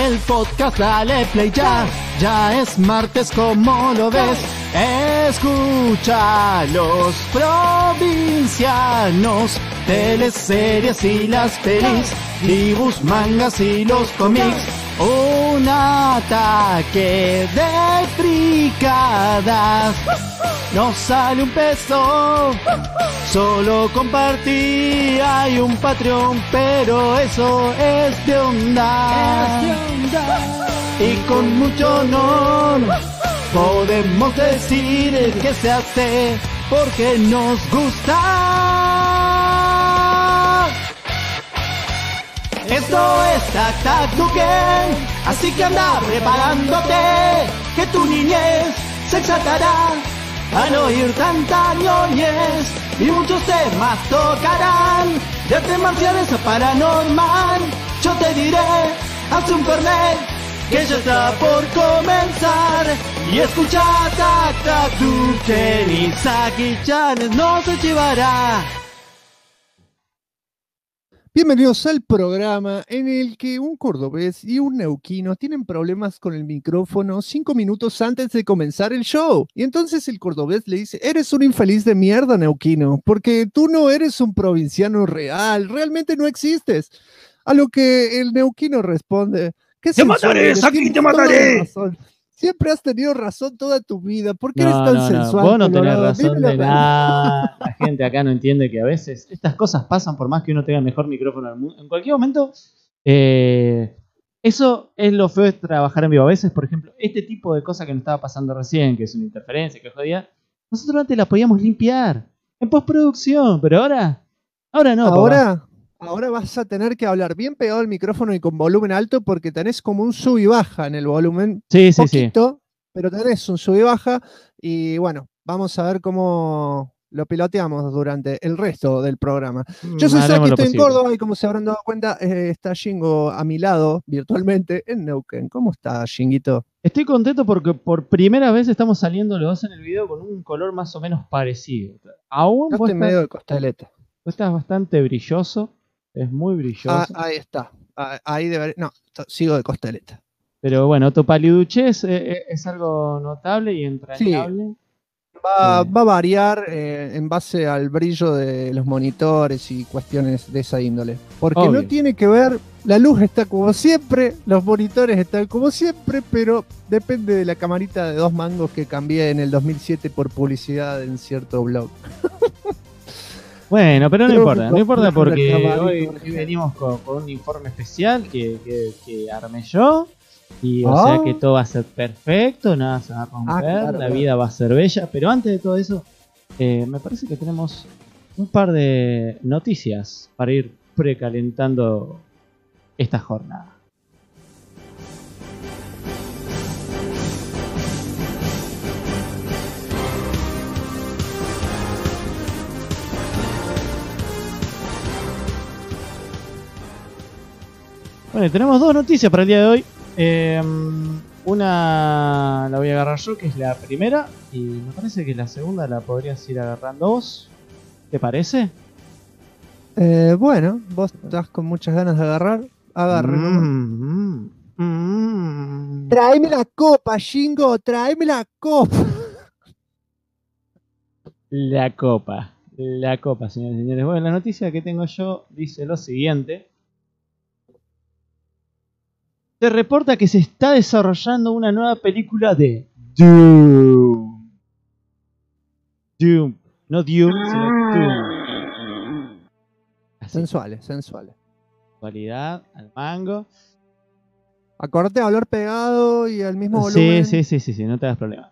el podcast, dale play ya. Ya es martes, como lo ves. Escucha los provincianos, teleseries y las pelis, dibujos, mangas y los cómics. Un ataque de fricadas. No sale un peso, solo compartí. Hay un Patreon, pero eso es de onda. Y con mucho honor podemos decir que se hace porque nos gusta. Esto es Tac Tac Tuken, así que anda preparándote, que tu niñez se exaltará al oír tanta ñoñez, y muchos temas tocarán, de artes marciales a paranormal. Yo te diré, haz un fernet, que ya está por comenzar, y escucha Tac Tac Tuken, y Saki-chan no se llevará. Bienvenidos al programa en el que un cordobés y un neuquino tienen problemas con el micrófono 5 minutos antes de comenzar el show. Y entonces el cordobés le dice: eres un infeliz de mierda, neuquino, porque tú no eres un provinciano real, realmente no existes. A lo que el neuquino responde: ¡Te mataré, Saki, te mataré! Siempre has tenido razón toda tu vida. ¿Por qué eres tan sensual? Vos no tenés razón Dime la de verdad. nada. La gente acá no entiende que a veces estas cosas pasan por más que uno tenga el mejor micrófono del mundo. En cualquier momento, eso es lo feo de trabajar en vivo. A veces, por ejemplo, este tipo de cosas que nos estaba pasando recién, que es una interferencia, que jodía, nosotros antes la podíamos limpiar en postproducción, pero ahora no. Ahora vas a tener que hablar bien pegado al micrófono y con volumen alto, porque tenés como un sub y baja en el volumen. Sí. Pero tenés un sub y baja. Y bueno, vamos a ver cómo lo piloteamos durante el resto del programa. Yo soy Saki, estoy en Córdoba, y como se habrán dado cuenta, está Shingo a mi lado virtualmente en Neuquén. ¿Cómo está, Shinguito? Estoy contento porque por primera vez estamos saliendo los dos en el video con un color más o menos parecido. Aún Yo vos estoy medio de costeleta. estás bastante brilloso. Es muy brilloso. Ahí está. Ahí debería. No, sigo de costeleta. Pero bueno, tu paliduchez es algo notable y entrañable. Sí. Va a variar en base al brillo de los monitores y cuestiones de esa índole. Porque Obvio. no tiene que ver, la luz está como siempre, los monitores están como siempre, pero depende de la camarita de 2 mangos que cambié en el 2007 por publicidad en cierto blog. Bueno, pero no importa porque hoy hoy venimos con un informe especial que armé yo. Y o sea que todo va a ser perfecto, nada se va a romper, la vida va a ser bella. Pero antes de todo eso, me parece que tenemos un par de noticias para ir precalentando esta jornada. Bueno, tenemos 2 noticias para el día de hoy. Una la voy a agarrar yo, que es la primera, y me parece que la segunda la podrías ir agarrando vos. ¿Te parece? Bueno, vos estás con muchas ganas de agarrar. Agarre Tráeme la copa, Shingo, tráeme la copa. La copa, señores y señores. Bueno, la noticia que tengo yo dice lo siguiente. Se reporta que se está desarrollando una nueva película de Doom. Doom. No Doom, sino Doom. Así. Sensuales. Cualidad, al mango. Acordate de hablar pegado y al mismo volumen. Sí, no te hagas problema.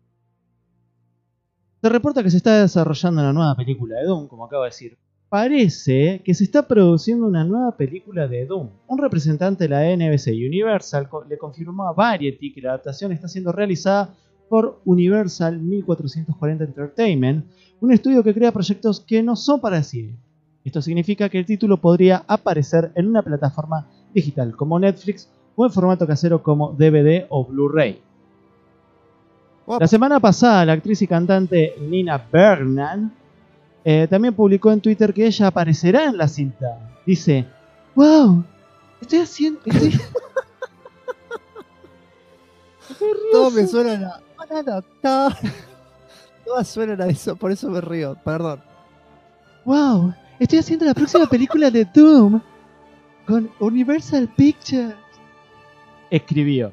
Se reporta que se está desarrollando una nueva película de Doom, como acabo de decir. Parece que se está produciendo una nueva película de Doom. Un representante de la NBC Universal le confirmó a Variety que la adaptación está siendo realizada por Universal 1440 Entertainment, un estudio que crea proyectos que no son para cine. Esto significa que el título podría aparecer en una plataforma digital como Netflix o en formato casero como DVD o Blu-ray. La semana pasada, la actriz y cantante Nina Bergman también publicó en Twitter que ella aparecerá en la cinta. Dice: ¡Wow! Todos me suenan a... Hola, doctor. Todas suenan a eso, por eso me río, perdón. ¡Wow! Estoy haciendo la próxima película de Doom con Universal Pictures. Escribió.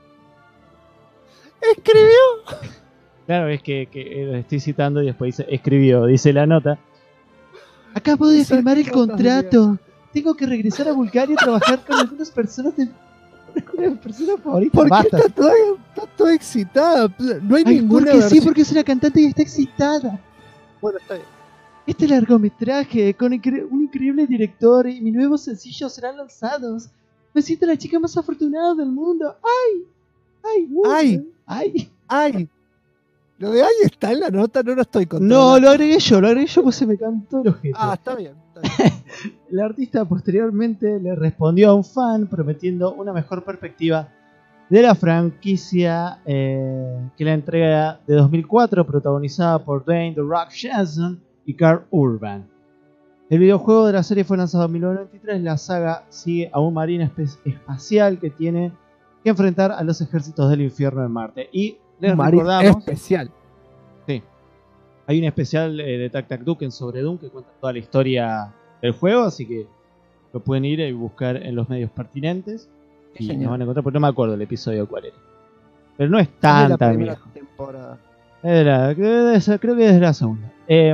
¿Escribió? Claro, es que estoy citando y después dice escribió, dice la nota. Acabo de firmar el contrato. Tengo que regresar a Bulgaria y trabajar con algunas personas favoritas. ¿Por qué Basta. está toda excitada? No hay Ay, ninguna porque sí, versión. porque es una cantante y está excitada. Bueno, está bien. Este largometraje con un increíble director y mis nuevos sencillos serán lanzados. Me siento la chica más afortunada del mundo. ¡Ay! ¡Ay! ¡Ay! ¡Ay! Lo de ay está en la nota, no lo estoy contando. No, lo agregué yo pues se me cantó el ojete. Ah, está bien. Está bien. El artista posteriormente le respondió a un fan prometiendo una mejor perspectiva de la franquicia que la entrega de 2004 protagonizada por Dwayne The Rock Johnson y Karl Urban. El videojuego de la serie fue lanzado en 1993. La saga sigue a un marine espacial que tiene que enfrentar a los ejércitos del infierno en Marte. Y les Marine recordamos... especial. Sí. Hay un especial de Tac Tac Duken sobre Doom que cuenta toda la historia del juego, así que lo pueden ir y buscar en los medios pertinentes y Genial. nos van a encontrar, porque no me acuerdo el episodio cuál era. Pero no es Es de tan la tan primera viejo. temporada. Creo que es de la segunda.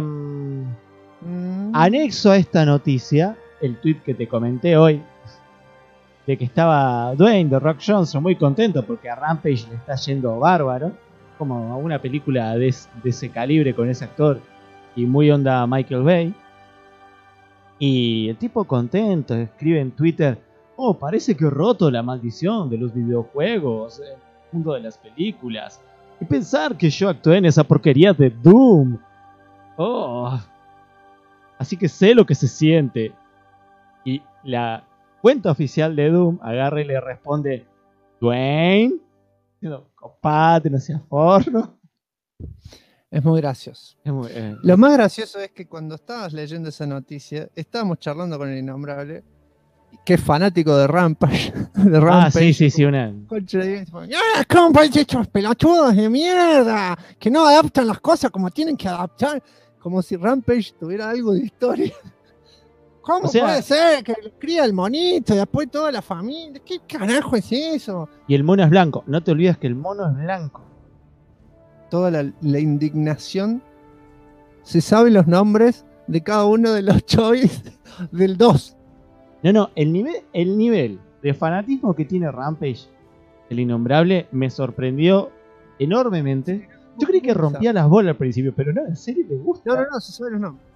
Anexo a esta noticia, el tweet que te comenté hoy, de que estaba Dwayne The Rock Johnson muy contento porque a Rampage le está yendo bárbaro, como a una película de ese calibre con ese actor y muy onda Michael Bay. Y el tipo contento escribe en Twitter: oh, parece que he roto la maldición de los videojuegos, el mundo de las películas. Y pensar que yo actué en esa porquería de Doom. Oh. Así que sé lo que se siente. Y la cuenta oficial de Doom agarra y le responde: Dwayne, diciendo, compadre, no seas forro. Es muy gracioso. Es muy, Lo más gracioso es que cuando estabas leyendo esa noticia, estábamos charlando con el innombrable, que es fanático de Rampage. De Rampage. sí, una... Concha de Dios, ¿cómo parecen estos pelotudos de mierda? Que no adaptan las cosas como tienen que adaptar. Como si Rampage tuviera algo de historia. ¿Cómo O sea, puede ser que lo cría el monito y después toda la familia? ¿Qué carajo es eso? Y el mono es blanco. No te olvides que el mono es blanco. Toda la indignación. Se saben los nombres de cada uno de los choice del 2. No, el nivel de fanatismo que tiene Rampage, el innombrable, me sorprendió enormemente. Yo creí que rompía las bolas al principio, pero no, en serio le gusta. No, se saben los nombres.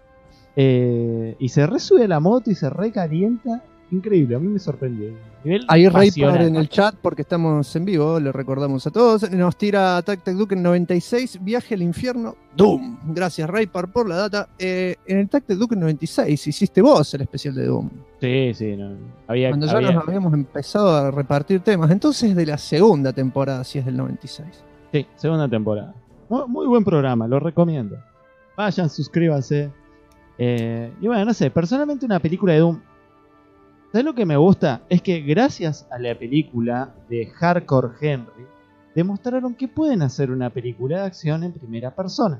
Y se resube a la moto y se recalienta. Increíble, a mí me sorprendió. Nivel Ahí Ray pasional. en el chat, porque estamos en vivo, le recordamos a todos. Nos tira Tac Tac Duke en 96, Viaje al Infierno, Doom. Gracias Raypar por la data. En el Tac Tac Duke en 96 hiciste vos el especial de Doom. Sí, no. Cuando ya nos habíamos empezado a repartir temas. Entonces de la segunda temporada, si es del 96. Sí, segunda temporada. Muy buen programa, lo recomiendo. Vayan, suscríbanse. Y bueno, no sé, personalmente una película de Doom, ¿sabes lo que me gusta? Es que gracias a la película de Hardcore Henry, demostraron que pueden hacer una película de acción en primera persona.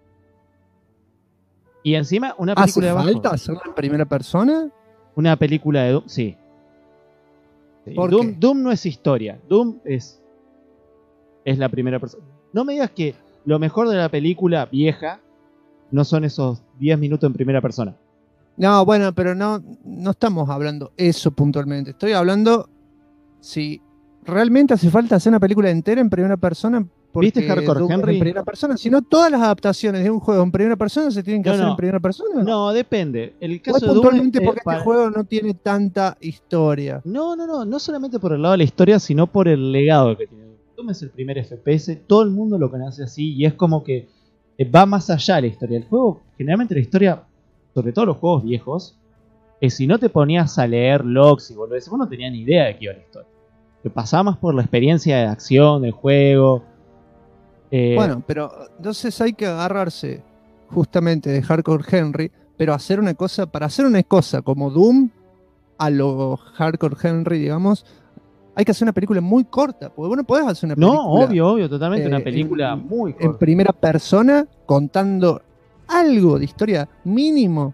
Y encima una película de ¿Hace abajo. falta hacerla en primera persona? Una película de Doom, sí. ¿Por qué? Doom no es historia, Doom es la primera persona. No me digas que lo mejor de la película vieja no son esos 10 minutos en primera persona. No, bueno, pero no estamos hablando eso puntualmente. Estoy hablando si realmente hace falta hacer una película entera en primera persona. ¿Viste Hardcore Doom es Henry? En primera persona, si no todas las adaptaciones de un juego en primera persona se tienen que hacer en primera persona. No, depende. El O es caso de Doom puntualmente es porque para- este juego no tiene tanta historia. No solamente por el lado de la historia, sino por el legado que tiene. Doom es el primer FPS, todo el mundo lo conoce así y es como que va más allá de la historia. El juego, generalmente la historia, sobre todo los juegos viejos, si no te ponías a leer logs y volvés, vos no tenías ni idea de qué iba la historia. Te pasaba más por la experiencia de acción del juego. Bueno, pero entonces hay que agarrarse justamente de Hardcore Henry, pero hacer una cosa, para hacer una cosa como Doom, a lo Hardcore Henry, digamos, hay que hacer una película muy corta, porque vos no podés hacer una película. No, obvio, totalmente. Una película muy corta. En primera persona, contando algo de historia mínimo,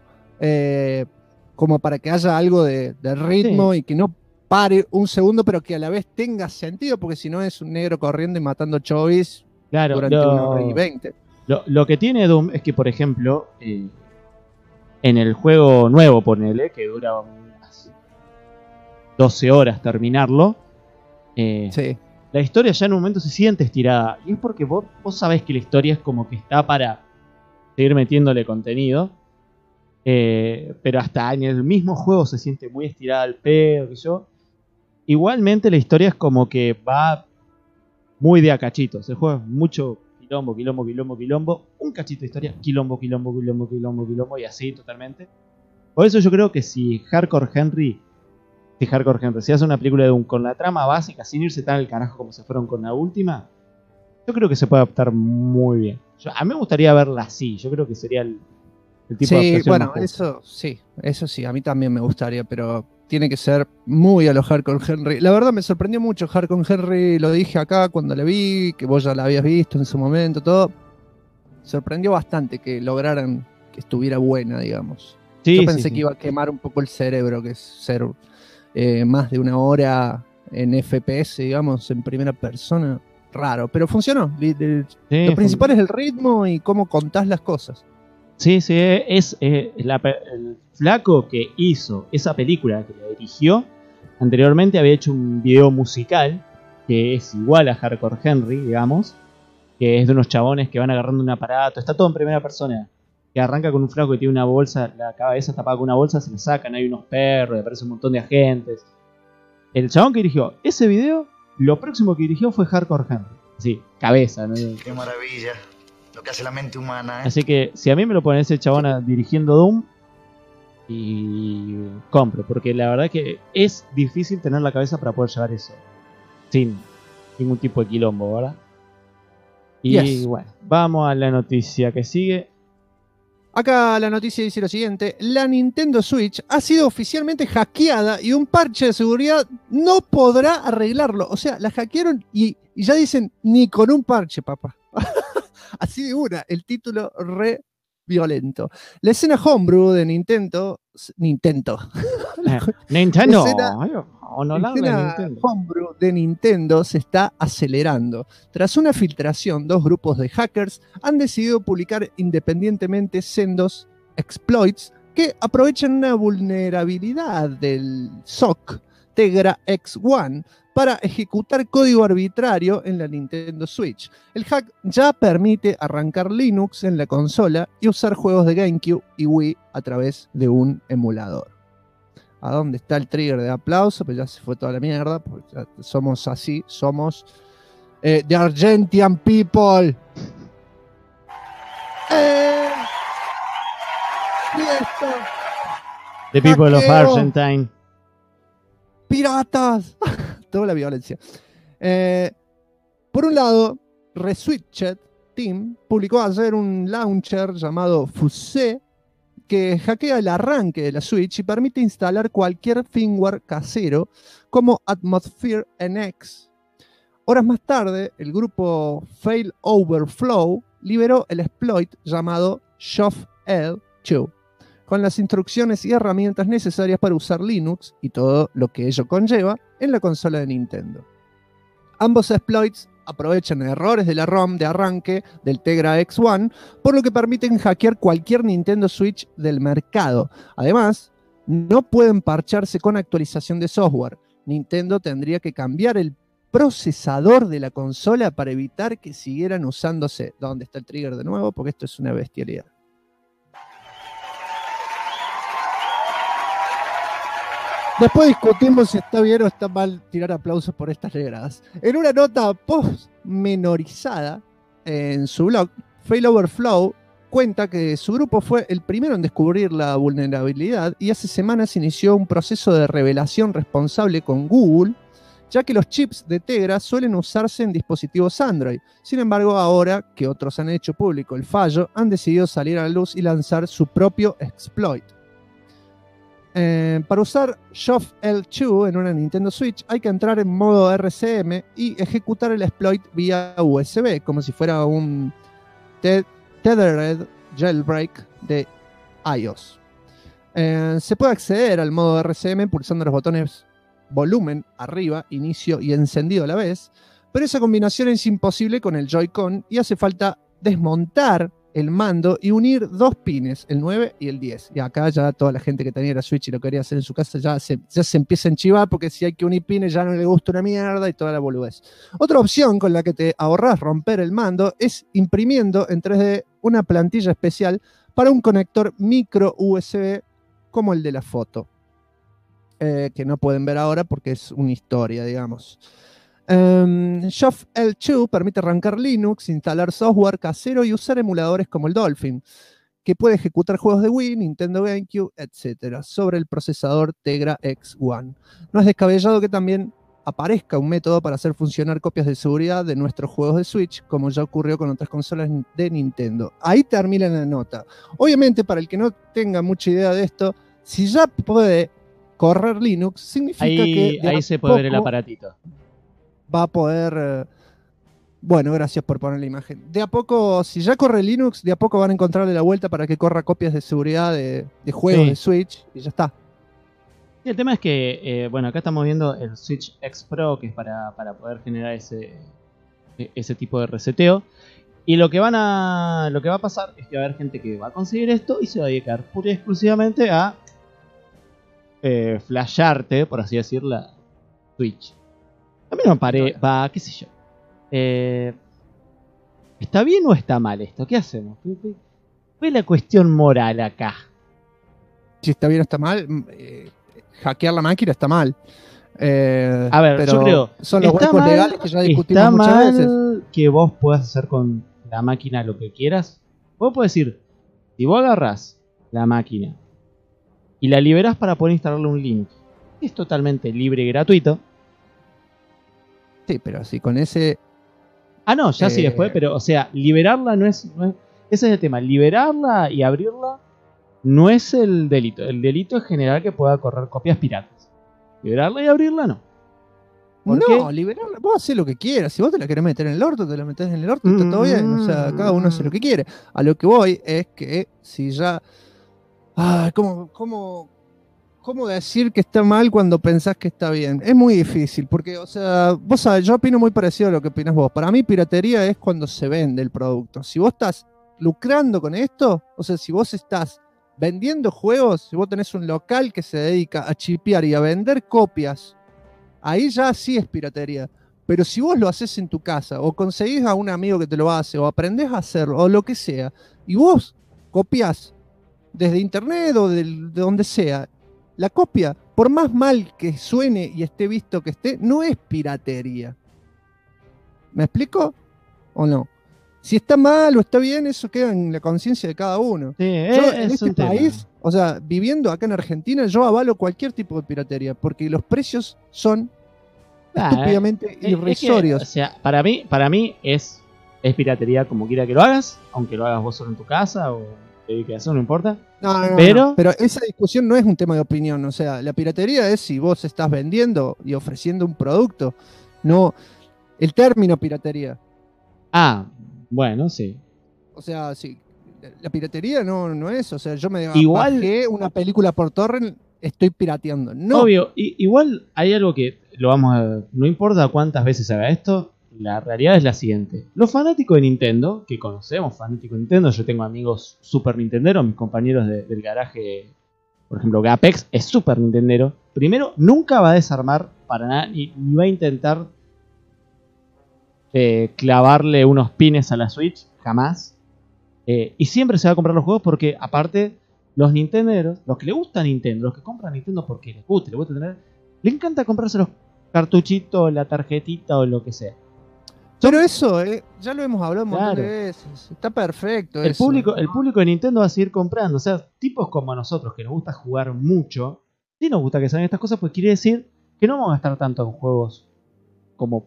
como para que haya algo de ritmo y que no pare un segundo, pero que a la vez tenga sentido, porque si no es un negro corriendo y matando chovis durante 1 hora y 20. Lo que tiene Doom es que, por ejemplo, en el juego nuevo, ponele, que dura unas 12 horas terminarlo, la historia ya en un momento se siente estirada. Y es porque vos sabés que la historia es como que está para seguir metiéndole contenido. Pero hasta en el mismo juego se siente muy estirada al pedo, que yo. Igualmente la historia es como que va muy de a cachitos. El juego es mucho quilombo. Un cachito de historia, quilombo. Y así totalmente. Por eso yo creo que si Hardcore Henry hace una película de Doom con la trama básica, sin irse tan al carajo como se fueron con la última, yo creo que se puede adaptar muy bien. A mí me gustaría verla así. Yo creo que sería el tipo de adaptación bueno, eso sí, a mí también me gustaría, pero tiene que ser muy a lo Hardcore Henry. La verdad me sorprendió mucho Hardcore Henry, lo dije acá cuando la vi, que vos ya la habías visto en su momento, todo. Sorprendió bastante que lograran que estuviera buena, digamos. Yo pensé que iba a quemar un poco el cerebro, que es ser más de 1 hora en FPS, digamos, en primera persona. Raro, pero funcionó. Lo principal es el ritmo y cómo contás las cosas. Sí, es el flaco que hizo esa película, que la dirigió, anteriormente había hecho un video musical que es igual a Hardcore Henry, digamos, que es de unos chabones que van agarrando un aparato, está todo en primera persona, que arranca con un flaco que tiene una bolsa, la cabeza tapada con una bolsa, se la sacan, hay unos perros, aparece un montón de agentes. El chabón que dirigió ese video, lo próximo que dirigió fue Hardcore Henry. Sí, cabeza, ¿no? Qué maravilla. Lo que hace la mente humana, ¿eh? Así que si a mí me lo pone ese chabón dirigiendo Doom, y compro, porque la verdad que es difícil tener la cabeza para poder llevar eso sin ningún tipo de quilombo, ¿verdad? Y bueno, vamos a la noticia que sigue. Acá la noticia dice lo siguiente: la Nintendo Switch ha sido oficialmente hackeada y un parche de seguridad no podrá arreglarlo. O sea, la hackearon y ya dicen ni con un parche, papá. Así de una, el título re violento. La escena homebrew de Nintendo. La escena homebrew de Nintendo se está acelerando. Tras una filtración, 2 grupos de hackers han decidido publicar independientemente sendos exploits que aprovechan una vulnerabilidad del SOC Tegra X1 para ejecutar código arbitrario en la Nintendo Switch. El hack ya permite arrancar Linux en la consola y usar juegos de GameCube y Wii a través de un emulador. ¿A dónde está el trigger de aplauso? Pues ya se fue toda la mierda, porque ya somos así, somos the Argentine people. The people of Argentine. ¡Piratas! Toda la violencia. Por un lado, Reswitched Team publicó ayer un launcher llamado Fuse que hackea el arranque de la Switch y permite instalar cualquier firmware casero como Atmosphere NX. Horas más tarde, el grupo Failoverflow liberó el exploit llamado ShofL2 con las instrucciones y herramientas necesarias para usar Linux y todo lo que ello conlleva en la consola de Nintendo. Ambos exploits aprovechan errores de la ROM de arranque del Tegra X1, por lo que permiten hackear cualquier Nintendo Switch del mercado. Además, no pueden parcharse con actualización de software. Nintendo tendría que cambiar el procesador de la consola para evitar que siguieran usándose. ¿Dónde está el trigger de nuevo? Porque esto es una bestialidad. Después discutimos si está bien o está mal tirar aplausos por estas negradas. En una nota post-menorizada en su blog, Failoverflow cuenta que su grupo fue el primero en descubrir la vulnerabilidad y hace semanas inició un proceso de revelación responsable con Google, ya que los chips de Tegra suelen usarse en dispositivos Android. Sin embargo, ahora que otros han hecho público el fallo, han decidido salir a la luz y lanzar su propio exploit. Para usar Shove L2 en una Nintendo Switch hay que entrar en modo RCM y ejecutar el exploit vía USB, como si fuera un Tethered Jailbreak de iOS. Se puede acceder al modo RCM pulsando los botones volumen, arriba, inicio y encendido a la vez, pero esa combinación es imposible con el Joy-Con y hace falta desmontar el mando y unir dos pines, el 9 y el 10. Y acá ya toda la gente que tenía la Switch y lo quería hacer en su casa ya se empieza a enchivar, porque si hay que unir pines ya no le gusta una mierda y toda la boludez. Otra opción con la que te ahorras romper el mando es imprimiendo en 3D una plantilla especial para un conector micro USB como el de la foto, que no pueden ver ahora porque es una historia, digamos. Shove L2 permite arrancar Linux, instalar software casero y usar emuladores como el Dolphin, que puede ejecutar juegos de Wii, Nintendo GameCube, etc. sobre el procesador Tegra X1. No es descabellado que también aparezca un método para hacer funcionar copias de seguridad de nuestros juegos de Switch, como ya ocurrió con otras consolas de Nintendo. Ahí termina la nota. Obviamente, para el que no tenga mucha idea de esto, si ya puede correr Linux, significa que ahí se puede ver el aparatito. Va a poder... Bueno, gracias por poner la imagen. De a poco, si ya corre Linux, de a poco van a encontrarle la vuelta para que corra copias de seguridad de juegos de Switch y ya está. Sí, el tema es que, bueno, acá estamos viendo el Switch X Pro, que es para poder generar ese tipo de reseteo. Y lo que va a pasar es que va a haber gente que va a conseguir esto y se va a dedicar pura y exclusivamente a flasharte, por así decir, la Switch. A mí no me parece, qué sé yo. ¿Está bien o está mal esto? ¿Qué hacemos? ¿Cuál es la cuestión moral acá? Si está bien o está mal, hackear la máquina está mal. A ver, pero yo creo, son los huecos legales que ya discutimos muchas veces. Que vos puedas hacer con la máquina lo que quieras. Vos podés decir, si vos agarrás la máquina y la liberás para poder instalarle un Linux, es totalmente libre y gratuito. Sí, pero si con ese... Ah, no, ya sí después, pero, o sea, liberarla no es... Ese es el tema, liberarla y abrirla no es el delito. El delito es generar que pueda correr copias piratas. Liberarla y abrirla no. No, liberarla, vos haces lo que quieras. Si vos te la querés meter en el orto, te la metés en el orto, está todo bien. O sea, cada uno hace lo que quiere. A lo que voy es que si ya... ¿Cómo decir que está mal cuando pensás que está bien? Es muy difícil, porque, o sea, vos sabés, yo opino muy parecido a lo que opinás vos. Para mí, piratería es cuando se vende el producto. Si vos estás lucrando con esto, o sea, si vos estás vendiendo juegos, si vos tenés un local que se dedica a chipear y a vender copias, ahí ya sí es piratería. Pero si vos lo haces en tu casa, o conseguís a un amigo que te lo hace, o aprendés a hacerlo, o lo que sea, y vos copias desde internet o de donde sea, la copia, por más mal que suene y esté visto que esté, no es piratería. ¿Me explico? ¿O no? Si está mal o está bien, eso queda en la conciencia de cada uno. Sí, yo en este país, o sea, viviendo acá en Argentina, yo avalo cualquier tipo de piratería, porque los precios son estúpidamente irrisorios. O sea, para mí es piratería como quiera que lo hagas, aunque lo hagas vos solo en tu casa o que eso no importa. Pero esa discusión no es un tema de opinión. O sea, la piratería es si vos estás vendiendo y ofreciendo un producto, no el término piratería. Bueno, sí. O sea, sí, la piratería no es, o sea, yo me bajé una película por torrent, estoy pirateando. No. Obvio, igual hay algo que no importa cuántas veces haga esto, la realidad es la siguiente. Los fanáticos de Nintendo, que conocemos fanáticos de Nintendo, yo tengo amigos super nintenderos, mis compañeros del garaje, por ejemplo, Gapex es super nintendero. Primero, nunca va a desarmar para nada, ni va a intentar clavarle unos pines a la Switch, jamás. Y siempre se va a comprar los juegos porque, aparte, los nintenderos, los que le gusta Nintendo, los que compran Nintendo porque les gusta tener, le encanta comprarse los cartuchitos, la tarjetita o lo que sea. Pero eso, ya lo hemos hablado un montón de veces. Está perfecto. El público de Nintendo va a seguir comprando. O sea, tipos como nosotros que nos gusta jugar mucho, si nos gusta que salgan estas cosas, pues quiere decir que no vamos a gastar tanto en juegos como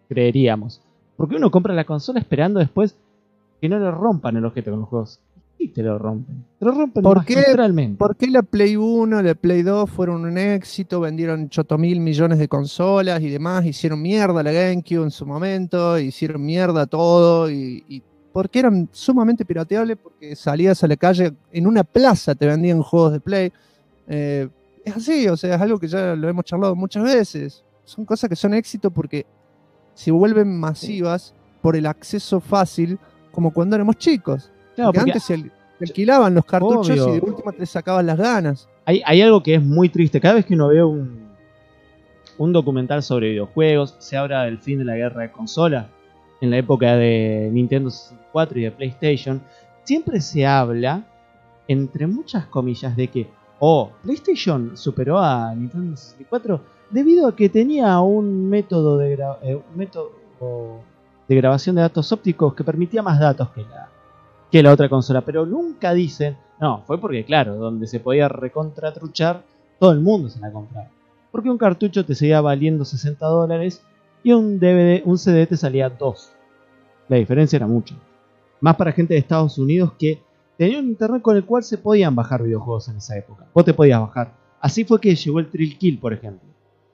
creeríamos. Porque uno compra la consola esperando después que no le rompan el objeto con los juegos. Y te lo rompen. Te lo rompen ¿Por qué? magistralmente. ¿Por qué la Play 1, la Play 2 fueron un éxito? Vendieron 8.000 millones de consolas y demás. Hicieron mierda la GameCube en su momento. Hicieron mierda todo. Y porque eran sumamente pirateables. Porque salías a la calle, en una plaza te vendían juegos de Play. Es así, o sea, es algo que ya lo hemos charlado muchas veces. Son cosas que son éxito porque se vuelven masivas por el acceso fácil, como cuando éramos chicos. Claro, Porque porque antes se alquilaban los cartuchos obvio. y de última te sacaban las ganas. hay algo que es muy triste. Cada vez que uno ve un documental sobre videojuegos, se habla del fin de la guerra de consolas en la época de Nintendo 64 y de PlayStation. Siempre se habla, entre muchas comillas, de que PlayStation superó a Nintendo 64 debido a que tenía un método de grabación de datos ópticos que permitía más datos que la otra consola. Pero nunca dicen, no, fue porque claro, donde se podía recontratruchar, todo el mundo se la compraba. Porque un cartucho te seguía valiendo $60 y un DVD, un CD te salía 2. La diferencia era mucho. Más para gente de Estados Unidos que tenía un internet con el cual se podían bajar videojuegos en esa época. Vos te podías bajar. Así fue que llegó el Thrill Kill, por ejemplo.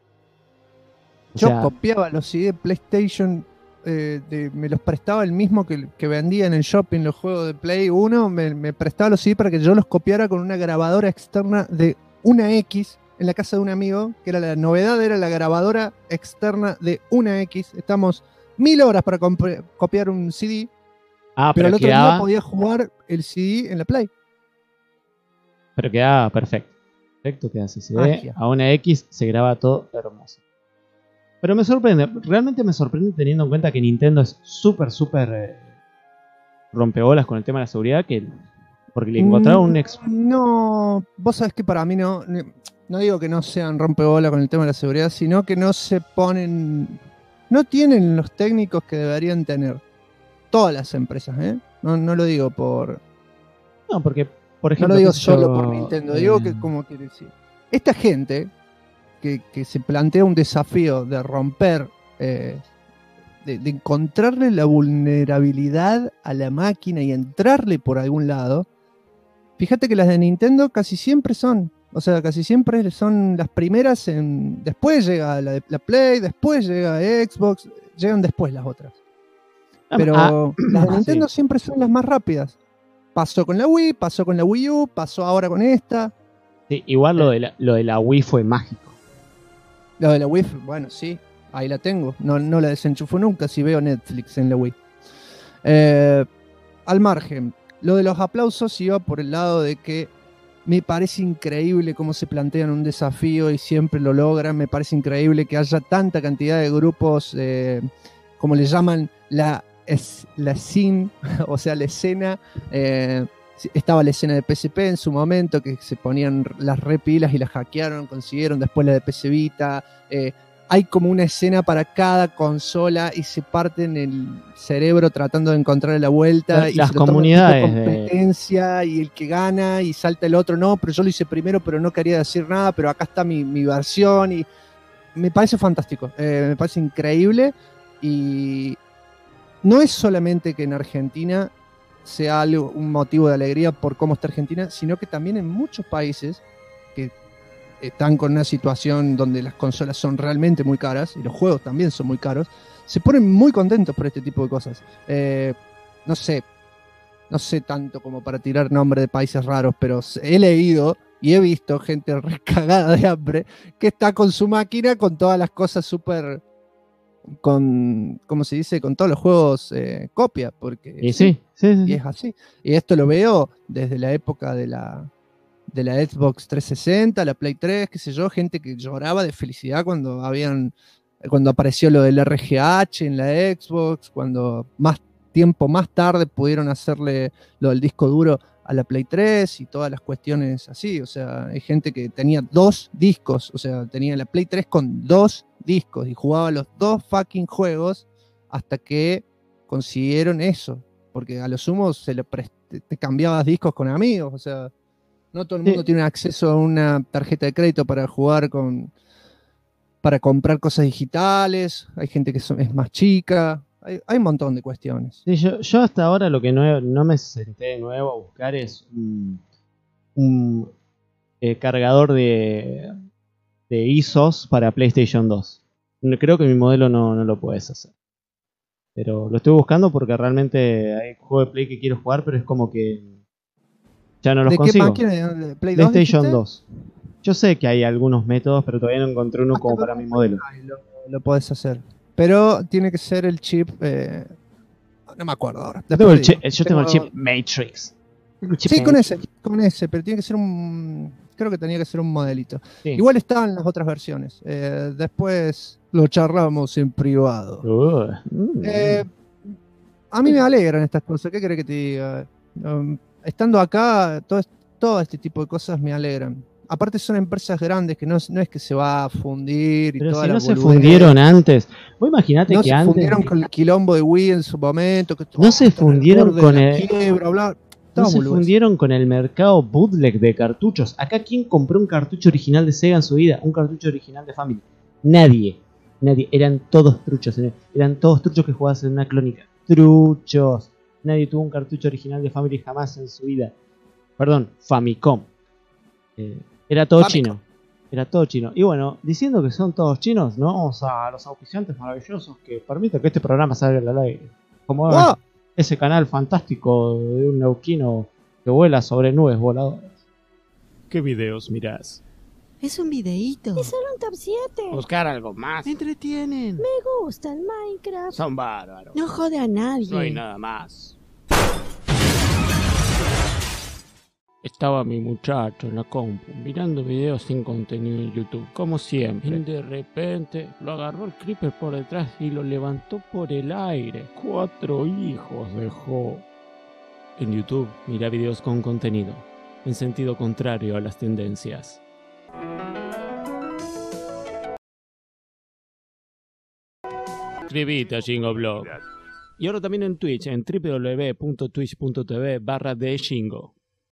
Yo copiaba los CD PlayStation, me los prestaba el mismo que vendía en el shopping los juegos de Play 1, me prestaba los CD para que yo los copiara con una grabadora externa de una X en la casa de un amigo, que era la novedad, era la grabadora externa de una X. Estamos 1000 horas para copiar un CD, pero el otro día podía jugar el CD en la Play. Pero quedaba perfecto. Perfecto, queda así. Se ve a una X, se graba todo hermoso. Pero me sorprende, realmente me sorprende teniendo en cuenta que Nintendo es súper rompebolas con el tema de la seguridad, porque le encontraron un No, vos sabés que para mí no digo que no sean rompebolas con el tema de la seguridad, sino que no tienen los técnicos que deberían tener todas las empresas, ¿eh? No lo digo por... No, porque, por ejemplo... No lo digo solo por Nintendo, digo que, como quiere decir, esta gente que se plantea un desafío de romper, de encontrarle la vulnerabilidad a la máquina y entrarle por algún lado. Fíjate que las de Nintendo casi siempre son las primeras después llega la Play, después llega Xbox, llegan después las otras. Pero las de Nintendo siempre son las más rápidas. Pasó con la Wii, pasó con la Wii U, pasó ahora con esta. Sí, igual lo de la Wii fue mágico. Lo de la Wii, bueno, sí, ahí la tengo. No la desenchufo nunca si veo Netflix en la Wii. Al margen, lo de los aplausos iba por el lado de que me parece increíble cómo se plantean un desafío y siempre lo logran. Me parece increíble que haya tanta cantidad de grupos, como le llaman, la scene, o sea, la escena. Estaba la escena de PSP en su momento, que se ponían las repilas y las hackearon, consiguieron después la de PS Vita. Hay como una escena para cada consola y se parten el cerebro tratando de encontrarle la vuelta. Las y comunidades competencia y el que gana y salta el otro. No, pero yo lo hice primero, pero no quería decir nada, pero acá está mi versión. Y me parece fantástico, me parece increíble. Y no es solamente que en Argentina sea un motivo de alegría por cómo está Argentina, sino que también en muchos países que están con una situación donde las consolas son realmente muy caras y los juegos también son muy caros, se ponen muy contentos por este tipo de cosas. No sé tanto como para tirar nombre de países raros, pero he leído y he visto gente recagada de hambre que está con su máquina con todas las cosas súper... ¿cómo se dice? Con todos los juegos copia, porque sí. Y es así. Y esto lo veo desde la época de la Xbox 360, la Play 3, qué sé yo, gente que lloraba de felicidad cuando apareció lo del RGH en la Xbox, cuando tiempo más tarde pudieron hacerle lo del disco duro a la Play 3 y todas las cuestiones así. O sea, hay gente que tenía 2 discos, o sea, tenía la Play 3 con 2 discos y jugaba los 2 fucking juegos hasta que consiguieron eso, porque a lo sumo te cambiabas discos con amigos. O sea, no todo el mundo tiene acceso a una tarjeta de crédito para jugar para comprar cosas digitales. Hay gente que es más chica. Hay un montón de cuestiones. Sí, yo hasta ahora lo que no me senté de nuevo a buscar es un cargador de ISOs para PlayStation 2. Creo que mi modelo no lo puedes hacer. Pero lo estoy buscando porque realmente hay juegos de Play que quiero jugar, pero es como que ya no los consigo. ¿De qué máquina? ¿De Play 2, PlayStation dijiste? 2. Yo sé que hay algunos métodos, pero todavía no encontré uno como para mi modelo. Lo podés hacer. Pero tiene que ser el chip. No me acuerdo ahora. Yo tengo el chip Matrix. Sí, con ese, pero tiene que ser creo que tenía que ser un modelito. Sí. Igual estaban las otras versiones. Después lo charlamos en privado. A mí me alegran estas cosas. ¿Qué querés que te diga? Estando acá, todo este tipo de cosas me alegran. Aparte son empresas grandes que no es que se va a fundir y pero toda si la no se boludez. fundieron antes. Vos imaginate No que se antes fundieron con el quilombo de Wii en su momento. Que no se fundieron con el quiebra, bla. No se fundieron con el mercado bootleg de cartuchos. Acá, ¿quién compró un cartucho original de Sega en su vida? Un cartucho original de Family. Nadie. Eran todos truchos. Eran todos truchos que jugabas en una clónica. Truchos. Nadie tuvo un cartucho original de Family jamás en su vida. Perdón, Famicom. Era todo chino. Era todo chino. Y bueno, diciendo que son todos chinos, nos vamos a los auspiciantes maravillosos que permiten que este programa salga al aire. Como ese canal fantástico de un neuquino que vuela sobre nubes voladoras. ¿Qué videos mirás? Es un videíto. Es solo un top 7. Buscar algo más. Me entretienen. Me gusta el Minecraft. Son bárbaros. No jode a nadie. No hay nada más. Estaba mi muchacho en la compu mirando videos sin contenido en YouTube, como siempre. Y de repente lo agarró el creeper por detrás y lo levantó por el aire. 4 hijos dejó. En YouTube mira videos con contenido, en sentido contrario a las tendencias. Suscríbete a Jingoblog. Y ahora también en Twitch, en www.twitch.tv/thejingo.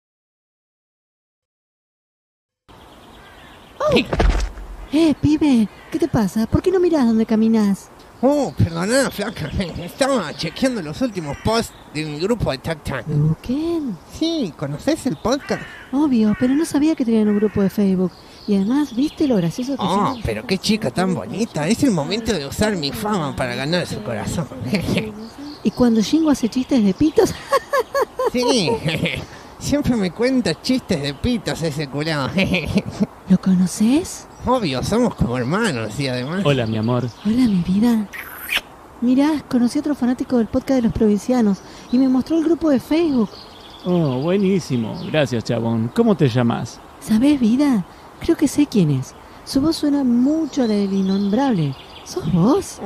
Pibe, ¿qué te pasa? ¿Por qué no mirás dónde caminas? Perdona, flaca. Estaba chequeando los últimos posts de mi grupo de Tac Tac. ¿Qué? Sí, ¿conoces el podcast? Obvio, pero no sabía que tenían un grupo de Facebook. Y además, ¿viste lo gracioso que son? Pero qué chica tan bonita. Es el momento de usar mi fama para ganar su corazón. ¿Y cuando Jingo hace chistes de pitos? Sí, siempre me cuenta chistes de pitos ese culado. ¿Lo conoces? Obvio, somos como hermanos y además... Hola, mi amor. Hola, mi vida. Mirá, conocí a otro fanático del podcast de los provincianos y me mostró el grupo de Facebook. Oh, buenísimo. Gracias, chabón. ¿Cómo te llamas? ¿Sabés, vida? Creo que sé quién es. Su voz suena mucho a la del innombrable. ¿Sos vos?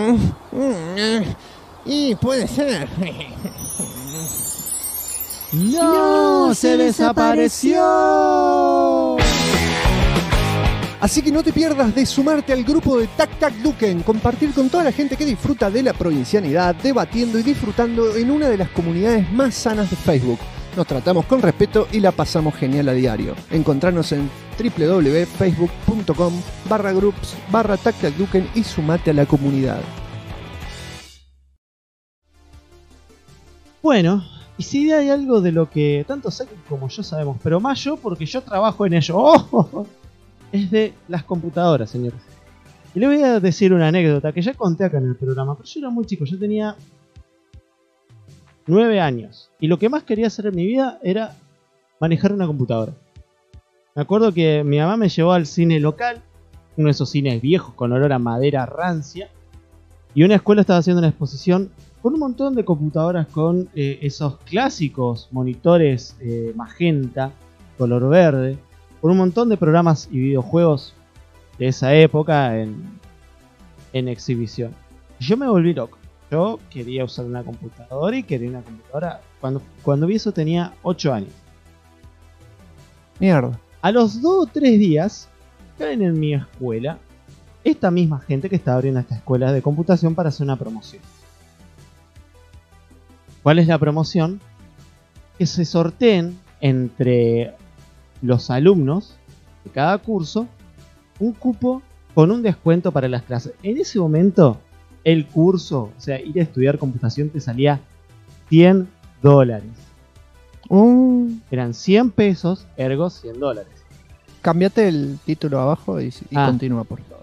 Y puede ser. ¡No! ¡Se desapareció! Así que no te pierdas de sumarte al grupo de Tac Tac Duken, compartir con toda la gente que disfruta de la provincianidad, debatiendo y disfrutando en una de las comunidades más sanas de Facebook. Nos tratamos con respeto y la pasamos genial a diario. Encontrarnos en www.facebook.com/groups/TacTacDuken y sumate a la comunidad. Bueno, y si hay algo de lo que tanto Zack como yo sabemos, pero más yo porque yo trabajo en ello, es de las computadoras, señores. Y le voy a decir una anécdota que ya conté acá en el programa, pero yo era muy chico, yo tenía 9 años. Y lo que más quería hacer en mi vida era manejar una computadora. Me acuerdo que mi mamá me llevó al cine local, uno de esos cines viejos con olor a madera rancia, y una escuela estaba haciendo una exposición con un montón de computadoras con esos clásicos monitores magenta, color verde, con un montón de programas y videojuegos de esa época en exhibición. Yo me volví loco. Yo quería usar una computadora y quería una computadora. Cuando vi eso tenía 8 años. Mierda. A los 2 o 3 días, caen en mi escuela esta misma gente que estaba abriendo esta escuela de computación para hacer una promoción. ¿Cuál es la promoción? Que se sorteen entre los alumnos de cada curso un cupo con un descuento para las clases. En ese momento el curso, o sea, ir a estudiar computación te salía $100. Eran 100 pesos, ergo $100. Cambiate el título abajo y continúa, por favor.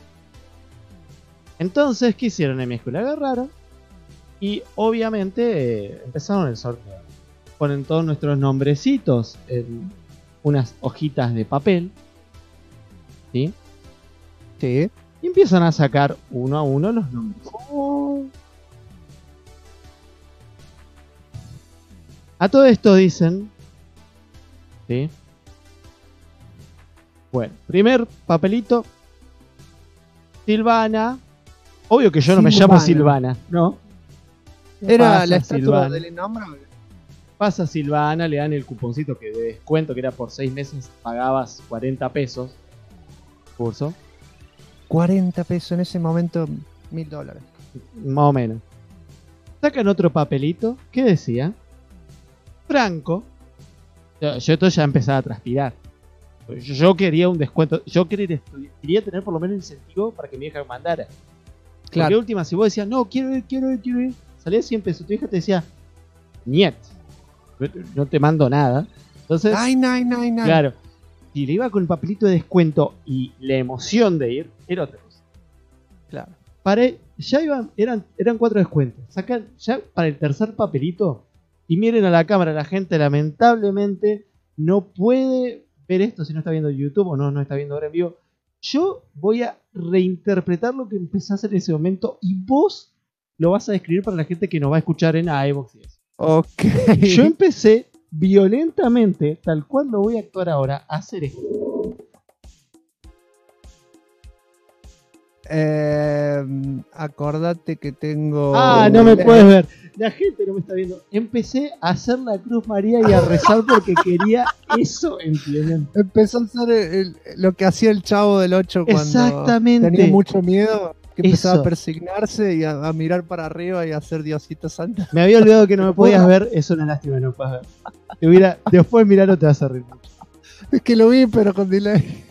Entonces, ¿qué hicieron en mi escuela? Agarraron y obviamente empezaron el sorteo. Ponen todos nuestros nombrecitos en unas hojitas de papel. ¿Sí? Sí. Y empiezan a sacar uno a uno los nombres. A todo esto dicen... ¿Sí? Bueno, primer papelito. Silvana. Obvio que yo no me llamo Silvana, ¿no? Era Pasa la estatua Silvana. del innombrable. Pasa Silvana, le dan el cuponcito que de descuento, que era por 6 meses, pagabas 40 pesos. Curso. 40 pesos en ese momento, $1000. Más o menos. Sacan otro papelito. ¿Qué decía? Franco. Yo esto ya empezaba a transpirar. Yo quería un descuento. Yo quería tener por lo menos incentivo para que mi hija me mandara. Claro. Porque última, si vos decías, no, quiero ir, salía 100 pesos. Tu hija te decía, niet, no te mando nada. Entonces, Ay, no. claro, si le iba con el papelito de descuento y la emoción de ir, era otra cosa. Claro. Ya eran 4 descuentos. Sacan ya para el tercer papelito y miren a la cámara. La gente lamentablemente no puede ver esto si no está viendo YouTube o no está viendo ahora en vivo. Yo voy a reinterpretar lo que empecé a hacer en ese momento y vos lo vas a describir para la gente que nos va a escuchar en iVoox y eso. Ok. Yo empecé violentamente, tal cual lo voy a actuar ahora, a hacer esto. Acordate que tengo... No me puedes ver. La gente no me está viendo. Empecé a hacer la Cruz María y a rezar porque quería eso, ¿entienden? Empezó a hacer lo que hacía el Chavo del 8 cuando Exactamente. tenía mucho miedo. Que empezaba Eso. a persignarse y a mirar para arriba y a hacer Diosito Santo. Me había olvidado que no me podías ver. Es una lástima que no me puedas ver. Después mirarlo te vas a reír mucho. Es que lo vi, pero con delay.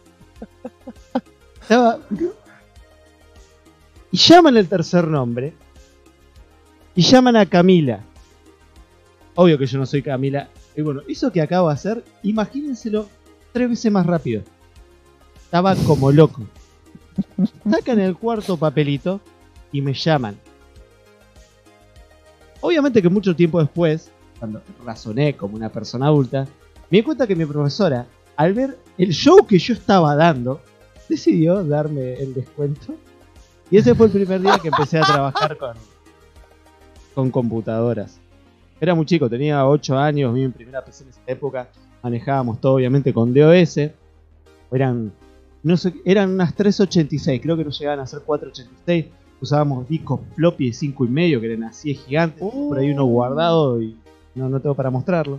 Y llaman el tercer nombre. Y llaman a Camila. Obvio que yo no soy Camila. Y bueno, eso que acabo de hacer, imagínenselo 3 veces más rápido. Estaba como loco. Sacan el cuarto papelito y me llaman. Obviamente que mucho tiempo después, cuando razoné como una persona adulta, me di cuenta que mi profesora, al ver el show que yo estaba dando, decidió darme el descuento. Y ese fue el primer día que empecé a trabajar con computadoras. Era muy chico, tenía 8 años, mi primera PC en esa época. Manejábamos todo obviamente con DOS. Eran unas 386, creo que no llegaban a ser 486. Usábamos discos floppy de 5,5, que eran así gigantes. Por ahí uno guardado y no tengo para mostrarlo.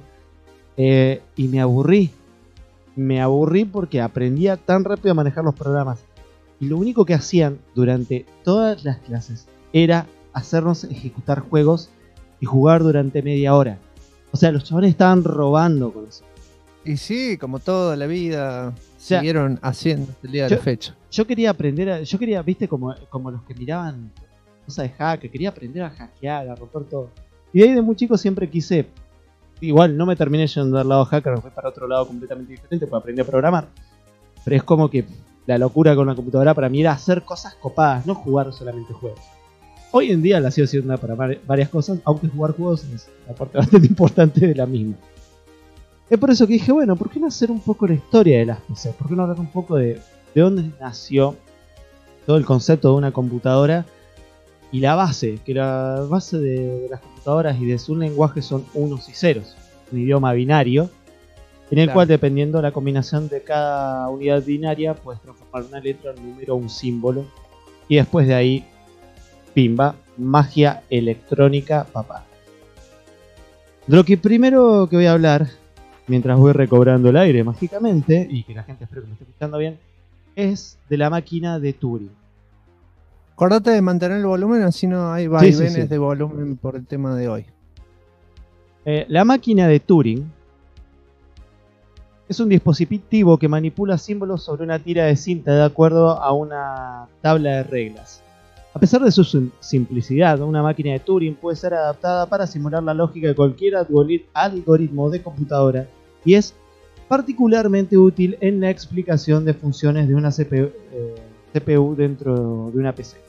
Y me aburrí. Me aburrí porque aprendía tan rápido a manejar los programas. Y lo único que hacían durante todas las clases era hacernos ejecutar juegos y jugar durante media hora. O sea, los chavales estaban robando con eso. Y sí, como toda la vida, sea, siguieron haciendo el día de la fecha. Yo quería aprender, viste, como los que miraban cosas de hacker, quería aprender a hackear, a romper todo. Y de ahí de muy chico siempre quise, igual no me terminé yendo del lado hacker, me fui para otro lado completamente diferente, pues aprendí a programar. Pero es como que la locura con la computadora para mí era hacer cosas copadas, no jugar solamente juegos. Hoy en día la sigo haciendo para varias cosas, aunque jugar juegos es una parte bastante importante de la misma. Es por eso que dije, bueno, ¿por qué no hacer un poco la historia de las PC? ¿Por qué no hablar un poco de dónde nació todo el concepto de una computadora y la base? Que la base de las computadoras y de su lenguaje son unos y ceros, un idioma binario, en el cual, dependiendo de la combinación de cada unidad binaria, puedes transformar una letra, un número, un símbolo, y después de ahí, pimba, magia electrónica, papá. De lo que primero que voy a hablar, mientras voy recobrando el aire mágicamente, y que la gente espero que me esté escuchando bien, es de la máquina de Turing. Acordate de mantener el volumen, así no hay vaivenes de volumen por el tema de hoy. La máquina de Turing es un dispositivo que manipula símbolos sobre una tira de cinta de acuerdo a una tabla de reglas. A pesar de su simplicidad, una máquina de Turing puede ser adaptada para simular la lógica de cualquier algoritmo de computadora y es particularmente útil en la explicación de funciones de una CPU dentro de una PC.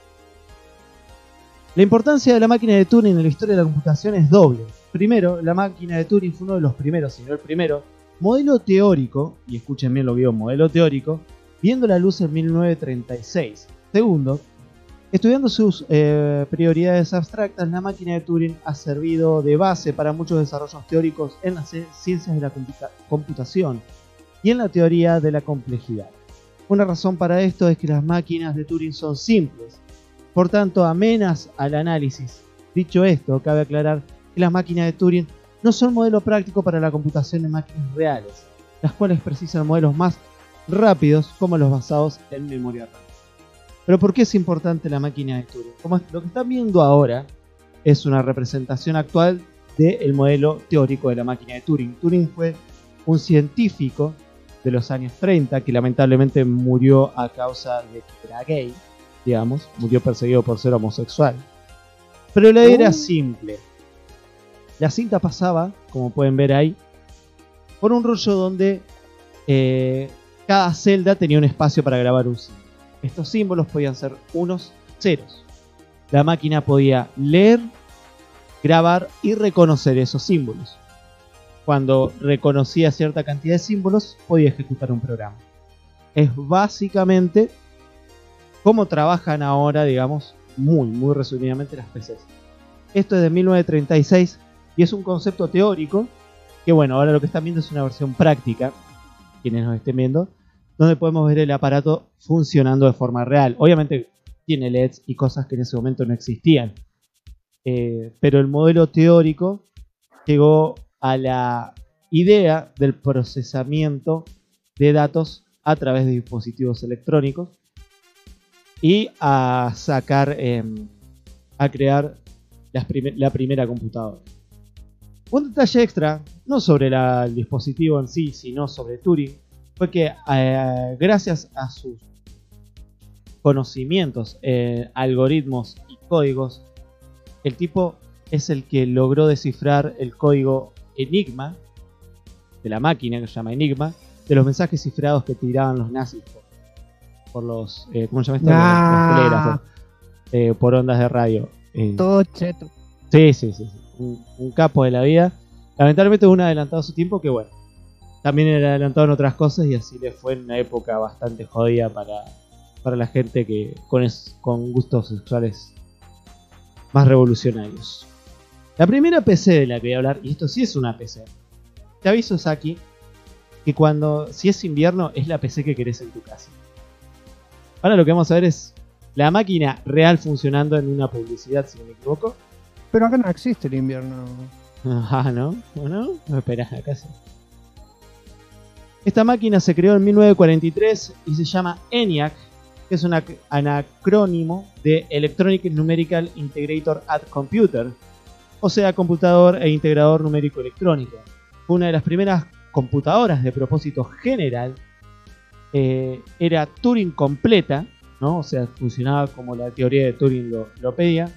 La importancia de la máquina de Turing en la historia de la computación es doble. Primero, la máquina de Turing fue uno de los primeros, si no el primero, modelo teórico, y escuchen bien lo que digo, modelo teórico, viendo la luz en 1936. Segundo, estudiando sus prioridades abstractas, la máquina de Turing ha servido de base para muchos desarrollos teóricos en las ciencias de la computación y en la teoría de la complejidad. Una razón para esto es que las máquinas de Turing son simples, por tanto amenas al análisis. Dicho esto, cabe aclarar que las máquinas de Turing no son modelo práctico para la computación en máquinas reales, las cuales precisan modelos más rápidos como los basados en memoria RAM. Pero ¿por qué es importante la máquina de Turing? Como lo que están viendo ahora es una representación actual del modelo teórico de la máquina de Turing. Turing fue un científico de los años 30 que lamentablemente murió a causa de que era gay, digamos, murió perseguido por ser homosexual. Pero la idea era simple. La cinta pasaba, como pueden ver ahí, por un rollo donde cada celda tenía un espacio para grabar un símbolo. Estos símbolos podían ser unos, ceros. La máquina podía leer, grabar y reconocer esos símbolos. Cuando reconocía cierta cantidad de símbolos, podía ejecutar un programa. Es básicamente cómo trabajan ahora, digamos, muy resumidamente las PCs. Esto es de 1936 y es un concepto teórico que, bueno, ahora lo que están viendo es una versión práctica, quienes nos estén viendo, donde podemos ver el aparato funcionando de forma real. Obviamente tiene LEDs y cosas que en ese momento no existían. Pero el modelo teórico llegó a la idea del procesamiento de datos a través de dispositivos electrónicos y a sacar, a crear la primera computadora. Un detalle extra, no sobre el dispositivo en sí, sino sobre Turing, fue que gracias a sus conocimientos, algoritmos y códigos, el tipo es el que logró descifrar el código Enigma de la máquina, que se llama Enigma, de los mensajes cifrados que tiraban los nazis por los, ¿cómo se llama esto? Los telégrafos, por ondas de radio. Todo cheto. Sí. Un capo de la vida. Lamentablemente un adelantado a su tiempo que, bueno, también era adelantado en otras cosas y así le fue en una época bastante jodida para la gente que con gustos sexuales más revolucionarios. La primera PC de la que voy a hablar, y esto sí es una PC, te aviso, Saki, que si es invierno es la PC que querés en tu casa. Ahora lo que vamos a ver es la máquina real funcionando en una publicidad, si no me equivoco. Pero acá no existe el invierno. Ah, ¿no? No esperás, acá sí. Esta máquina se creó en 1943 y se llama ENIAC, que es un anacrónimo de Electronic Numerical Integrator at Computer, o sea, computador e integrador numérico electrónico. Fue una de las primeras computadoras de propósito general. Era Turing completa, ¿no? O sea, funcionaba como la teoría de Turing lo pedía.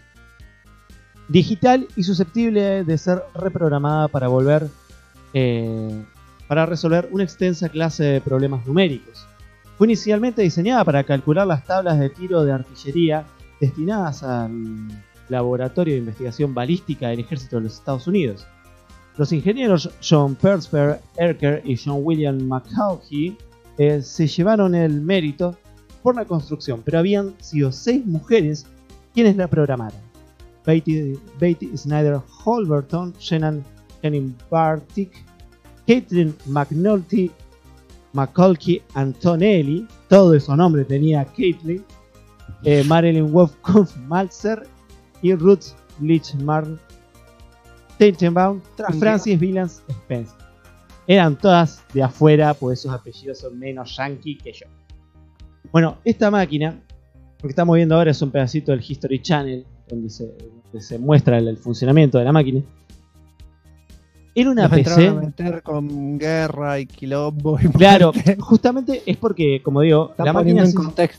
Digital y susceptible de ser reprogramada para resolver una extensa clase de problemas numéricos. Fue inicialmente diseñada para calcular las tablas de tiro de artillería destinadas al Laboratorio de Investigación Balística del Ejército de los Estados Unidos. Los ingenieros John Percival Erker y John William McCaughey se llevaron el mérito por la construcción, pero habían sido 6 mujeres quienes la programaron. Betty Snyder Holberton, Shannon Bartik, Caitlin McNulty, Macaulay Antonelli, todo esos nombres tenía Caitlin, Marilyn Wolfkopf Malzer y Ruth Lichmarn Teichenbaum y Francis Villans Spencer. Eran todas de afuera, pues esos apellidos son menos yankee que yo. Bueno, esta máquina, lo que estamos viendo ahora es un pedacito del History Channel, donde se muestra el funcionamiento de la máquina. Era una PC. A meter con guerra y quilombo y claro, justamente es porque, como digo, está la máquina en contexto.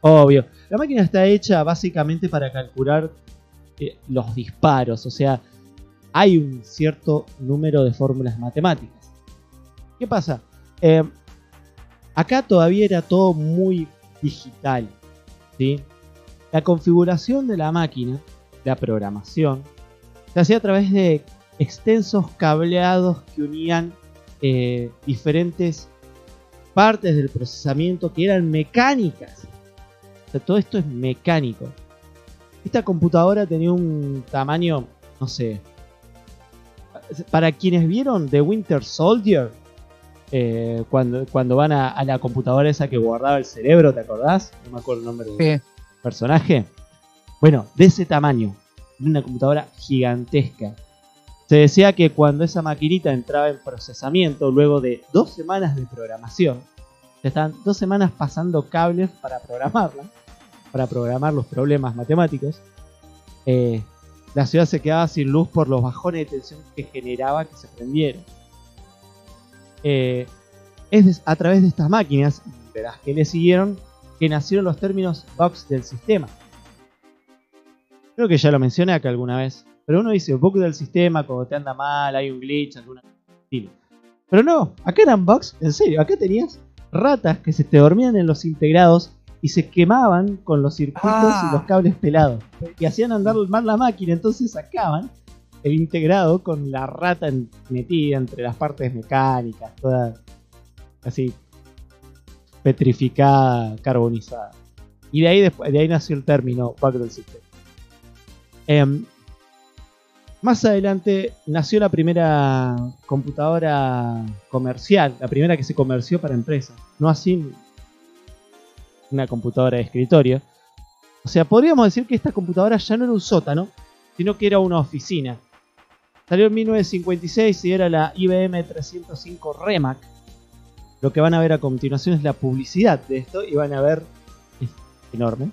Obvio. La máquina está hecha básicamente para calcular los disparos. O sea, hay un cierto número de fórmulas matemáticas. ¿Qué pasa? Acá todavía era todo muy digital, ¿sí? La configuración de la máquina, la programación, se hacía a través de extensos cableados que unían diferentes partes del procesamiento que eran mecánicas. O sea, todo esto es mecánico. Esta computadora tenía un tamaño, no sé. Para quienes vieron The Winter Soldier, cuando van a la computadora esa que guardaba el cerebro, ¿te acordás? No me acuerdo el nombre del personaje. Bueno, de ese tamaño, una computadora gigantesca. Se decía que cuando esa maquinita entraba en procesamiento, luego de 2 semanas de programación, se estaban 2 semanas pasando cables para programarla, para programar los problemas matemáticos, la ciudad se quedaba sin luz por los bajones de tensión que generaba que se prendiera. Es a través de estas máquinas, de las que le siguieron, que nacieron los términos bugs del sistema. Creo que ya lo mencioné acá alguna vez, pero uno dice bug del sistema cuando te anda mal, hay un glitch, alguna estilo. Pero no, acá eran bugs, en serio, acá tenías ratas que se te dormían en los integrados y se quemaban con los circuitos y los cables pelados. Y hacían andar mal la máquina, entonces sacaban el integrado con la rata metida entre las partes mecánicas, toda así petrificada, carbonizada. Y de ahí nació el término bug del sistema. Más adelante nació la primera computadora comercial, la primera que se comerció para empresas, no así una computadora de escritorio. O sea, podríamos decir que esta computadora ya no era un sótano, sino que era una oficina. Salió en 1956 y era la IBM 305 Remac. Lo que van a ver a continuación es la publicidad de esto y van a ver, es enorme.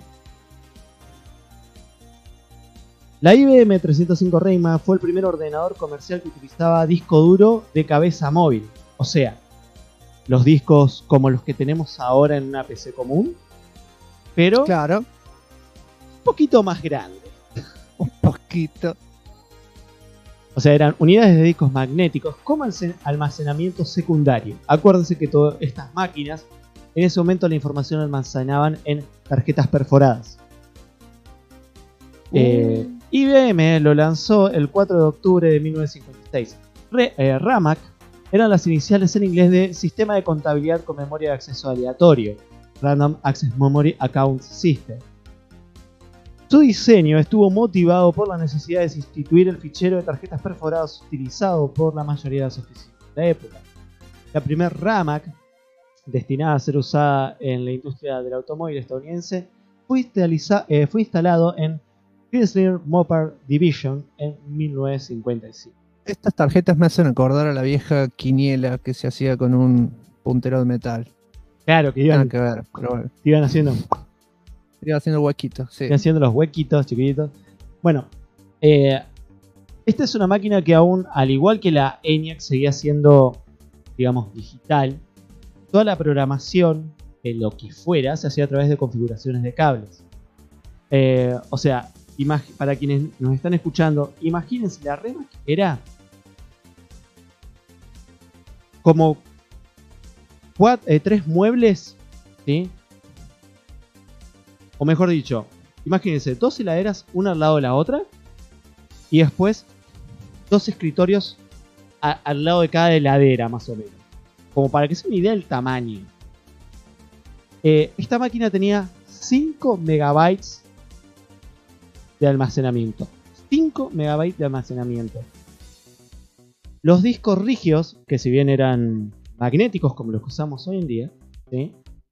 La IBM 305 Remac fue el primer ordenador comercial que utilizaba disco duro de cabeza móvil. O sea, los discos como los que tenemos ahora en una PC común, pero claro, un poquito más grande. Un poquito. O sea, eran unidades de discos magnéticos como almacenamiento secundario. Acuérdense que todas estas máquinas, en ese momento la información la almacenaban en tarjetas perforadas. IBM lo lanzó el 4 de octubre de 1956. RAMAC eran las iniciales en inglés de Sistema de Contabilidad con Memoria de Acceso Aleatorio, Random Access Memory Account System. Su diseño estuvo motivado por la necesidad de sustituir el fichero de tarjetas perforadas utilizado por la mayoría de las oficinas de la época. La primera RAMAC, destinada a ser usada en la industria del automóvil estadounidense, fue instalado en Chrysler Mopar Division en 1955. Estas tarjetas me hacen acordar a la vieja quiniela que se hacía con un puntero de metal. Claro, que iban, que ver, pero bueno. Iban haciendo huequitos, sí. Iban haciendo los huequitos chiquititos. Bueno, esta es una máquina que aún, al igual que la ENIAC, seguía siendo, digamos, digital. Toda la programación, lo que fuera, se hacía a través de configuraciones de cables. O sea, para quienes nos están escuchando, imagínense, la RAMAC era como 3 muebles, ¿sí? O mejor dicho, imagínense 2 heladeras, una al lado de la otra, y después 2 escritorios al lado de cada heladera, más o menos. Como para que se una idea del tamaño. Esta máquina tenía 5 megabytes de almacenamiento. 5 megabytes de almacenamiento. Los discos rígidos, que si bien eran magnéticos como los que usamos hoy en día, ¿sí?,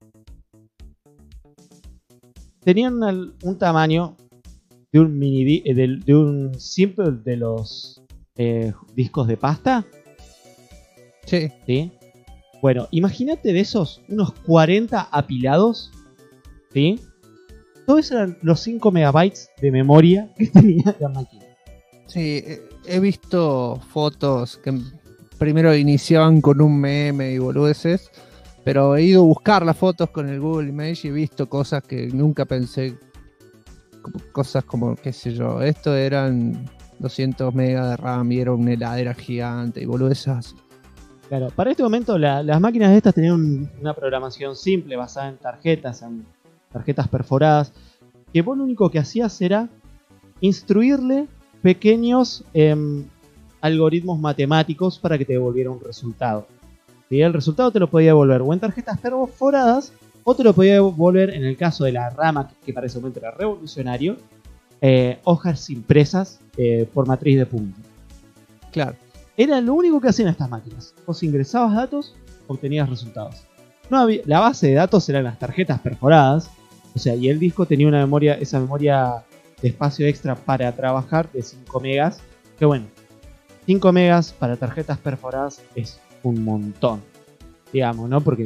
tenían un tamaño de un de un simple de los discos de pasta. Sí. ¿Sí? Bueno, imagínate de esos, unos 40 apilados, ¿sí? Todos esos eran los 5 megabytes de memoria que tenía la máquina. Sí, he visto fotos que primero iniciaban con un meme y boludeces, Pero he ido a buscar las fotos con el Google Image y he visto cosas que nunca pensé. Cosas como, qué sé yo, esto eran 200 megas de RAM y era una heladera gigante y boludeces así. Claro, para este momento las máquinas de estas tenían una programación simple basada en tarjetas perforadas, que vos lo único que hacías era instruirle pequeños algoritmos matemáticos para que te devolviera un resultado. ¿Sí? El resultado te lo podía devolver o en tarjetas perforadas o te lo podía devolver, en el caso de la rama, que para ese momento era revolucionario, hojas impresas por matriz de punto. Claro. Era lo único que hacían estas máquinas. Vos ingresabas datos, obtenías resultados. No había, la base de datos eran las tarjetas perforadas, o sea, y el disco tenía una memoria, esa memoria de espacio extra para trabajar de 5 megas, que bueno, 5 megas para tarjetas perforadas es un montón, digamos, ¿no? Porque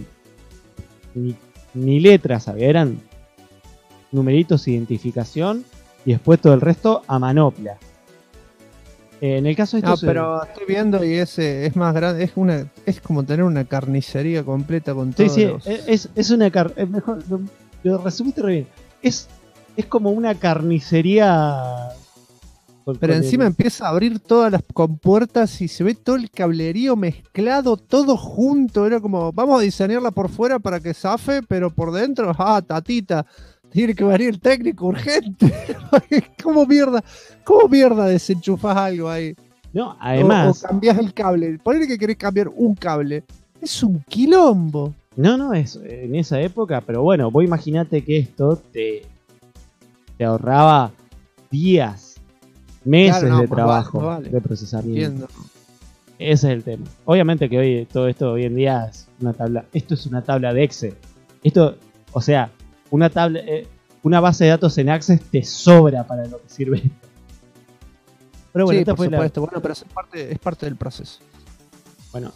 ni letras había, eran numeritos de identificación y después todo el resto a manopla. En el caso de estos, pero estoy viendo y ese es más grande, es como tener una carnicería completa con todos. Sí, es una mejor, lo resumiste re bien. Es como una carnicería. Pero encima empieza a abrir todas las compuertas y se ve todo el cablerío mezclado, todo junto. Era como, vamos a diseñarla por fuera para que zafe, pero por dentro, tatita, tiene que venir el técnico urgente. ¿Cómo mierda desenchufás algo ahí? No, además. O cambiás el cable. Ponele que querés cambiar un cable. Es un quilombo. No, es en esa época, pero bueno, vos imaginate que esto te ahorraba días, meses de trabajo de procesamiento. Entiendo. Ese es el tema. Obviamente que hoy todo esto hoy en día es una tabla. Esto es una tabla de Excel. Esto, o sea, una base de datos en Access te sobra para lo que sirve. Pero bueno, sí, por supuesto. Bueno, pero es parte del proceso. Bueno.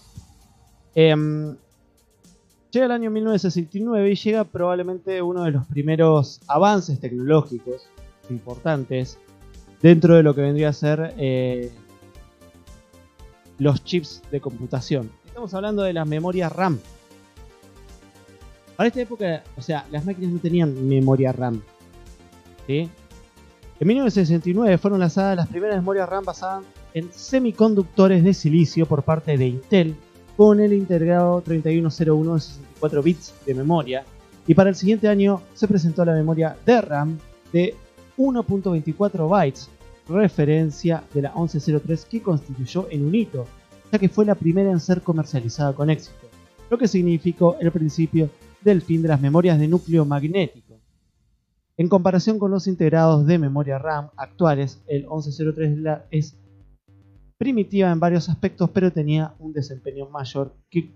Llega el año 1969 y llega probablemente uno de los primeros avances tecnológicos importantes dentro de lo que vendría a ser los chips de computación. Estamos hablando de las memorias RAM. Para esta época, o sea, las máquinas no tenían memoria RAM. ¿Sí? En 1969 fueron lanzadas las primeras memorias RAM basadas en semiconductores de silicio por parte de Intel, con el integrado 3101 de 64 bits de memoria. Y para el siguiente año se presentó la memoria DRAM de 1.24 bytes, referencia de la 1103, que constituyó en un hito, ya que fue la primera en ser comercializada con éxito, lo que significó el principio del fin de las memorias de núcleo magnético. En comparación con los integrados de memoria RAM actuales, el 1103 es primitiva en varios aspectos, pero tenía un desempeño mayor que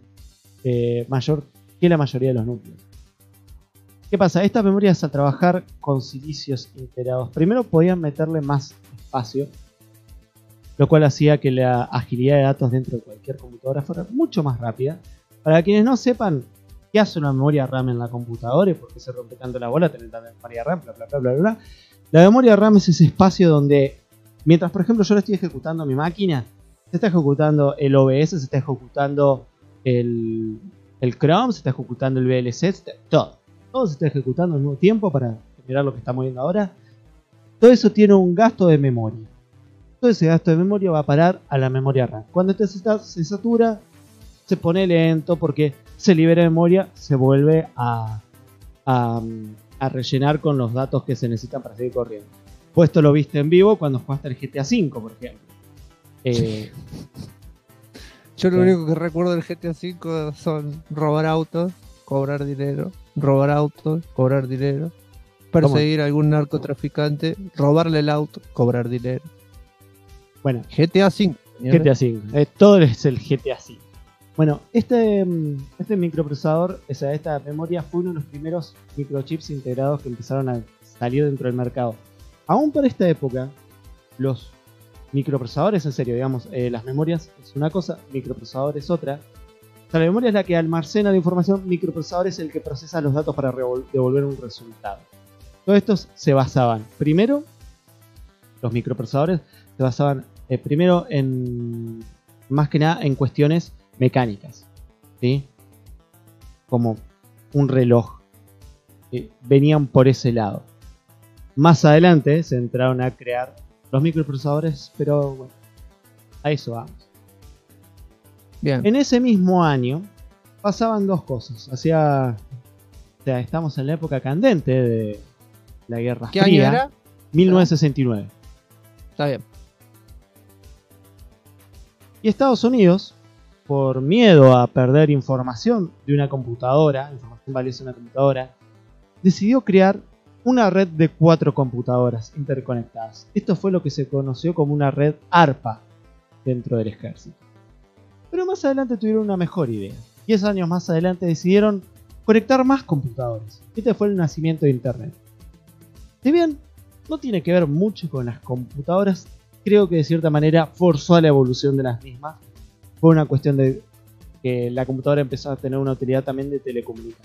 la mayoría de los núcleos. ¿Qué pasa? Estas memorias, al trabajar con silicios integrados, primero podían meterle más espacio, lo cual hacía que la agilidad de datos dentro de cualquier computadora fuera mucho más rápida. Para quienes no sepan qué hace una memoria RAM en la computadora y por qué se rompe tanto la bola tener tanta memoria RAM, bla. La memoria RAM es ese espacio donde, mientras por ejemplo yo lo estoy ejecutando a mi máquina, se está ejecutando el OBS, se está ejecutando el Chrome, se está ejecutando el VLC, todo se está ejecutando al mismo tiempo para generar lo que estamos viendo ahora. Todo eso tiene un gasto de memoria. Todo ese gasto de memoria va a parar a la memoria RAM. Cuando se satura, se pone lento porque se libera memoria, se vuelve a rellenar con los datos que se necesitan para seguir corriendo. Pues esto lo viste en vivo cuando jugaste el GTA V, por ejemplo. Yo lo único que recuerdo del GTA V son robar autos, cobrar dinero, robar autos, cobrar dinero, perseguir a algún narcotraficante, robarle el auto, cobrar dinero. Bueno, GTA V. GTA V. Todo es el GTA V. Bueno, este microprocesador, esta memoria fue uno de los primeros microchips integrados que empezaron a salir dentro del mercado. Aún para esta época, los microprocesadores, en serio, digamos, las memorias es una cosa, microprocesador es otra. O sea, la memoria es la que almacena la información, microprocesador es el que procesa los datos para devolver un resultado. Todos estos se basaban, primero, los microprocesadores se basaban primero en, más que nada, en cuestiones mecánicas, ¿sí? como un reloj. Venían por ese lado. Más adelante se entraron a crear los microprocesadores, pero bueno, a eso vamos. Bien. En ese mismo año pasaban dos cosas. Estamos en la época candente de la Guerra ¿Qué Fría. año era? 1969. Está bien. Y Estados Unidos, por miedo a perder información de una computadora, información valiosa de una computadora, decidió crear una red de 4 computadoras interconectadas. Esto fue lo que se conoció como una red ARPA dentro del ejército. Pero más adelante tuvieron una mejor idea. 10 años más adelante decidieron conectar más computadores. Este fue el nacimiento de Internet. Si bien no tiene que ver mucho con las computadoras, creo que de cierta manera forzó a la evolución de las mismas. Fue una cuestión de que la computadora empezó a tener una utilidad también de telecomunicación.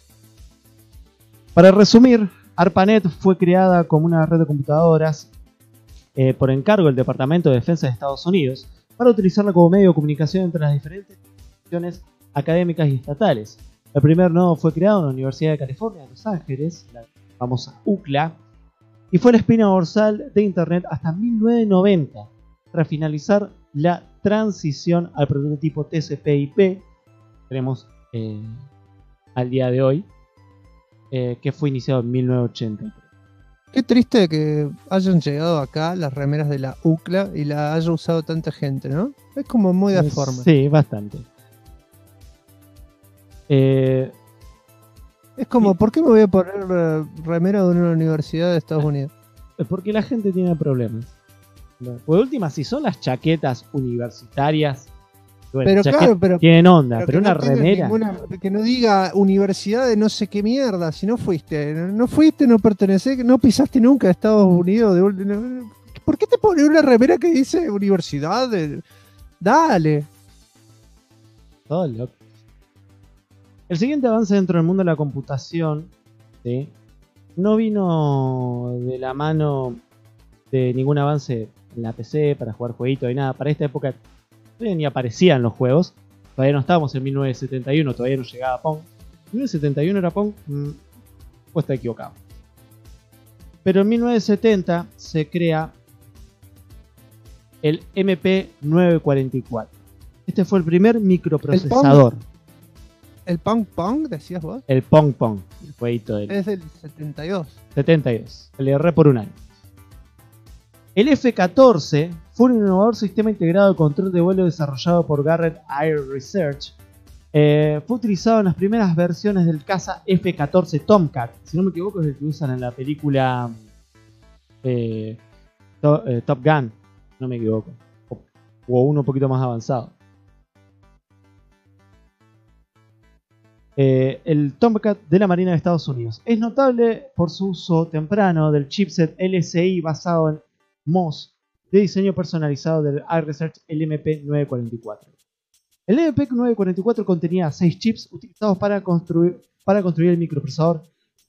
Para resumir, ARPANET fue creada como una red de computadoras por encargo del Departamento de Defensa de Estados Unidos para utilizarla como medio de comunicación entre las diferentes instituciones académicas y estatales. El primer nodo fue creado en la Universidad de California de Los Ángeles, la famosa UCLA, y fue la espina dorsal de Internet hasta 1990, tras finalizar la transición al prototipo TCP/IP que tenemos al día de hoy, que fue iniciado en 1983. Qué triste que hayan llegado acá las remeras de la UCLA y la haya usado tanta gente, ¿no? Es como muy de forma. Sí, bastante. Es como, ¿por qué me voy a poner remera de una universidad de Estados Unidos? Porque la gente tiene problemas. Por última, si son las chaquetas universitarias, bueno, Pero claro, pero tienen onda, pero que una no tengas remera. que no diga universidad de no sé qué mierda, si no fuiste, no pertenecés, no pisaste nunca a Estados Unidos. ¿Por qué te pones una remera que dice universidad? Dale. Todo loco. El siguiente avance dentro del mundo de la computación, ¿sí?, no vino de la mano de ningún avance en la PC para jugar jueguitos y nada. Para esta época todavía ni aparecían los juegos. Todavía no estábamos en 1971, todavía no llegaba Pong. 1971 era Pong, pues está equivocado. Pero en 1970 se crea el MP944. Este fue el primer microprocesador. ¿El Pong Pong, decías vos? El Pong Pong, el jueguito del Es del 72. 72. Le erré por un año. El F-14 fue un innovador sistema integrado de control de vuelo desarrollado por Garrett Air Research. Fue utilizado en las primeras versiones del caza F-14 Tomcat. Si no me equivoco, es el que usan en la película Top Gun. No me equivoco. O uno un poquito más avanzado. El Tomcat de la Marina de Estados Unidos. Es notable por su uso temprano del chipset LSI basado en MOS de diseño personalizado del Air Research LMP944. El LMP944 contenía 6 chips utilizados para construir el microprocesador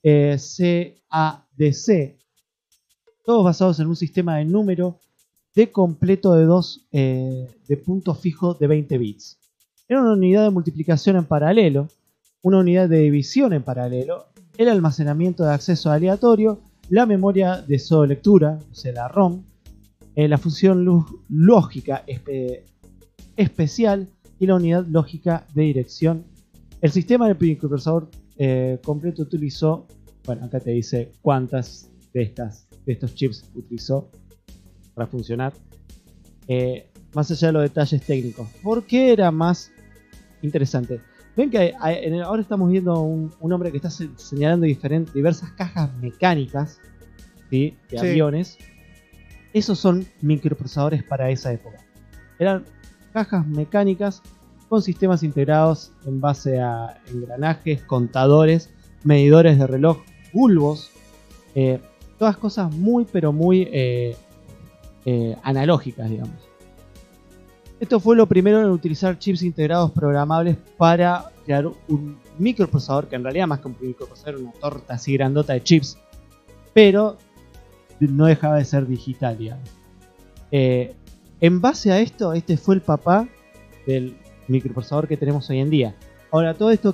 CADC, todos basados en un sistema de número de completo de 2 de punto fijo de 20 bits. Era una unidad de multiplicación en paralelo, una unidad de división en paralelo, el almacenamiento de acceso aleatorio, la memoria de solo lectura, o sea la ROM, la función lógica especial y la unidad lógica de dirección. El sistema del microprocesador completo utilizó, bueno, acá te dice cuántas de estos chips utilizó para funcionar. Más allá de los detalles técnicos, ¿por qué era más interesante? Ven que ahora estamos viendo un hombre que está señalando diversas cajas mecánicas, ¿sí?, de aviones. Esos son microprocesadores para esa época. Eran cajas mecánicas con sistemas integrados en base a engranajes, contadores, medidores de reloj, bulbos. Todas cosas muy pero muy analógicas, digamos. Esto fue lo primero en utilizar chips integrados programables para crear un microprocesador, que en realidad más que un microprocesador era una torta así grandota de chips, pero no dejaba de ser digital, digamos. En base a esto, este fue el papá del microprocesador que tenemos hoy en día. Ahora, todo esto que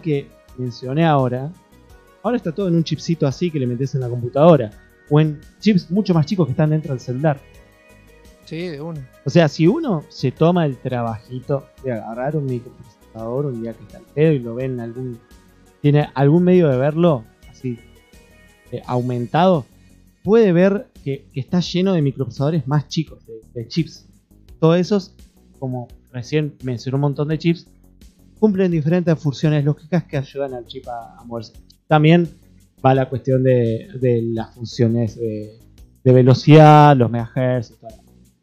mencioné ahora está todo en un chipcito así que le metes en la computadora. O en chips mucho más chicos que están dentro del celular. Sí, de uno. O sea, si uno se toma el trabajito de agarrar un microprocesador un día que está al pedo y lo ve en tiene algún medio de verlo así aumentado, puede ver que está lleno de microprocesadores más chicos, de chips. Todos esos, como recién mencioné un montón de chips, cumplen diferentes funciones lógicas que ayudan al chip a moverse. También va la cuestión de las funciones de velocidad, los megahertz y todo.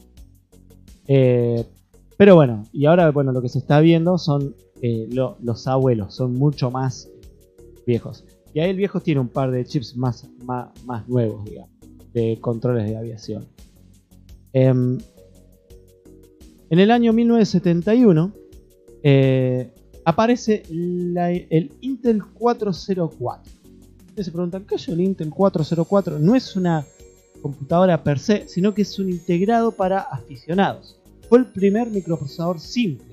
Pero bueno, y ahora lo que se está viendo son los abuelos, son mucho más viejos. Y ahí el viejo tiene un par de chips más nuevos, digamos, de controles de aviación. En el año 1971 aparece el Intel 404. Ustedes se preguntan, ¿qué es el Intel 404? No es una computadora per se, sino que es un integrado para aficionados. Fue el primer microprocesador simple.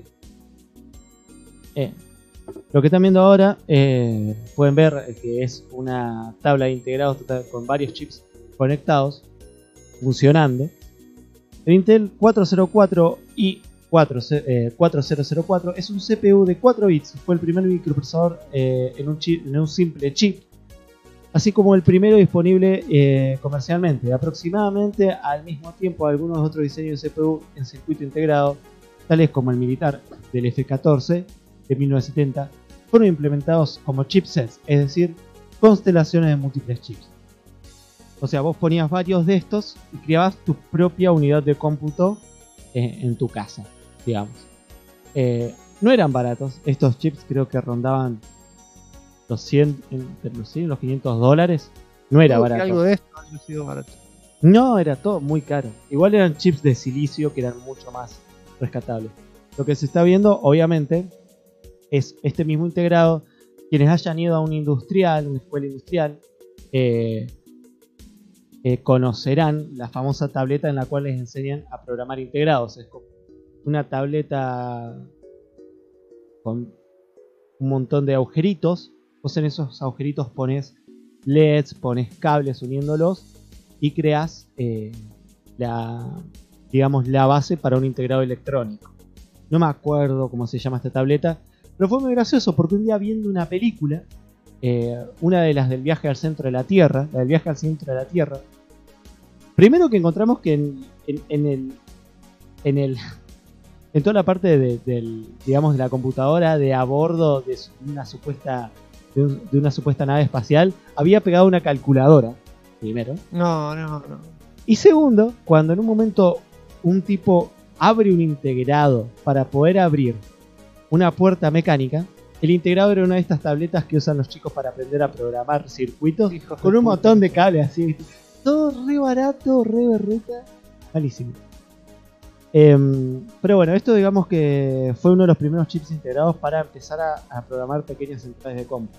Lo que están viendo ahora, pueden ver que es una tabla de integrados total con varios chips conectados, funcionando. El Intel 404 y 4004 es un CPU de 4 bits. Fue el primer microprocesador en un simple chip, así como el primero disponible comercialmente. Aproximadamente al mismo tiempo, algunos otros diseños de CPU en circuito integrado, tales como el militar del F-14 de 1970, fueron implementados como chipsets, es decir, constelaciones de múltiples chips. O sea, vos ponías varios de estos y creabas tu propia unidad de cómputo en tu casa, digamos. No eran baratos, estos chips creo que rondaban entre los 100 y los $500. No era barato. Algo de esto haya sido barato. No, era todo muy caro. Igual eran chips de silicio que eran mucho más rescatables. Lo que se está viendo, obviamente, es este mismo integrado. Quienes hayan ido a una escuela industrial, conocerán la famosa tableta en la cual les enseñan a programar integrados. Es como una tableta con un montón de agujeritos. Vos en esos agujeritos pones LEDs, pones cables uniéndolos y creas la base para un integrado electrónico. No me acuerdo cómo se llama esta tableta, pero fue muy gracioso porque un día viendo una película, una de las del viaje al centro de la Tierra, primero que encontramos que en toda la parte de la computadora de a bordo de una supuesta nave espacial había pegado una calculadora, primero. No. Y segundo, cuando en un momento un tipo abre un integrado para poder abrir una puerta mecánica, el integrado era una de estas tabletas que usan los chicos para aprender a programar circuitos, con un montón de cables así. Todo re barato, re berreta, malísimo. Pero bueno, esto digamos que fue uno de los primeros chips integrados para empezar a programar pequeñas centrales de cómputo.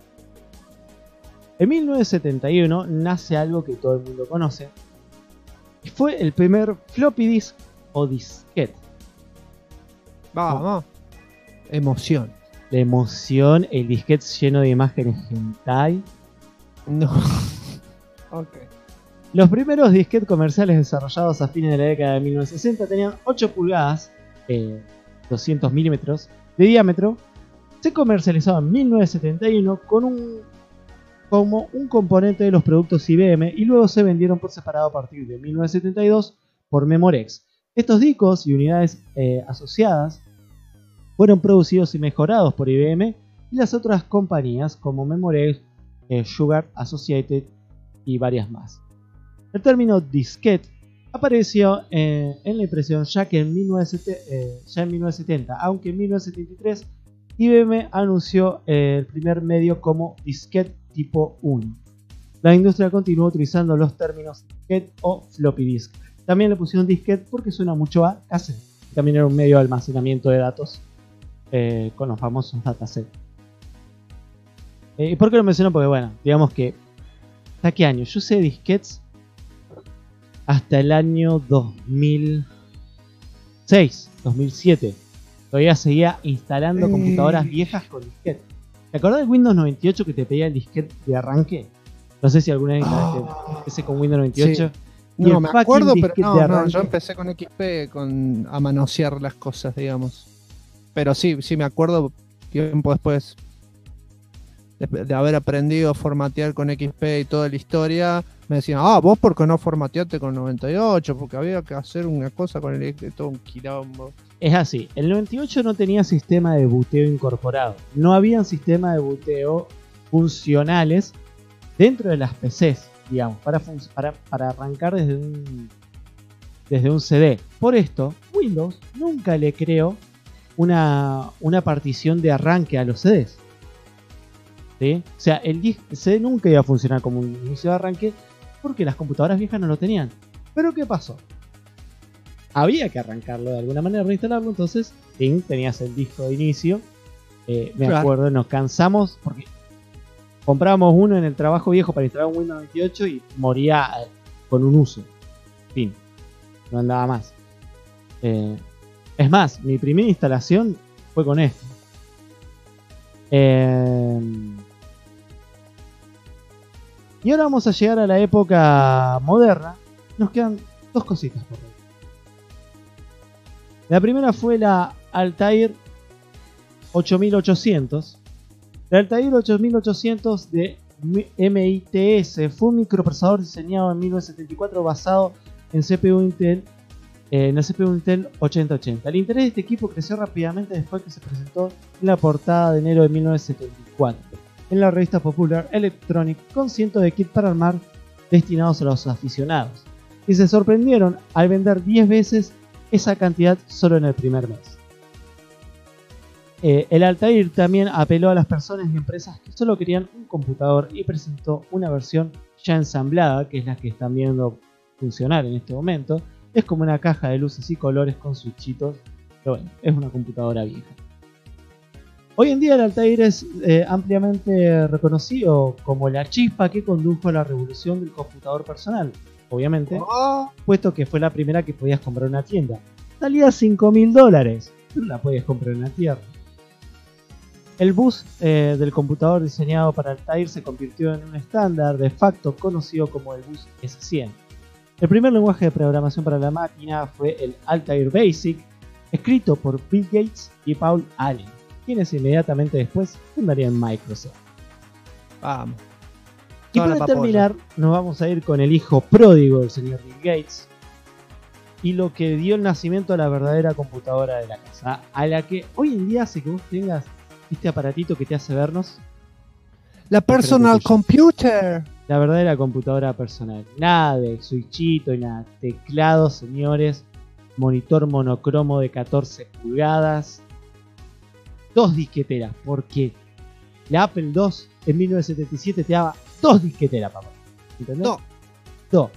En 1971 nace algo que todo el mundo conoce, y fue el primer floppy disk o disquete. Vamos. Emoción. La emoción, el disquete lleno de imágenes hentai. No. Ok. Los primeros disquetes comerciales desarrollados a fines de la década de 1960 tenían 8 pulgadas, 200 milímetros de diámetro. Se comercializaban en 1971 como un componente de los productos IBM y luego se vendieron por separado a partir de 1972 por Memorex. Estos discos y unidades asociadas fueron producidos y mejorados por IBM y las otras compañías como Memorex, Sugar Associated y varias más. El término disquete apareció en la impresión ya en 1970, aunque en 1973 IBM anunció el primer medio como disquete tipo 1. La industria continuó utilizando los términos disquete o floppy disk. También le pusieron disquete porque suena mucho a cassette. También era un medio de almacenamiento de datos con los famosos datasets. ¿Y por qué lo menciono? Porque bueno, digamos que ¿hasta qué año? Yo usé disquetes hasta el año 2006, 2007. Todavía seguía instalando computadoras viejas con disquetes. ¿Te acordás del Windows 98 que te pedía el disquete de arranque? No sé si alguna vez empecé con Windows 98. Sí. Y No, el me fucking acuerdo, pero disquete de no, arranque. yo empecé con XP a manosear las cosas, digamos. Pero sí me acuerdo tiempo después de haber aprendido a formatear con XP y toda la historia, me decían, vos por qué no formateaste con 98, porque había que hacer una cosa con el XP, todo un quilombo. Es así, el 98 no tenía sistema de buteo incorporado. No habían sistemas de buteo funcionales dentro de las PCs, digamos, para arrancar desde un CD. Por esto, Windows nunca le creó una partición de arranque a los CDs. ¿Sí? O sea, el CD nunca iba a funcionar como un inicio de arranque porque las computadoras viejas no lo tenían. Pero ¿qué pasó? Había que arrancarlo de alguna manera, reinstalarlo, entonces tenías el disco de inicio. Me acuerdo, nos cansamos porque comprábamos uno en el trabajo viejo para instalar un Windows 98 y moría con un uso. Fin, no andaba más. Es más, mi primera instalación fue con esto. Y ahora vamos a llegar a la época moderna. Nos quedan dos cositas por ver. La primera fue la Altair 8800. La Altair 8800 de MITS fue un microprocesador diseñado en 1974 basado en el CPU Intel 8080. El interés de este equipo creció rápidamente después que se presentó en la portada de enero de 1974 en la revista Popular Electronic con cientos de kits para armar destinados a los aficionados, y se sorprendieron al vender 10 veces esa cantidad solo en el primer mes. El Altair también apeló a las personas y empresas que solo querían un computador y presentó una versión ya ensamblada, que es la que están viendo funcionar en este momento. Es como una caja de luces y colores con switchitos, pero bueno, es una computadora vieja. Hoy en día el Altair es ampliamente reconocido como la chispa que condujo a la revolución del computador personal, obviamente, puesto que fue la primera que podías comprar en una tienda. Salía $5.000, pero la podías comprar en la tierra. El bus del computador diseñado para Altair se convirtió en un estándar de facto conocido como el bus S100. El primer lenguaje de programación para la máquina fue el Altair Basic, escrito por Bill Gates y Paul Allen, quienes inmediatamente después fundarían Microsoft. Vamos. Y para terminar, nos vamos a ir con el hijo pródigo del señor Bill Gates y lo que dio el nacimiento a la verdadera computadora de la casa, a la que hoy en día hace que vos tengas este aparatito que te hace vernos. La personal computer. La verdadera computadora personal. Nada de switchito y nada. Teclado, señores. Monitor monocromo de 14 pulgadas. 2 disqueteras. Porque la Apple II en 1977 te daba 2 disqueteras, papá. ¿Entendés? 2.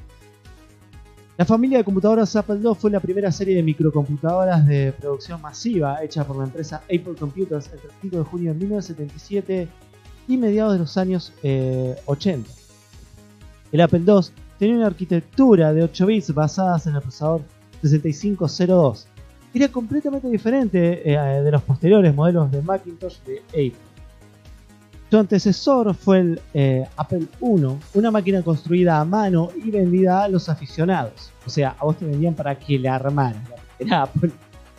La familia de computadoras Apple II fue la primera serie de microcomputadoras de producción masiva hecha por la empresa Apple Computers el 5 de junio de 1977 y mediados de los años 80. El Apple II tenía una arquitectura de 8 bits basadas en el procesador 6502. Era completamente diferente de los posteriores modelos de Macintosh de Apple. Su antecesor fue el Apple I, una máquina construida a mano y vendida a los aficionados. O sea, a vos te vendían para que la armaras. Era Apple.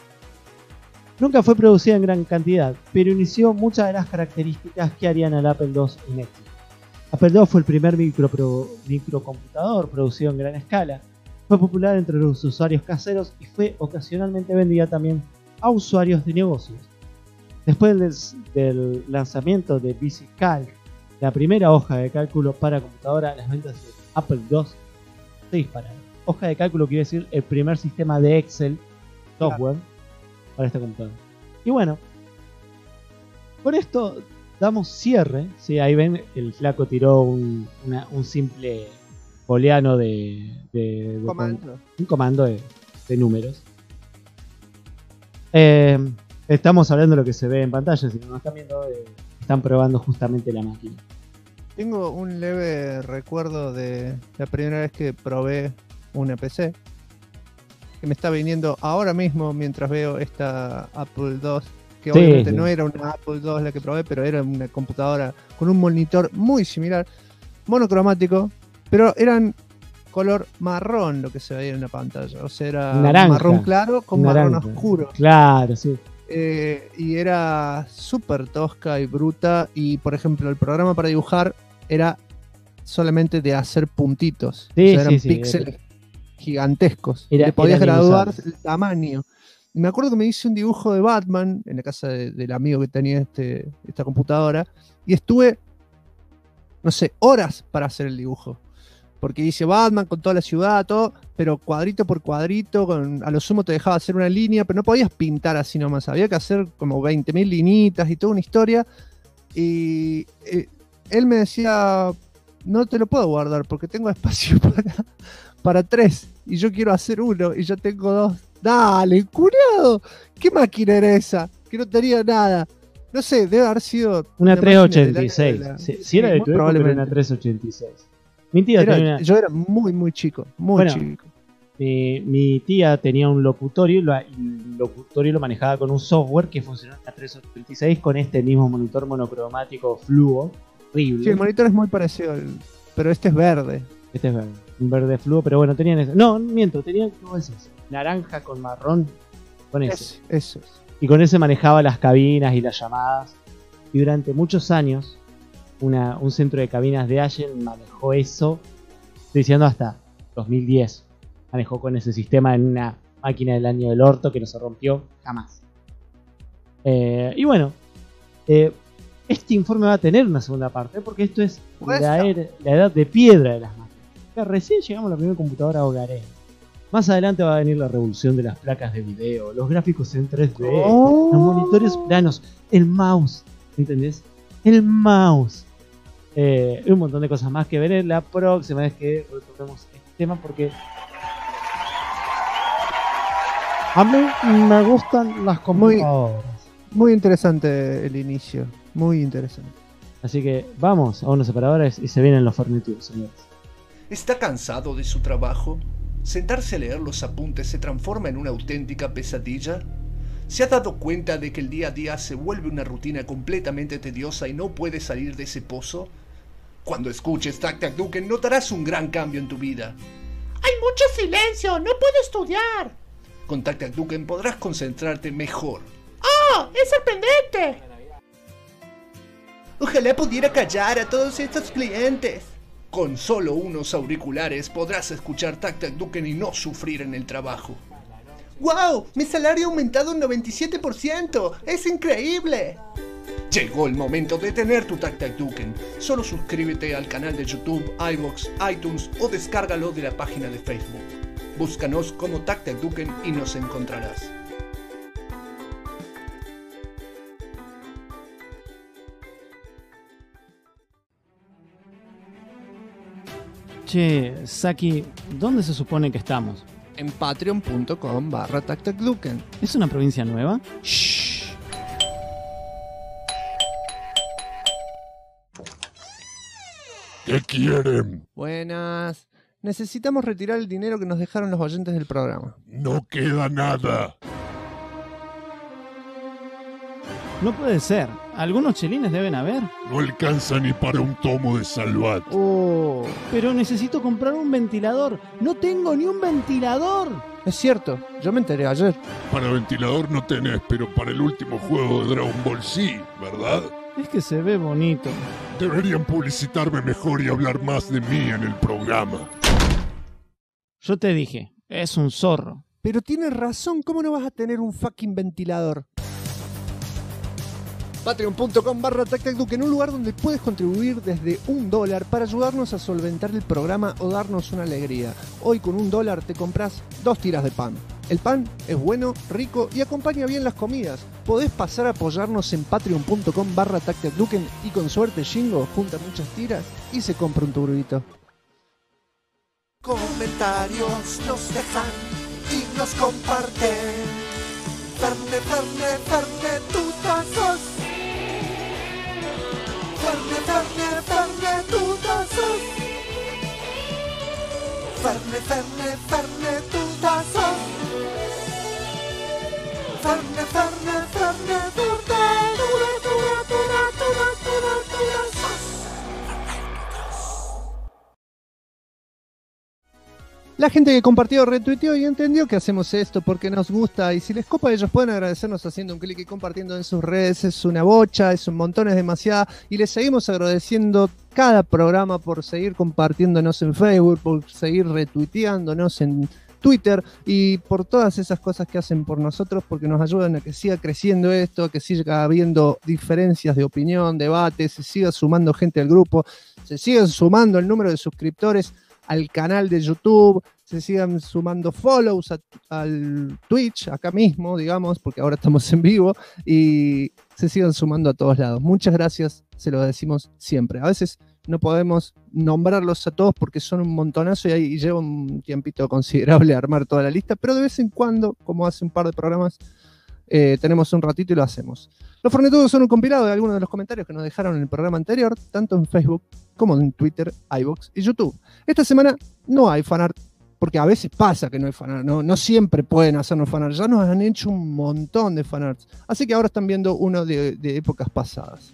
Nunca fue producida en gran cantidad, pero inició muchas de las características que harían al Apple II un éxito. Apple II fue el primer microcomputador producido en gran escala. Fue popular entre los usuarios caseros y fue ocasionalmente vendida también a usuarios de negocios. Después del lanzamiento de VisiCalc, la primera hoja de cálculo para computadora, las ventas de Apple II se dispararon. Hoja de cálculo quiere decir el primer sistema de Excel software para esta computadora. Y bueno, con esto damos cierre. Sí, ahí ven, el flaco tiró un simple booleano un comando de números. Estamos hablando de lo que se ve en pantalla. Si no nos están viendo, están probando justamente la máquina. Tengo un leve recuerdo de la primera vez que probé una PC, que me está viniendo ahora mismo mientras veo esta Apple II que Sí, obviamente sí. no era una Apple II la que probé, pero era una computadora con un monitor muy similar, monocromático, pero eran color marrón lo que se veía en la pantalla. O sea, era Naranja. marrón claro con marrón Naranja. oscuro. Claro, sí. Y era súper tosca y bruta. Y por ejemplo, el programa para dibujar era solamente de hacer puntitos. Sí, O sea, eran sí, píxeles gigantescos. Era- Le podías eran graduar inusables. el tamaño. Y me acuerdo que me hice un dibujo de Batman en la casa del amigo que tenía esta computadora. Y estuve, no sé, horas para hacer el dibujo. Porque hice Batman con toda la ciudad, todo, pero cuadrito por cuadrito, a lo sumo te dejaba hacer una línea, pero no podías pintar así nomás, había que hacer como 20.000 linitas y toda una historia. Y él me decía, no te lo puedo guardar porque tengo espacio para 3 y yo quiero hacer 1 y ya tengo 2. Dale, curado, ¿qué máquina era esa? Que no tenía nada. No sé, debe haber sido Una máquina del año 386. de la- Si era de muy tu época, era una 386. Mi tía tenía una- Yo era muy chico, muy Bueno, chico. mi tía tenía un locutorio y el locutorio lo manejaba con un software que funcionaba en la 386 con este mismo monitor monocromático fluo. Horrible. Sí, el monitor es muy parecido, pero este es verde. Este es verde, un verde fluo, pero bueno, tenían eso. No, miento, tenían, ¿cómo es eso? Naranja con marrón, con ese. Eso es. Y con ese manejaba las cabinas y las llamadas. Y durante muchos años, un centro de cabinas de Allen manejó eso, estoy diciendo hasta 2010. Manejó con ese sistema en una máquina del año del orto que no se rompió jamás. Y bueno, este informe va a tener una segunda parte, porque esto es la edad de piedra de las máquinas. Ya recién llegamos a la primera computadora hogareña. Más adelante va a venir la revolución de las placas de video, los gráficos en 3D, los monitores planos, el mouse, ¿entendés? El mouse. Y un montón de cosas más que veré la próxima vez que retomemos este tema, porque a mí me gustan las computadoras. Muy interesante el inicio, muy interesante. Así que vamos a unos separadores y se vienen los Fornitudes, señores. ¿Está cansado de su trabajo? ¿Sentarse a leer los apuntes se transforma en una auténtica pesadilla? ¿Se ha dado cuenta de que el día a día se vuelve una rutina completamente tediosa y no puede salir de ese pozo? Cuando escuches Tac Tac Duken notarás un gran cambio en tu vida. ¡Hay mucho silencio! ¡No puedo estudiar! Con Tac Tac Duken podrás concentrarte mejor. ¡Oh! ¡Es sorprendente! Ojalá pudiera callar a todos estos clientes. Con solo unos auriculares podrás escuchar Tac Tac Duken y no sufrir en el trabajo. ¡Wow! ¡Mi salario ha aumentado un 97%! ¡Es increíble! Llegó el momento de tener tu Tac Tac Duken. Solo suscríbete al canal de YouTube, iVoox, iTunes o descárgalo de la página de Facebook. Búscanos como Tac Tac Duken y nos encontrarás. Che, Saki, ¿dónde se supone que estamos? En patreon.com/TacTacDuken. ¿Es una provincia nueva? Shh. ¿Qué quieren? Buenas. Necesitamos retirar el dinero que nos dejaron los oyentes del programa. No queda nada. No puede ser. Algunos chelines deben haber. No alcanza ni para un tomo de Salvat. Oh, Pero necesito comprar un ventilador. No tengo ni un ventilador. es cierto, yo me enteré ayer. Para ventilador no tenés, pero para el último juego de Dragon Ball sí, ¿verdad? Es que se ve bonito. Deberían publicitarme mejor y hablar más de mí en el programa. Yo te dije, es un zorro. Pero tienes razón, ¿cómo no vas a tener un fucking ventilador? Patreon.com/TacTacDuken, un lugar donde puedes contribuir desde $1 para ayudarnos a solventar el programa o darnos una alegría. Hoy con $1 te compras 2 tiras de pan. El pan es bueno, rico y acompaña bien las comidas. Podés pasar a apoyarnos en patreon.com/TacTacDuken y con suerte Shingo junta muchas tiras y se compra un turbito. Comentarios nos dejan y nos comparten. Ferne, Ferne, Ferne, tutazos. Ferne, Ferne, Ferne, tutazos. Ferne, Ferne, Ferne, tutazos. Ferne, Ferne, Ferne, tutazos. La gente que compartió, retuiteó y entendió que hacemos esto porque nos gusta, y si les copa, ellos pueden agradecernos haciendo un clic y compartiendo en sus redes. Es una bocha, es un montón, es demasiada, y les seguimos agradeciendo cada programa por seguir compartiéndonos en Facebook, por seguir retuiteándonos en Twitter y por todas esas cosas que hacen por nosotros, porque nos ayudan a que siga creciendo esto, a que siga habiendo diferencias de opinión, debates, se siga sumando gente al grupo, se siga sumando el número de suscriptores al canal de YouTube, se sigan sumando follows al Twitch, acá mismo, digamos, porque ahora estamos en vivo, y se sigan sumando a todos lados. Muchas gracias, se lo decimos siempre. A veces no podemos nombrarlos a todos porque son un montonazo y lleva un tiempito considerable armar toda la lista, pero de vez en cuando, como hace un par de programas, tenemos un ratito y lo hacemos. Los Fornetudos son un compilado de algunos de los comentarios que nos dejaron en el programa anterior, tanto en Facebook como en Twitter, iVoox y YouTube. Esta semana no hay fanart, porque a veces pasa que no hay fanart, no siempre pueden hacernos fanart, ya nos han hecho un montón de fanarts, así que ahora están viendo uno de épocas pasadas.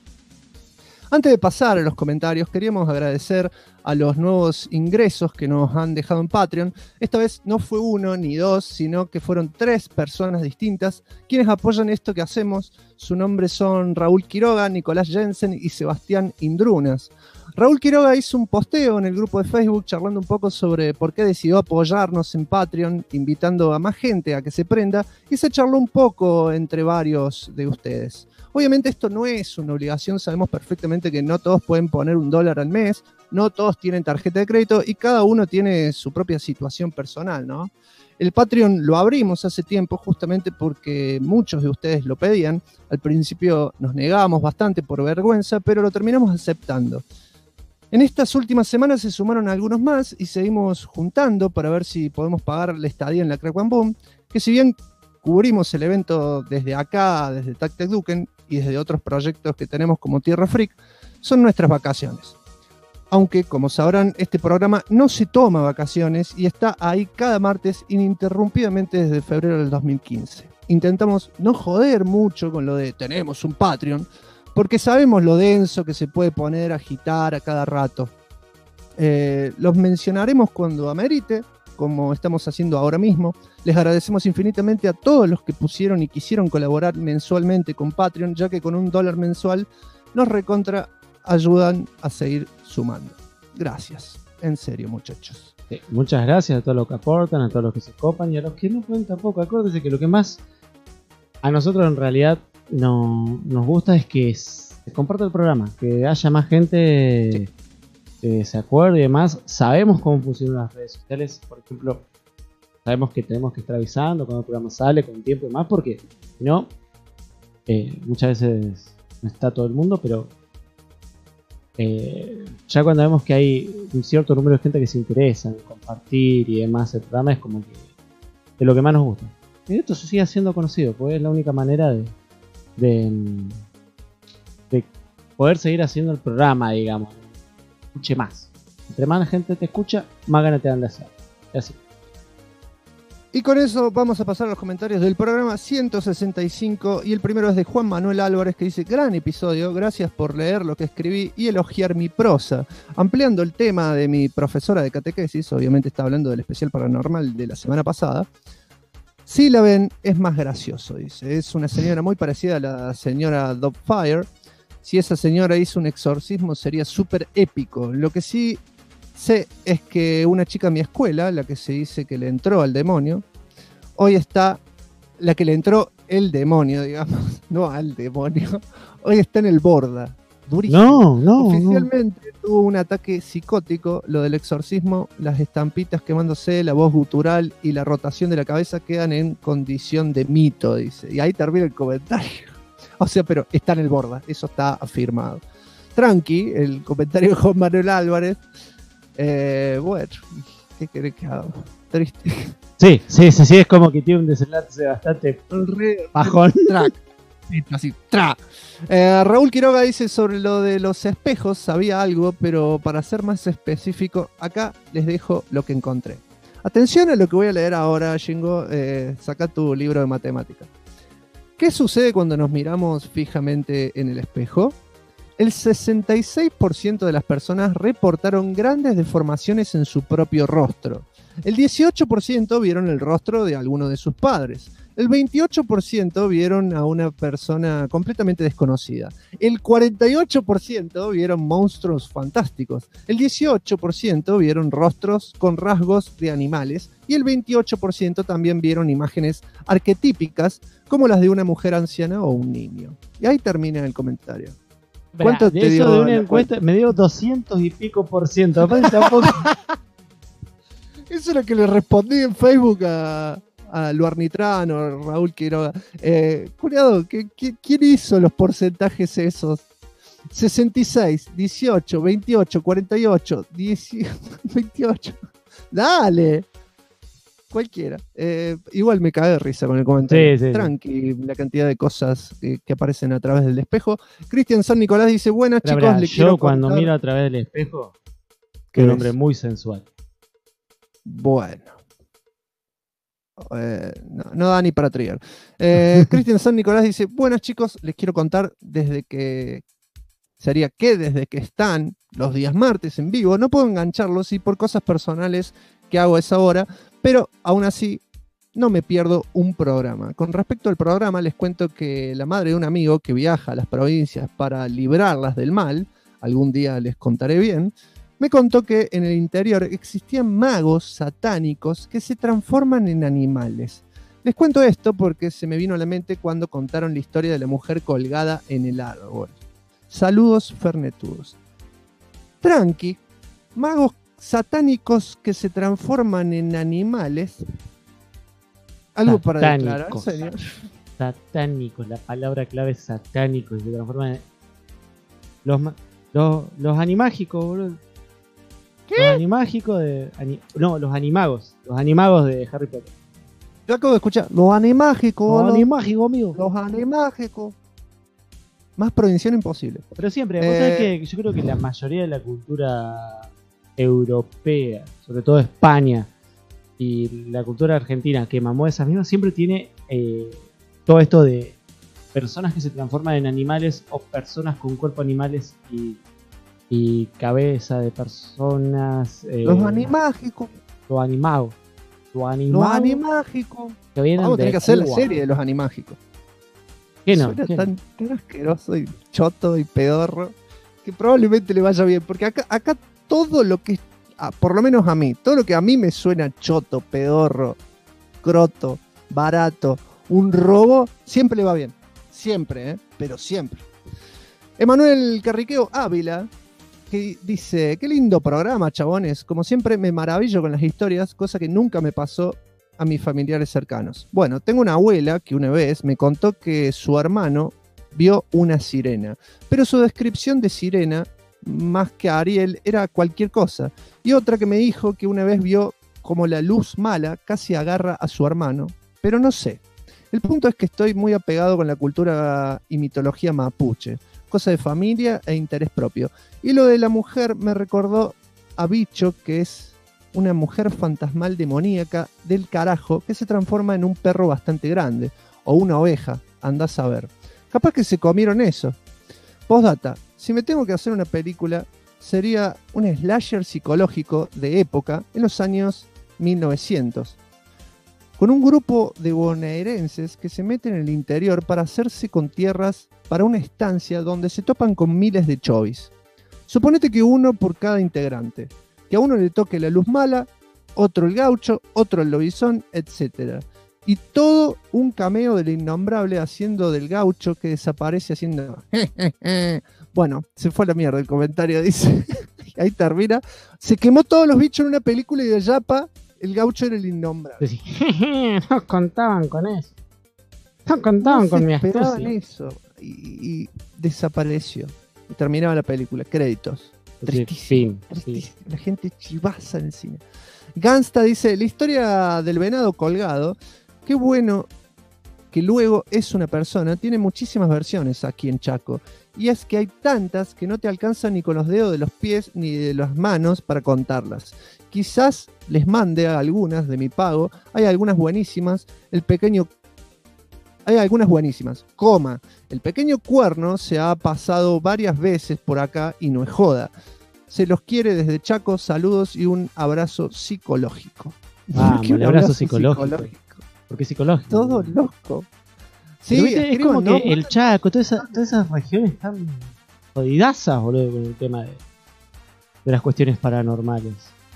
Antes de pasar a los comentarios, queríamos agradecer a los nuevos ingresos que nos han dejado en Patreon. Esta vez no fue uno ni dos, sino que fueron 3 personas distintas quienes apoyan esto que hacemos. Su nombre son Raúl Quiroga, Nicolás Jensen y Sebastián Indrunas. Raúl Quiroga hizo un posteo en el grupo de Facebook charlando un poco sobre por qué decidió apoyarnos en Patreon, invitando a más gente a que se prenda, y se charló un poco entre varios de ustedes. Obviamente esto no es una obligación, sabemos perfectamente que no todos pueden poner $1 al mes, no todos tienen tarjeta de crédito y cada uno tiene su propia situación personal, ¿no? El Patreon lo abrimos hace tiempo justamente porque muchos de ustedes lo pedían. Al principio nos negábamos bastante por vergüenza, pero lo terminamos aceptando. En estas últimas semanas se sumaron algunos más y seguimos juntando para ver si podemos pagar la estadía en la Crack One Boom, que si bien cubrimos el evento desde acá, desde Tactic Duken y desde otros proyectos que tenemos como Tierra Freak, son nuestras vacaciones. Aunque, como sabrán, este programa no se toma vacaciones y está ahí cada martes ininterrumpidamente desde febrero del 2015. Intentamos no joder mucho con lo de tenemos un Patreon, porque sabemos lo denso que se puede poner a agitar a cada rato. Los mencionaremos cuando amerite, como estamos haciendo ahora mismo. Les agradecemos infinitamente a todos los que pusieron y quisieron colaborar mensualmente con Patreon, ya que con $1 mensual nos recontra ayudan a seguir sumando. Gracias, en serio, muchachos. Sí, muchas gracias a todos los que aportan, a todos los que se copan y a los que no pueden tampoco. Acuérdense que lo que más a nosotros en realidad nos gusta es que se comparta el programa, que haya más gente que se acuerde y demás. Sabemos cómo funcionan las redes sociales, por ejemplo, sabemos que tenemos que estar avisando cuando el programa sale con tiempo y más, porque si no, muchas veces no está todo el mundo, pero ya cuando vemos que hay un cierto número de gente que se interesa en compartir y demás el programa, es como que de lo que más nos gusta. Y esto se sigue siendo conocido, porque es la única manera de poder seguir haciendo el programa, digamos. Escuche más. Entre más gente te escucha, más ganas te dan de hacer. Así. Y con eso vamos a pasar a los comentarios del programa 165, y el primero es de Juan Manuel Álvarez, que dice: gran episodio, gracias por leer lo que escribí y elogiar mi prosa. Ampliando el tema de mi profesora de catequesis, obviamente está hablando del especial paranormal de la semana pasada. Si la ven, es más gracioso, dice. Es una señora muy parecida a la señora Dogfire. Si esa señora hizo un exorcismo sería súper épico. Lo que sí sé es que una chica en mi escuela, la que se dice que le entró al demonio, hoy está, la que le entró el demonio, digamos, no al demonio, hoy está en el Borda. Durísimo. No. Oficialmente tuvo un ataque psicótico. Lo del exorcismo, las estampitas quemándose, la voz gutural y la rotación de la cabeza quedan en condición de mito, dice. Y ahí termina el comentario. O sea, pero está en el Borda, eso está afirmado. Tranqui, el comentario de Juan Manuel Álvarez. Bueno, ¿qué querés que haga? Triste. Sí, es como que tiene un desenlace bastante bajón. Así, Raúl Quiroga dice sobre lo de los espejos, sabía algo, pero para ser más específico, acá les dejo lo que encontré. Atención a lo que voy a leer ahora, Jingo, saca tu libro de matemáticas. ¿Qué sucede cuando nos miramos fijamente en el espejo? El 66% de las personas reportaron grandes deformaciones en su propio rostro. El 18% vieron el rostro de alguno de sus padres. El 28% vieron a una persona completamente desconocida. El 48% vieron monstruos fantásticos. El 18% vieron rostros con rasgos de animales. Y el 28% también vieron imágenes arquetípicas como las de una mujer anciana o un niño. Y ahí termina el comentario. ¿Cuánto te dio? De una encuesta me dio 200 y pico %. Aparte, tampoco... Eso es lo que le respondí en Facebook a Luarnitrano, Raúl Quiroga. Cuidado, ¿quién hizo los porcentajes esos? 66, 18, 28, 48, 28. Dale. Cualquiera. Igual me cagué de risa con el comentario. Sí. Tranqui, la cantidad de cosas que aparecen a través del espejo. Cristian San Nicolás dice, buenas chicos, yo cuando miro a través del espejo, que un hombre muy sensual. Bueno. No da ni para trigger. Cristian San Nicolás dice, buenas chicos, les quiero contar desde que están los días martes en vivo, no puedo engancharlos y por cosas personales que hago a esa hora, pero aún así no me pierdo un programa. Con respecto al programa, les cuento que la madre de un amigo que viaja a las provincias para librarlas del mal, algún día les contaré bien, me contó que en el interior existían magos satánicos que se transforman en animales. Les cuento esto porque se me vino a la mente cuando contaron la historia de la mujer colgada en el árbol. Saludos fernetudos. Tranqui, magos satánicos que se transforman en animales. Algo para declarar, señor. Satánicos, la palabra clave es satánico y se transforman en... Los animágicos, boludo. ¿Qué? Los animágicos de... los animagos. Los animagos de Harry Potter. Yo acabo de escuchar. Los animágicos. Los animágicos, amigo. Los animágicos. Más provinciano imposible. Pero siempre, vos sabés que yo creo que la mayoría de la cultura europea, sobre todo España y la cultura argentina que mamó esas mismas, siempre tiene todo esto de personas que se transforman en animales o personas con cuerpo animales y cabeza de personas. Los animágicos. Los animagos. Los animágicos. Vamos a tener que hacer la serie de los animágicos. ¿Qué no? Suena tan asqueroso y choto y pedorro que probablemente le vaya bien. Porque acá todo lo que, por lo menos a mí, todo lo que a mí me suena choto, pedorro, croto, barato, un robo, siempre le va bien. Siempre, pero siempre. Emanuel Carriqueo Ávila, que dice, qué lindo programa, chabones. Como siempre me maravillo con las historias, cosa que nunca me pasó a mis familiares cercanos. Bueno, tengo una abuela que una vez me contó que su hermano vio una sirena, pero su descripción de sirena, más que Ariel, era cualquier cosa. Y otra que me dijo que una vez vio como la luz mala casi agarra a su hermano, pero no sé. El punto es que estoy muy apegado con la cultura y mitología mapuche, cosa de familia e interés propio. Y lo de la mujer me recordó a Bicho, que es una mujer fantasmal demoníaca del carajo que se transforma en un perro bastante grande, o una oveja, andás a ver. Capaz que se comieron eso. Postdata, si me tengo que hacer una película, sería un slasher psicológico de época en los años 1900, con un grupo de bonaerenses que se meten en el interior para hacerse con tierras para una estancia donde se topan con miles de chovis. Suponete que uno por cada integrante. Que a uno le toque la luz mala, otro el gaucho, otro el lobizón, etc. Y todo un cameo del innombrable haciendo del gaucho que desaparece haciendo... Bueno, se fue a la mierda el comentario, dice. Y ahí termina. Se quemó todos los bichos en una película y de Yapa el gaucho era el innombrable. Sí. No contaban con eso. No contaban con mi astucia. Eso. Y desapareció. Y terminaba la película. Créditos. Tristísimo. Sí. La gente chivaza en el cine. Gansta dice, la historia del venado colgado, qué bueno que luego es una persona, tiene muchísimas versiones aquí en Chaco. Y es que hay tantas que no te alcanzan ni con los dedos de los pies ni de las manos para contarlas. Quizás les mande a algunas de mi pago, hay algunas buenísimas. El pequeño hay algunas buenísimas. Coma, el pequeño cuerno se ha pasado varias veces por acá y no es joda. Se los quiere desde Chaco, saludos y un abrazo psicológico. Vamos, un abrazo psicológico. Porque psicológico. Todo loco. Sí, pero, ¿viste? Es como no, que el Chaco, todas esas regiones están jodidazas, boludo, con el tema de las cuestiones paranormales.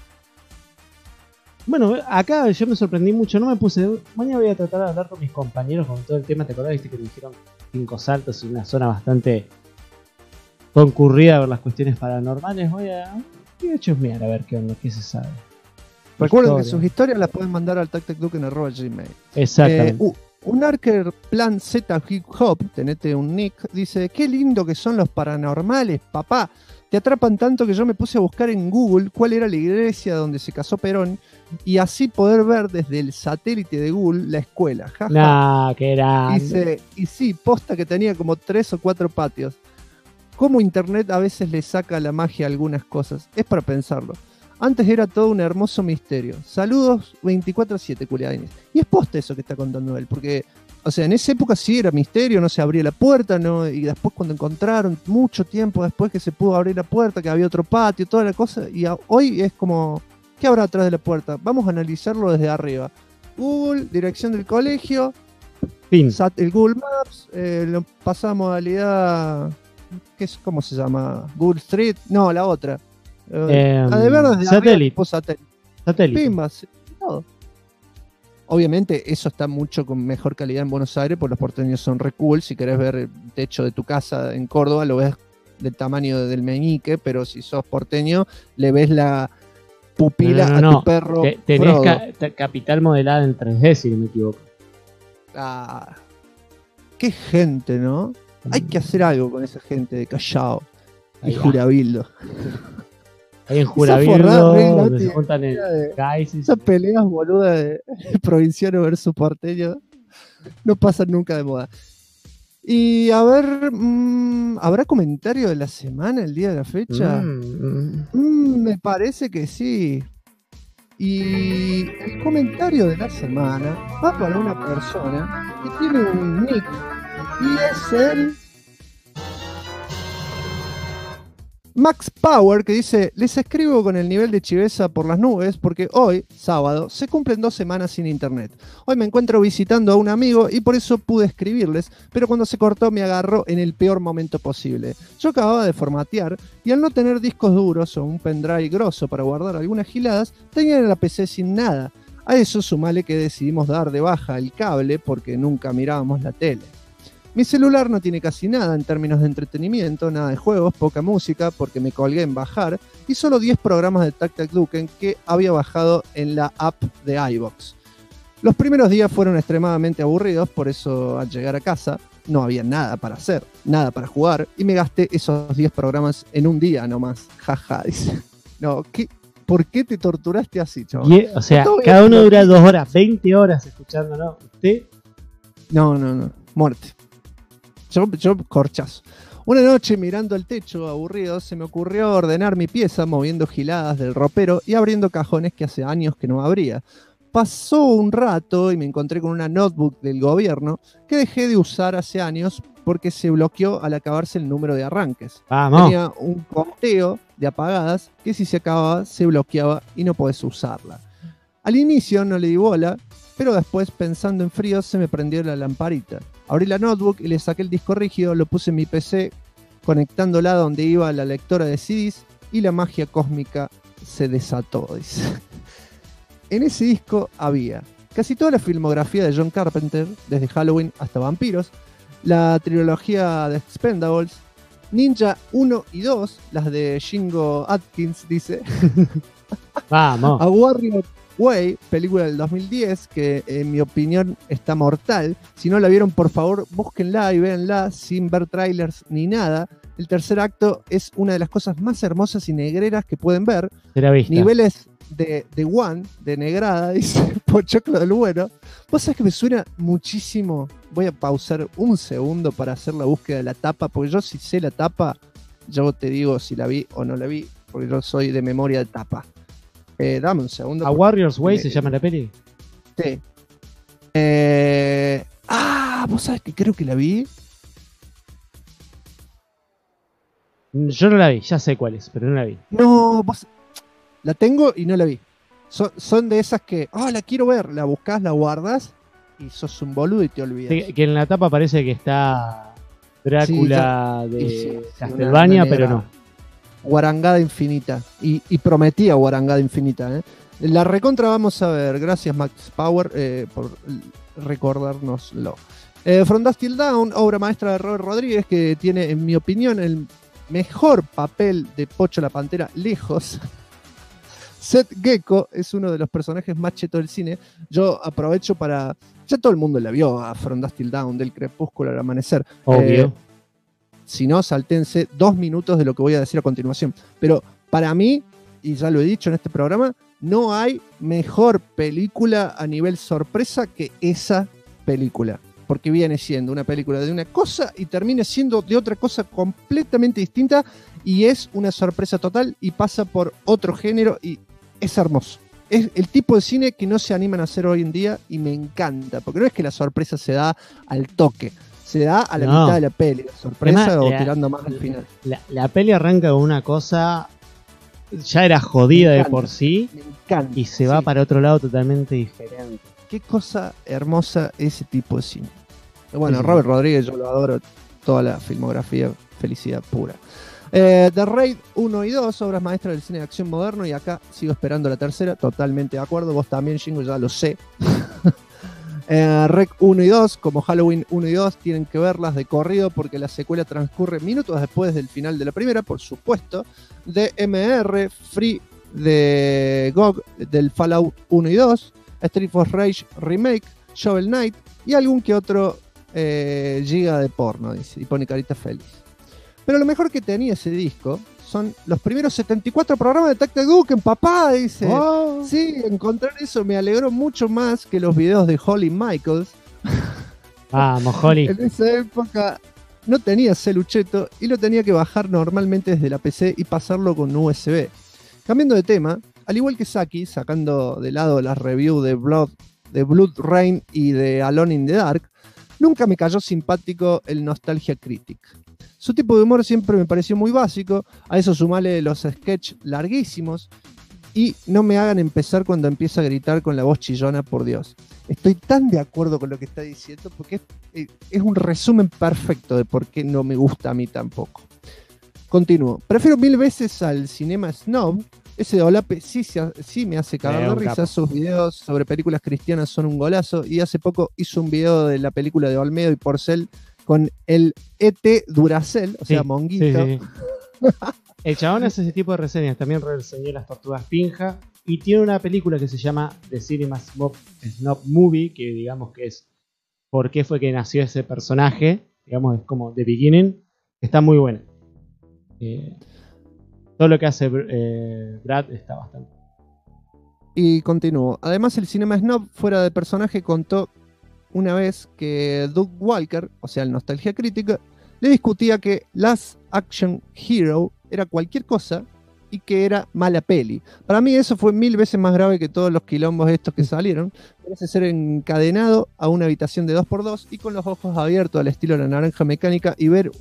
Bueno, acá yo me sorprendí mucho, no me puse... Mañana voy a tratar de hablar con mis compañeros con todo el tema, ¿te acordás? Viste que me dijeron 5 saltos en una zona bastante concurrida por las cuestiones paranormales. Voy a chusmear a ver qué onda, qué se sabe. Recuerden que sus historias las pueden mandar al tactacduken@gmail. Exactamente. Un Arker Plan Z Hip Hop, tenete un nick, dice: qué lindo que son los paranormales, papá. Te atrapan tanto que yo me puse a buscar en Google cuál era la iglesia donde se casó Perón y así poder ver desde el satélite de Google la escuela. Jaja. Nah, qué grande. Dice, y sí, posta que tenía como 3 o 4 patios. Cómo internet a veces le saca la magia a algunas cosas. Es para pensarlo. Antes era todo un hermoso misterio. Saludos 24/7, culiadines. Y es posta eso que está contando él, porque, o sea, en esa época sí era misterio, no se abría la puerta, ¿no? Y después cuando encontraron, mucho tiempo después que se pudo abrir la puerta, que había otro patio, toda la cosa, y hoy es como, ¿qué habrá atrás de la puerta? Vamos a analizarlo desde arriba. Google, dirección del colegio, fin. El Google Maps, lo pasa a modalidad, ¿cómo se llama? Google Street, no, la otra. De ver desde satélite. Arriba, satélite. Pimbas, todo. Obviamente eso está mucho con mejor calidad en Buenos Aires, porque los porteños son re cool. Si querés ver el techo de tu casa en Córdoba, lo ves del tamaño del meñique, pero si sos porteño, le ves la pupila a tu perro. Tenés capital modelada en 3D, si no me equivoco. Ah, qué gente, ¿no? Hay que hacer algo con esa gente de Callao y Jurabildo. Ahí en Jurabildo, donde se juntan en guys. Esas peleas boludas de provinciano versus porteño no pasan nunca de moda. Y a ver, ¿habrá comentario de la semana el día de la fecha? Me parece que sí. Y el comentario de la semana va para una persona que tiene un nick y es el Max Power, que dice: les escribo con el nivel de chiveza por las nubes porque hoy, sábado, se cumplen 2 semanas sin internet. Hoy me encuentro visitando a un amigo y por eso pude escribirles, pero cuando se cortó me agarró en el peor momento posible. Yo acababa de formatear y al no tener discos duros o un pendrive grosso para guardar algunas giladas, tenía la PC sin nada. A eso sumale que decidimos dar de baja el cable porque nunca mirábamos la tele. Mi celular no tiene casi nada en términos de entretenimiento, nada de juegos, poca música porque me colgué en bajar y solo 10 programas de TacTacDuken que había bajado en la app de iVoox. Los primeros días fueron extremadamente aburridos, por eso al llegar a casa no había nada para hacer, nada para jugar y me gasté esos 10 programas en un día nomás. Jaja, dice. No, ¿por qué te torturaste así, chaval? O sea, cada uno dura 2 horas, 20 horas escuchando, ¿no? ¿Usted? No, muerte. Yo corchazo. Una noche mirando el techo aburrido se me ocurrió ordenar mi pieza moviendo giladas del ropero y abriendo cajones que hace años que no abría. Pasó un rato y me encontré con una notebook del gobierno que dejé de usar hace años porque se bloqueó al acabarse el número de arranques. ¡Vamos! Tenía un conteo de apagadas que si se acababa se bloqueaba y no podés usarla. Al inicio no le di bola, pero después, pensando en frío, se me prendió la lamparita. Abrí la notebook y le saqué el disco rígido, lo puse en mi PC, conectándola donde iba la lectora de CDs y la magia cósmica se desató, dice. En ese disco había casi toda la filmografía de John Carpenter, desde Halloween hasta Vampiros, la trilogía de Expendables, Ninja 1 y 2, las de Shingo Atkins, dice. Vamos. A Warrior Way, película del 2010, que en mi opinión está mortal. Si no la vieron, por favor, búsquenla y véanla sin ver trailers ni nada. El tercer acto es una de las cosas más hermosas y negreras que pueden ver. Será vista. Niveles de One, de negrada, dice Pochoclo del Bueno. Vos sabés que me suena muchísimo. Voy a pausar un segundo para hacer la búsqueda de la tapa, porque yo si sé la tapa, yo te digo si la vi o no la vi, porque yo soy de memoria de tapa. Dame un segundo. ¿A Warriors Way se llama la peli? Sí. ¿Vos sabés que creo que la vi? Yo no la vi, ya sé cuál es, pero no la vi. No, vos... La tengo y no la vi. Son de esas que, la quiero ver, la buscas, la guardas y sos un boludo y te olvidas. Sí, que en la tapa parece que está Drácula de Castlevania, pero no. Guarangada infinita. Y prometía guarangada infinita. La recontra vamos a ver. Gracias, Max Power, por recordárnoslo. From Dusk Till Dawn, obra maestra de Robert Rodríguez, que tiene, en mi opinión, el mejor papel de Pocho la Pantera lejos. Seth Gecko es uno de los personajes más chetos del cine. Yo aprovecho para... Ya todo el mundo la vio a From Dusk Till Dawn, del crepúsculo al amanecer. Obvio. Si no, saltense 2 minutos de lo que voy a decir a continuación. Pero para mí, y ya lo he dicho en este programa, no hay mejor película a nivel sorpresa que esa película. Porque viene siendo una película de una cosa y termina siendo de otra cosa completamente distinta y es una sorpresa total y pasa por otro género y es hermoso. Es el tipo de cine que no se animan a hacer hoy en día y me encanta, porque no es que la sorpresa se da al toque, se da a la mitad de la peli, la sorpresa Además, o tirando más al final. La peli arranca con una cosa, ya era jodida de por sí, me encanta, y se va para otro lado totalmente diferente. Qué cosa hermosa ese tipo de cine. Bueno, Sí. Robert Rodríguez, yo lo adoro, toda la filmografía, felicidad pura. The Raid 1 y 2, obras maestras del cine de acción moderno, y acá sigo esperando la tercera, totalmente de acuerdo, vos también, Shingo, ya lo sé. Rec 1 y 2, como Halloween 1 y 2, tienen que verlas de corrido porque la secuela transcurre minutos después del final de la primera, por supuesto. DMR, Free de GOG, del Fallout 1 y 2, Street of Rage Remake, Shovel Knight y algún que otro giga de porno, dice, y pone carita feliz. Pero lo mejor que tenía ese disco son los primeros 74 programas de Tactic Duken, papá, dice. Oh. Sí, encontrar eso me alegró mucho más que los videos de Holly Michaels. Vamos, Holly. En esa época no tenía celucheto y lo tenía que bajar normalmente desde la PC y pasarlo con USB. Cambiando de tema, al igual que Saki, sacando de lado las reviews de Blood Rain y de Alone in the Dark, nunca me cayó simpático el Nostalgia Critic. Su tipo de humor siempre me pareció muy básico, a eso sumale los sketches larguísimos y no me hagan empezar cuando empieza a gritar con la voz chillona, por Dios. Estoy tan de acuerdo con lo que está diciendo porque es un resumen perfecto de por qué no me gusta a mí tampoco. Continúo. Prefiero 1000 veces al Cinema Snob. Ese de Olape sí me hace cagar de risa. Sus videos sobre películas cristianas son un golazo. Y hace poco hizo un video de la película de Olmedo y Porcel con el ET Duracell, o sea, Monguito. Sí. El chabón hace ese tipo de reseñas. También reseñó Las Tortugas Pinja. Y tiene una película que se llama The Cinema Snob Movie, que digamos que es por qué fue que nació ese personaje. Digamos, es como The Beginning. Está muy buena. Todo lo que hace Brad está bastante. Y continúo. Además, el Cinema Snob, fuera de personaje, contó una vez que Doug Walker, o sea, el Nostalgia Crítica, le discutía que Last Action Hero era cualquier cosa y que era mala peli. Para mí eso fue 1000 veces más grave que todos los quilombos estos que salieron. Parece ser encadenado a una habitación de 2x2 y con los ojos abiertos al estilo de La Naranja Mecánica y ver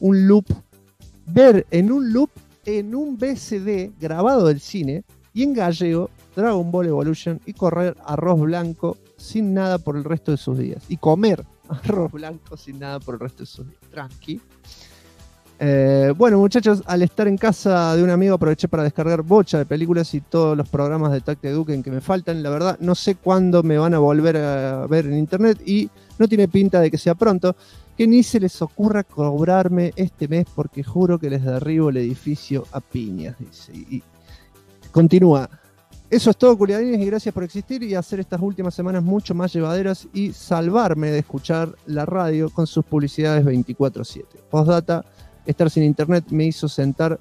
en un loop en un VCD grabado del cine y en gallego Dragon Ball Evolution y correr arroz blanco sin nada por el resto de sus días. Y comer arroz blanco sin nada por el resto de sus días. Tranqui. Bueno, muchachos, al estar en casa de un amigo aproveché para descargar bocha de películas y todos los programas de Tactic Duken que me faltan. La verdad, no sé cuándo me van a volver a ver en internet y no tiene pinta de que sea pronto. Que ni se les ocurra cobrarme este mes porque juro que les derribo el edificio a piñas, dice. Y continúa. Eso es todo, culiadines, y gracias por existir y hacer estas últimas semanas mucho más llevaderas y salvarme de escuchar la radio con sus publicidades 24/7. Postdata, estar sin internet me hizo sentar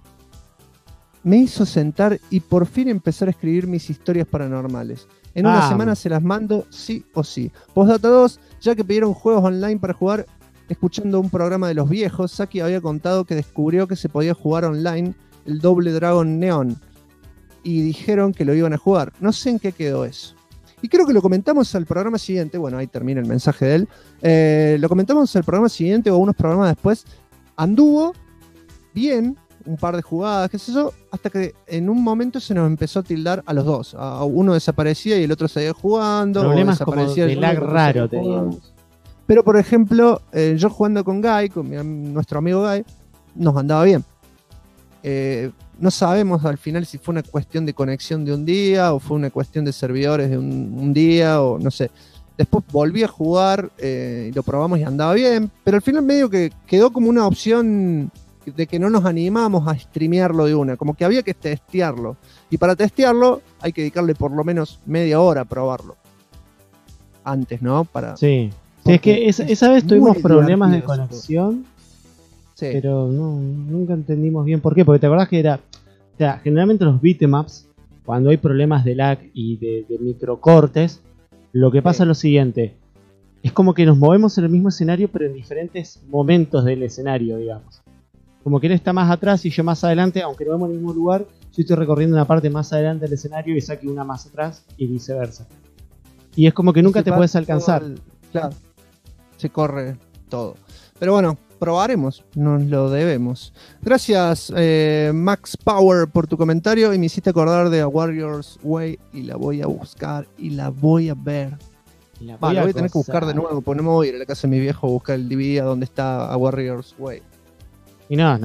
y por fin empezar a escribir mis historias paranormales. En una semana se las mando sí o sí. Postdata 2, ya que pidieron juegos online para jugar, escuchando un programa de los viejos, Saki había contado que descubrió que se podía jugar online el Double Dragon Neon y dijeron que lo iban a jugar. No sé en qué quedó eso. y creo que lo comentamos al programa siguiente, bueno, ahí termina el mensaje de él, lo comentamos al programa siguiente o unos programas después, anduvo bien, un par de jugadas, qué sé yo, hasta que en un momento se nos empezó a tildar a los dos. Uno desaparecía y el otro seguía jugando. Problemas como de lag raro teníamos. Pero, por ejemplo, yo jugando con Guy, nuestro amigo Guy, nos andaba bien. No sabemos al final si fue una cuestión de conexión de un día o fue una cuestión de servidores de un día o no sé. Después volví a jugar y lo probamos y andaba bien, pero al final medio que quedó como una opción de que no nos animamos a streamearlo de una, como que había que testearlo. Y para testearlo hay que dedicarle por lo menos media hora a probarlo. Antes, ¿no? Sí, es que esa vez tuvimos problemas de conexión, sí. Pero nunca entendimos bien por qué, porque te acordás que era, o sea, generalmente los beatemaps, cuando hay problemas de lag y de microcortes, lo que pasa es lo siguiente, es como que nos movemos en el mismo escenario, pero en diferentes momentos del escenario, digamos. Como que él está más atrás y yo más adelante, aunque no vemos en el mismo lugar, yo estoy recorriendo una parte más adelante del escenario y saque una más atrás y viceversa. Y es como que nunca te puedes alcanzar. Claro, se corre todo. Pero bueno, probaremos, nos lo debemos. Gracias Max Power por tu comentario y me hiciste acordar de A Warrior's Way y la voy a buscar y la voy a ver. La voy a tener que buscar de nuevo, porque no me voy a ir a la casa de mi viejo a buscar el DVD a donde está A Warrior's Way. Y no.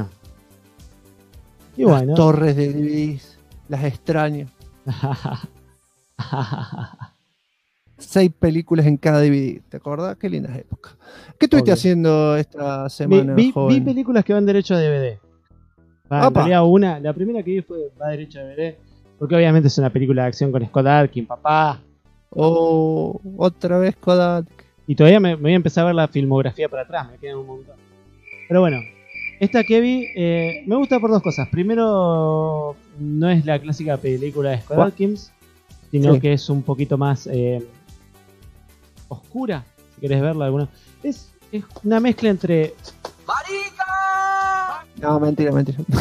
Y las bueno. Torres de DVDs, las extraño. 6 películas en cada DVD, ¿te acordás? Qué lindas épocas. ¿Qué estuviste haciendo esta semana, joven? Vi películas que van derecho a DVD. En realidad la primera que vi va derecho a DVD, porque obviamente es una película de acción con Scott Adkins, papá. Otra vez Scott Adkins. Y todavía me voy a empezar a ver la filmografía para atrás, me quedan un montón. Pero bueno, esta que vi me gusta por dos cosas. Primero, no es la clásica película de Scott Adkins, sino que es un poquito más oscura, si querés verla alguna. Es una mezcla entre... ¡Marica! No, mentira.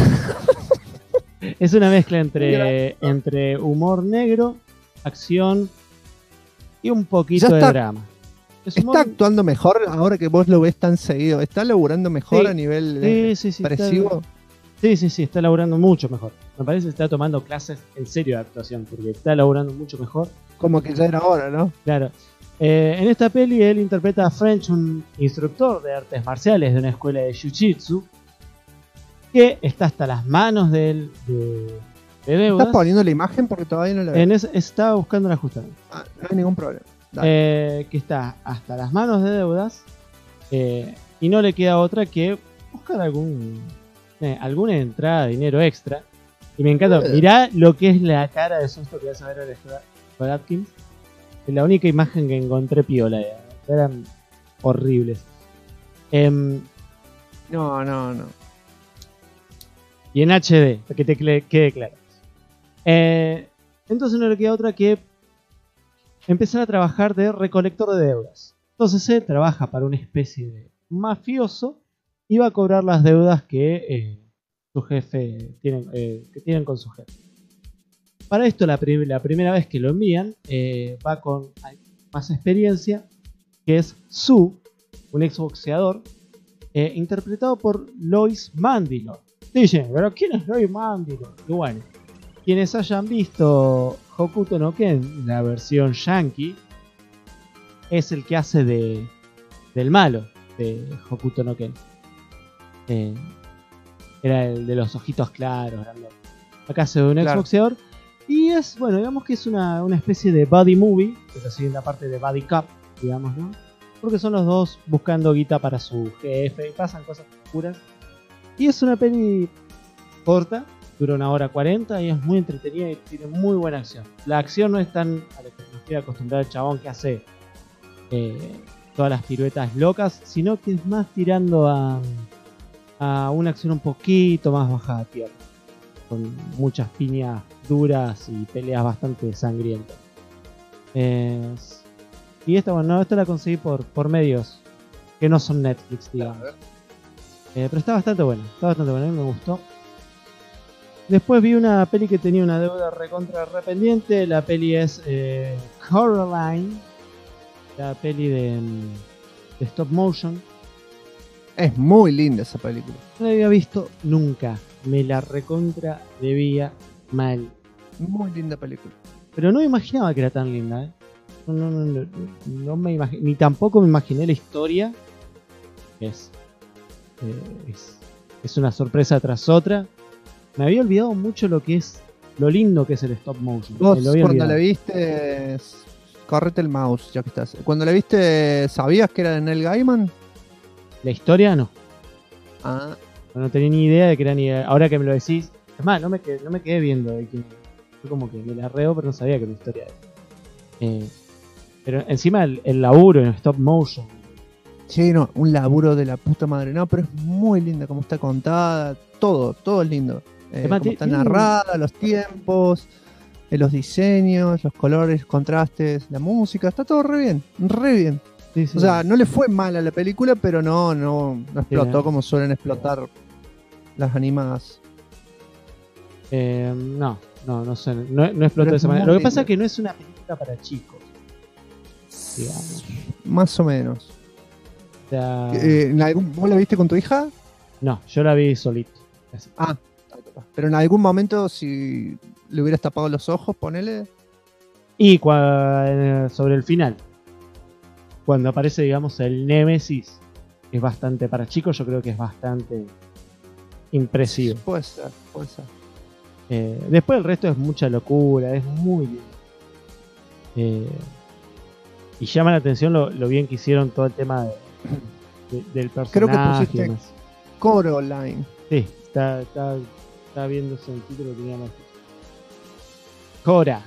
Es una mezcla entre humor negro, acción y un poquito de drama. Está actuando mejor ahora que vos lo ves tan seguido. ¿Está laburando mejor a nivel expresivo? Sí, está laburando mucho mejor. Me parece que está tomando clases en serio de actuación, porque está laburando mucho mejor. Como que ya era hora, ¿no? Claro. En esta peli él interpreta a French, un instructor de artes marciales de una escuela de Jiu-Jitsu, que está hasta las manos de deudas. ¿Estás poniendo la imagen? Porque todavía no la veo. Estaba buscándola justamente. No hay ningún problema. Que está hasta las manos de deudas y no le queda otra que buscar alguna entrada de dinero extra. Y me encanta, mirá lo que es la cara de susto que vas a ver ahora de Atkins. Es la única imagen que encontré piola, eran horribles. No. Y en HD, para que te quede claro. Entonces no le queda otra que empezar a trabajar de recolector de deudas. Entonces él trabaja para una especie de mafioso y va a cobrar las deudas que su jefe que tienen con su jefe. Para esto la primera vez que lo envían va con más experiencia, que es Sue, un exboxeador interpretado por Lois Mandylor. Dicen, pero ¿quién es Lois Mandylor? Y bueno, quienes hayan visto Hokuto no Ken, la versión yankee, es el que hace del malo de Hokuto no Ken. Era el de los ojitos claros, grandotes. Acá hace de un exboxeador. Y es, bueno, digamos que es una especie de buddy movie, pero sí en la parte de buddy cop, digamos, ¿no? Porque son los dos buscando guita para su jefe y pasan cosas oscuras. Y es una peli corta, dura 1:40 y es muy entretenida y tiene muy buena acción. La acción no es tan a la que nos quiere acostumbrar el chabón que hace todas las piruetas locas, sino que es más tirando a una acción un poquito más bajada a tierra, con muchas piñas duras y peleas bastante sangrientas. Y esta la conseguí por medios que no son Netflix, digamos. Pero está bastante buena, a mí me gustó. Después vi una peli que tenía una deuda recontra rependiente. La peli es Coraline, la peli de stop motion. Es muy linda esa película. No la había visto nunca. Me la recontra debía mal. Muy linda película. Pero no me imaginaba que era tan linda, ¿eh? No me imaginé, ni tampoco me imaginé la historia. Es una sorpresa tras otra. Me había olvidado mucho lo lindo que es el stop motion. Vos cuando la viste, correte el mouse ya que estás. Cuando la viste, ¿sabías que era de Neil Gaiman? La historia no. Ah. No tenía ni idea de que era ni. Ahora que me lo decís. Es más, no me quedé viendo. Fue como que me la reo, pero no sabía que era una historia de. Pero encima el laburo en stop motion. Sí, no, un laburo de la puta madre. No, pero es muy linda como está contada. Todo es lindo. Como está narrada, los tiempos, los diseños, los colores, contrastes, la música. Está todo re bien, re bien. Sí, sí. O sea, no le fue mal a la película, pero no explotó como suelen explotar las animadas. No sé, no explotó de esa manera. Lo que pasa es que no es una película para chicos, digamos. Más o menos. O sea, ¿vos la viste con tu hija? No, yo la vi solito. Así. Pero en algún momento, si le hubieras tapado los ojos, ponele. Y sobre el final, cuando aparece, digamos, el Némesis, es bastante para chicos, yo creo que es bastante impresivo. Puede ser. Después el resto es mucha locura, es muy bien. Y llama la atención lo bien que hicieron todo el tema del personaje. Creo que pusiste Coraline. Sí, está viéndose el título que tenía más. Cora.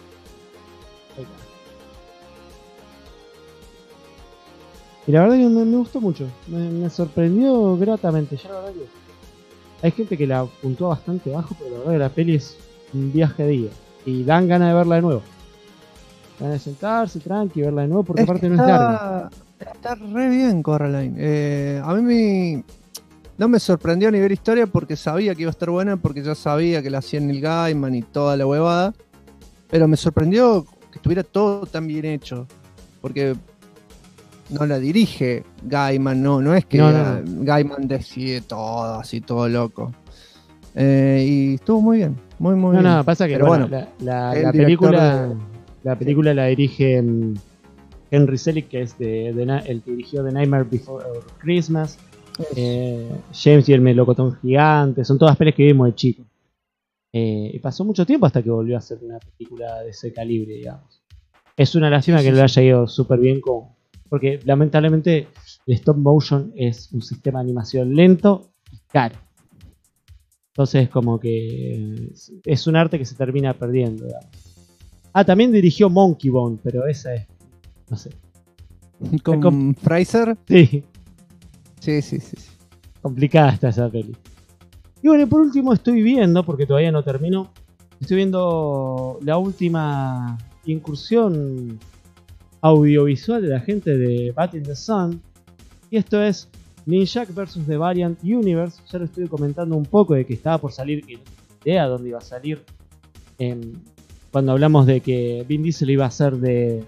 Y la verdad que me gustó mucho. Me sorprendió gratamente. Ya la verdad que hay gente que la puntúa bastante bajo, pero la verdad que la peli es un viaje de ida. Y dan ganas de verla de nuevo. Van a sentarse tranqui y verla de nuevo porque aparte no es larga. Está re bien Coraline. A mí no me sorprendió a nivel historia porque sabía que iba a estar buena, porque ya sabía que la hacía Neil Gaiman y toda la huevada. Pero me sorprendió que estuviera todo tan bien hecho. Porque no la dirige Gaiman, no es que Gaiman decide todo, así todo loco. Y estuvo muy bien, muy bien. No, pasa que bueno, la película la dirige Henry Selick, que es el que dirigió The Nightmare Before Christmas. James y el melocotón gigante, son todas pelis que vimos de chico. Y pasó mucho tiempo hasta que volvió a hacer una película de ese calibre, digamos. Es una lástima que no le haya ido súper bien porque lamentablemente el stop motion es un sistema de animación lento y caro. Entonces como que es un arte que se termina perdiendo, digamos. También dirigió Monkey Bone, pero esa es, no sé. ¿Con Fraser? Sí. Sí. Complicada está esa peli. Y bueno, por último estoy viendo, porque todavía no terminó, estoy viendo la última incursión audiovisual de la gente de Bat in the Sun. Y esto es Ninjak vs. The Variant Universe. Ya lo estuve comentando un poco de que estaba por salir, que no tenía idea dónde iba a salir. Cuando hablamos de que Vin Diesel iba a ser de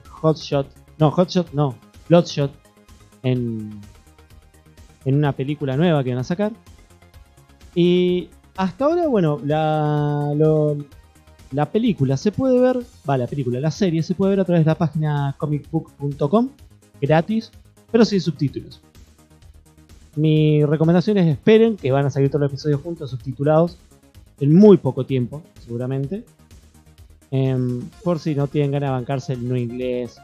Bloodshot en una película nueva que van a sacar. Y hasta ahora, bueno, la película se puede ver, la serie se puede ver a través de la página comicbook.com, gratis, pero sin subtítulos. Mi recomendación es esperen, que van a salir todos los episodios juntos, subtitulados, en muy poco tiempo, seguramente. Por si no tienen ganas de bancarse el no inglés.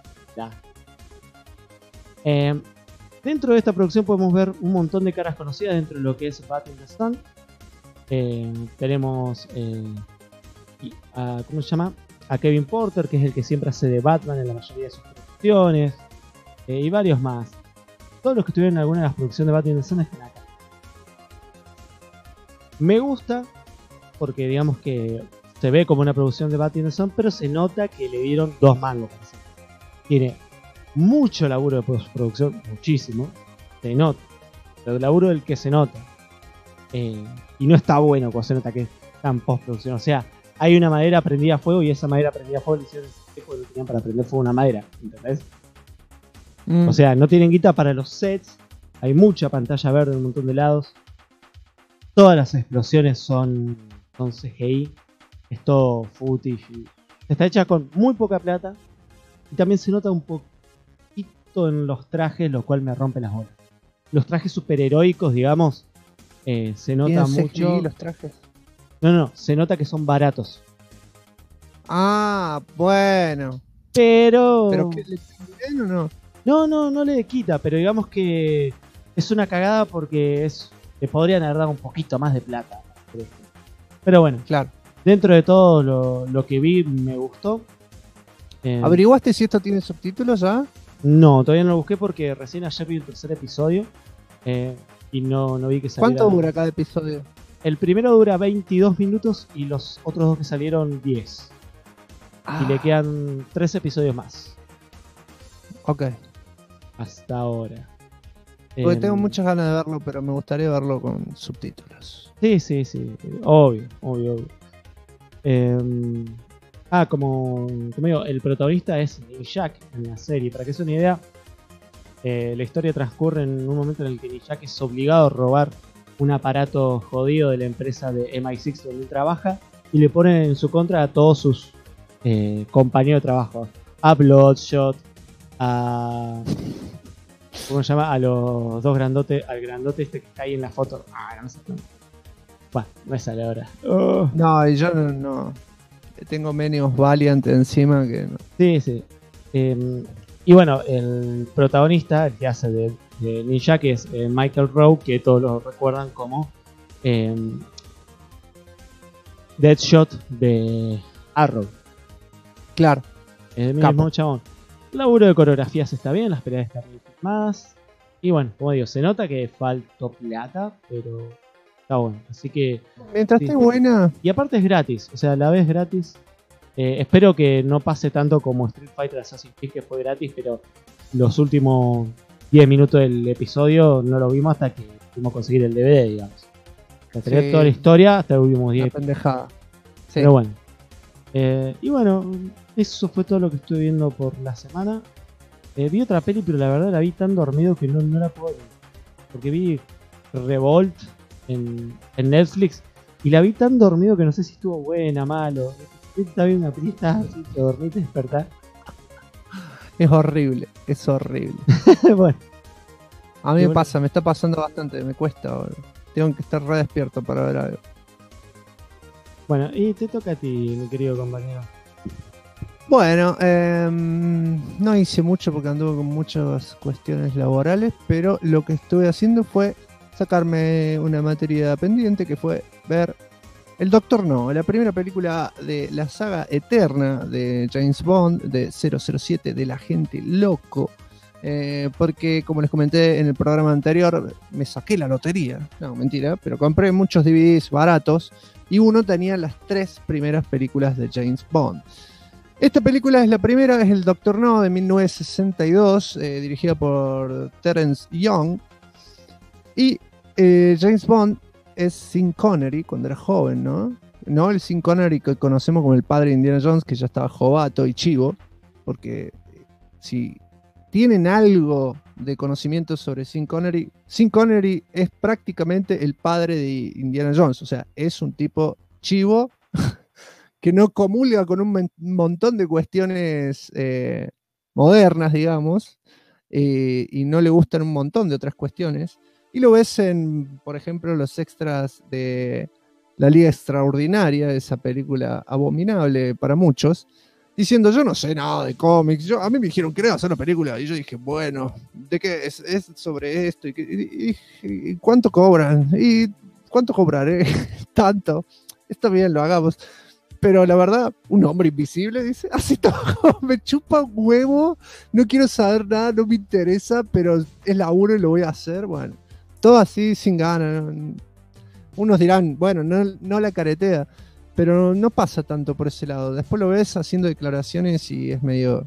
Dentro de esta producción podemos ver un montón de caras conocidas dentro de lo que es Bat in the Sun. Tenemos ¿cómo se llama? A Kevin Porter, que es el que siempre hace de Batman en la mayoría de sus producciones, y varios más. Todos los que estuvieron en alguna de las producciones de Bat in the Sun están acá. Me gusta porque digamos que se ve como una producción de Bat in the Sun, pero se nota que le dieron 2 mangos. Tiene mucho laburo de postproducción, muchísimo, se nota, pero el laburo del que se nota, y no está bueno cuando se nota que está en postproducción. O sea, hay una madera prendida a fuego y esa madera prendida a fuego le hicieron ese espejo que no tenían para prender fuego una madera, ¿entendés? O sea, no tienen guita para los sets. Hay mucha pantalla verde en un montón de lados. Todas las explosiones son CGI. Es todo footage. Está hecha con muy poca plata. Y también se nota un poquito en los trajes, lo cual me rompe las bolas. Los trajes superheroicos, digamos, se nota ¿Tienen mucho. CGI los trajes? No, se nota que son baratos. Ah, bueno. ¿Pero qué, le piden o no? No le quita, pero digamos que es una cagada porque le podrían haber dado un poquito más de plata. Pero bueno, claro. Dentro de todo lo que vi me gustó. ¿Averiguaste si esto tiene subtítulos ya? No, todavía no lo busqué porque recién ayer vi el tercer episodio y no vi que saliera. ¿Cuánto dura cada episodio? El primero dura 22 minutos y los otros dos que salieron 10. Y le quedan 3 episodios más. Ok. Hasta ahora. Porque tengo muchas ganas de verlo, pero me gustaría verlo con subtítulos. Sí. Obvio. Como digo, el protagonista es Jack en la serie. Para que se una idea, la historia transcurre en un momento en el que Jack es obligado a robar un aparato jodido de la empresa de MI6 donde él trabaja y le pone en su contra a todos sus compañeros de trabajo. A Bloodshot, ¿cómo se llama? A los dos grandotes, al grandote este que está ahí en la foto. No sé. Bueno, no me sale ahora. No, y yo no. Tengo menos Valiant encima que no. Sí. Y bueno, el protagonista, el que hace de Ninja, que es Michael Rowe, que todos lo recuerdan como Deadshot de Arrow. Claro. Es el mismo chabón. El laburo de coreografías está bien, las peleas están bien filmadas. Y bueno, como digo, se nota que faltó plata, pero está bueno. Así que mientras esté buena. Y aparte es gratis, o sea, la ves gratis. Espero que no pase tanto como Street Fighter Assassin's Creed, que fue gratis, pero los últimos 10 minutos del episodio no lo vimos hasta que pudimos conseguir el DVD, digamos. Tener toda la historia hasta los últimos 10. Una pendejada. Sí. Pero bueno. Y bueno, eso fue todo lo que estuve viendo por la semana. Vi otra peli, pero la verdad la vi tan dormido que no la puedo ver. Porque vi Revolt en Netflix y la vi tan dormido que no sé si estuvo buena, malo. Está bien una peli, así, te dormís, te despertás. Es horrible. Bueno. A mí me pasa, me está pasando bastante, me cuesta ahora. Tengo que estar re despierto para ver algo. Bueno, y te toca a ti, mi querido compañero. Bueno, no hice mucho porque anduve con muchas cuestiones laborales, pero lo que estuve haciendo fue sacarme una materia pendiente, que fue ver El Doctor No, la primera película de la saga eterna de James Bond, de 007, del agente loco. Porque, como les comenté en el programa anterior, me saqué la lotería. No, mentira, pero compré muchos DVDs baratos y uno tenía las 3 primeras películas de James Bond. Esta película es la primera, es El Doctor No de 1962, dirigida por Terence Young. Y James Bond es Sean Connery cuando era joven, ¿no? No el Sean Connery que conocemos como el padre de Indiana Jones, que ya estaba jovato y chivo. Porque si tienen algo de conocimiento sobre Sean Connery es prácticamente el padre de Indiana Jones. O sea, es un tipo chivo que no comulga con un montón de cuestiones modernas, digamos, y no le gustan un montón de otras cuestiones. Y lo ves en, por ejemplo, los extras de La Liga Extraordinaria, esa película abominable para muchos, diciendo, yo no sé nada de cómics, a mí me dijeron que era hacer una película, y yo dije, bueno, ¿de qué es sobre esto? ¿Y cuánto cobran? ¿Y cuánto cobraré? Tanto. Está bien, lo hagamos. Pero la verdad, un hombre invisible, dice, así todo, me chupa un huevo, no quiero saber nada, no me interesa, pero es laburo y lo voy a hacer, bueno. Todo así, sin ganas. Unos dirán, bueno, no la caretea, pero no pasa tanto por ese lado. Después lo ves haciendo declaraciones y es medio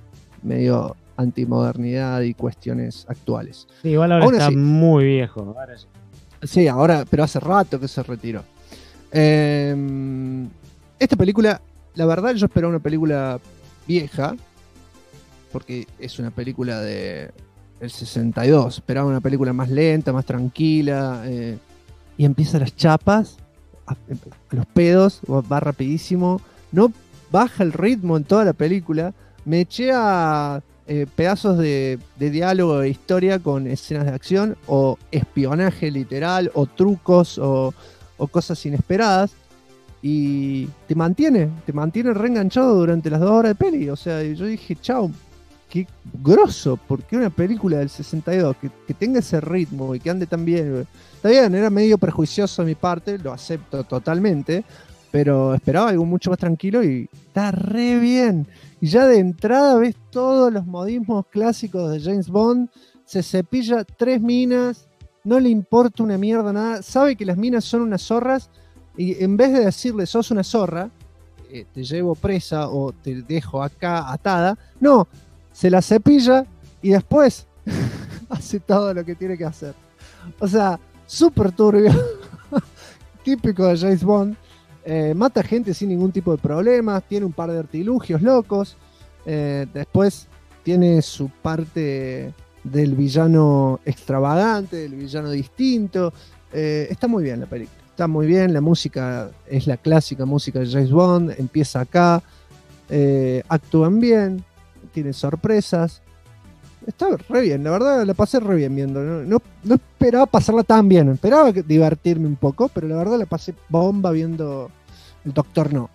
antimodernidad y cuestiones actuales. Sí, igual ahora está muy viejo. Sí, ahora, pero hace rato que se retiró. Esta película, la verdad, yo esperaba una película vieja, porque es una película del 62. Esperaba una película más lenta, más tranquila, y empieza las chapas, a los pedos, va rapidísimo, no baja el ritmo en toda la película. Me eché a pedazos de diálogo e historia con escenas de acción, o espionaje literal, o trucos, o cosas inesperadas. Y te mantiene reenganchado durante las 2 horas de peli. O sea, yo dije, chao, qué grosso, porque una película del 62 que tenga ese ritmo y que ande tan bien. Está bien, era medio prejuicioso de mi parte, lo acepto totalmente, pero esperaba algo mucho más tranquilo y está re bien. Y ya de entrada ves todos los modismos clásicos de James Bond, se cepilla 3 minas, no le importa una mierda nada, sabe que las minas son unas zorras, y en vez de decirle sos una zorra, te llevo presa o te dejo acá atada, no, se la cepilla y después hace todo lo que tiene que hacer. O sea, súper turbio, típico de James Bond. Mata gente sin ningún tipo de problemas, tiene un par de artilugios locos, después tiene su parte del villano extravagante, del villano distinto. Está muy bien la película. Está muy bien, la música es la clásica música de James Bond, empieza acá, actúan bien, tienen sorpresas, está re bien, la verdad la pasé re bien viendo, no esperaba pasarla tan bien, esperaba divertirme un poco, pero la verdad la pasé bomba viendo el Doctor No.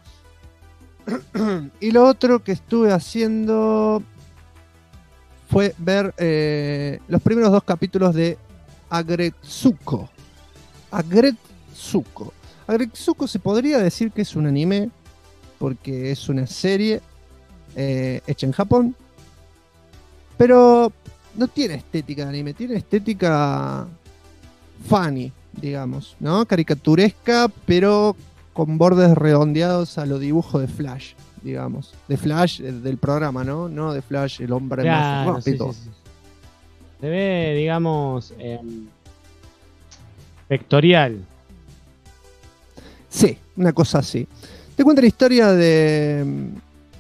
Y lo otro que estuve haciendo fue ver los primeros 2 capítulos de Agretsuko. Agretsuko se podría decir que es un anime, porque es una serie hecha en Japón, pero no tiene estética de anime, tiene estética funny, digamos, ¿no? Caricaturesca, pero con bordes redondeados a lo dibujo de Flash, digamos. De Flash, del programa, ¿no? No de Flash, el hombre más rápido. Sí. Se ve, digamos, vectorial. Sí, una cosa así. Te cuento la historia de...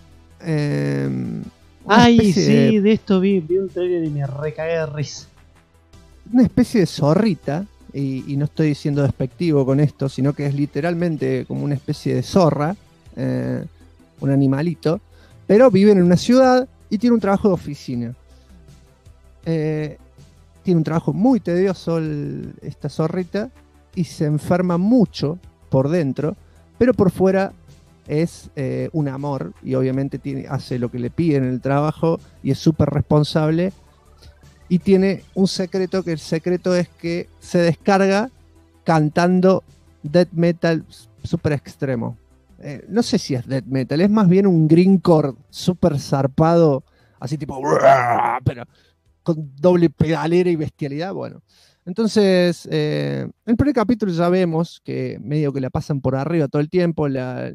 Ay, sí, de esto vi un trailer y me recagué de risa. Una especie de zorrita, y no estoy diciendo despectivo con esto, sino que es literalmente como una especie de zorra, un animalito, pero vive en una ciudad y tiene un trabajo de oficina. Tiene un trabajo muy tedioso esta zorrita, y se enferma mucho por dentro, pero por fuera es un amor, y obviamente hace lo que le piden en el trabajo y es súper responsable, y tiene un secreto, que el secreto es que se descarga cantando death metal súper extremo. No sé si es death metal, es más bien un grindcore súper zarpado, así tipo, pero con doble pedalera y bestialidad. Bueno, entonces en el primer capítulo ya vemos que medio que la pasan por arriba todo el tiempo. La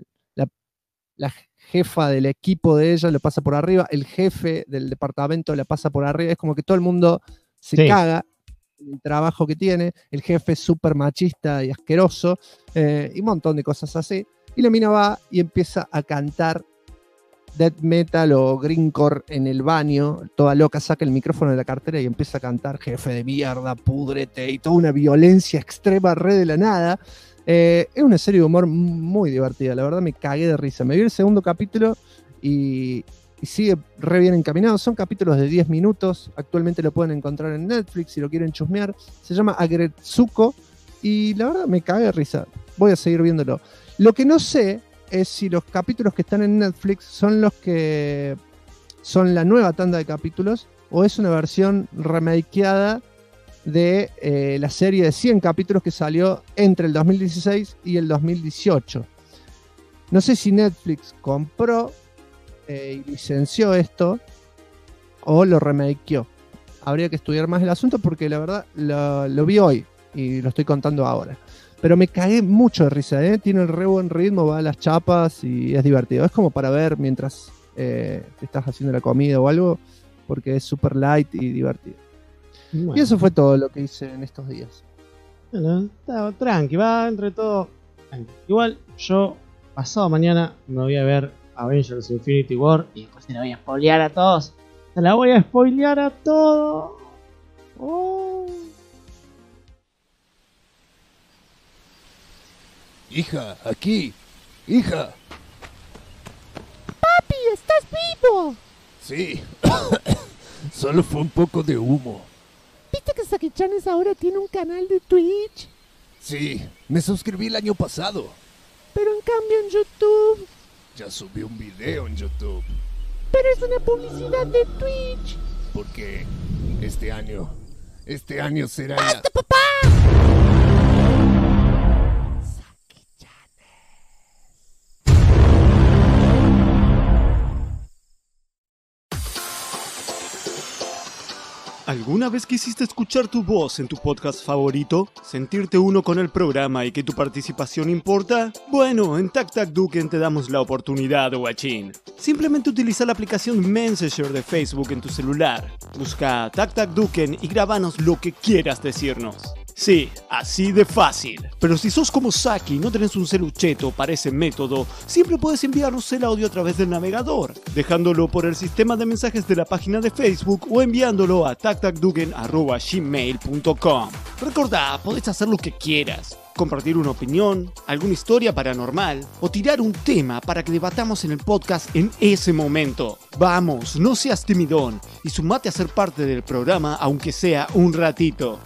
jefa del equipo de ella lo pasa por arriba, el jefe del departamento la pasa por arriba, es como que todo el mundo se caga el trabajo que tiene, el jefe es súper machista y asqueroso, y un montón de cosas así, y la mina va y empieza a cantar death metal o grindcore en el baño, toda loca, saca el micrófono de la cartera y empieza a cantar jefe de mierda, púdrete, y toda una violencia extrema re de la nada. Es una serie de humor muy divertida, la verdad me cagué de risa. Me vi el segundo capítulo y sigue re bien encaminado. Son capítulos de 10 minutos, actualmente lo pueden encontrar en Netflix si lo quieren chusmear. Se llama Agretsuko y la verdad me cagué de risa. Voy a seguir viéndolo. Lo que no sé es si los capítulos que están en Netflix son los que son la nueva tanda de capítulos o es una versión remakeada de la serie de 100 capítulos que salió entre el 2016 y el 2018. No sé si Netflix compró y licenció esto o lo remakeó. Habría que estudiar más el asunto porque la verdad lo vi hoy y lo estoy contando ahora. Pero me cagué mucho de risa, ¿eh? Tiene re buen ritmo, va a las chapas y es divertido. Es como para ver mientras te estás haciendo la comida o algo, porque es super light y divertido. Bueno. Y eso fue todo lo que hice en estos días. Bueno, está tranqui, va entre todo. Igual, yo pasado mañana me voy a ver Avengers Infinity War y después se la voy a spoilear a todos. Se la voy a spoilear a todos. Oh. Hija, aquí. Hija. ¡Papi, estás vivo! Sí. Solo fue un poco de humo. ¿Viste que Saki-Chanes ahora tiene un canal de Twitch? Sí, me suscribí el año pasado. Pero en cambio en YouTube... Ya subí un video en YouTube. Pero es una publicidad de Twitch. Porque este año será ya... ¡Basta, papá! ¿Alguna vez quisiste escuchar tu voz en tu podcast favorito? ¿Sentirte uno con el programa y que tu participación importa? Bueno, en TacTacDuken te damos la oportunidad, guachín. Simplemente utiliza la aplicación Messenger de Facebook en tu celular. Busca TacTacDuken y grabanos lo que quieras decirnos. Sí, así de fácil. Pero si sos como Saki y no tenés un celucheto para ese método, siempre puedes enviarnos el audio a través del navegador, dejándolo por el sistema de mensajes de la página de Facebook o enviándolo a tactacduken@gmail.com. Recordá, podés hacer lo que quieras. Compartir una opinión, alguna historia paranormal o tirar un tema para que debatamos en el podcast en ese momento. Vamos, no seas timidón y sumate a ser parte del programa aunque sea un ratito.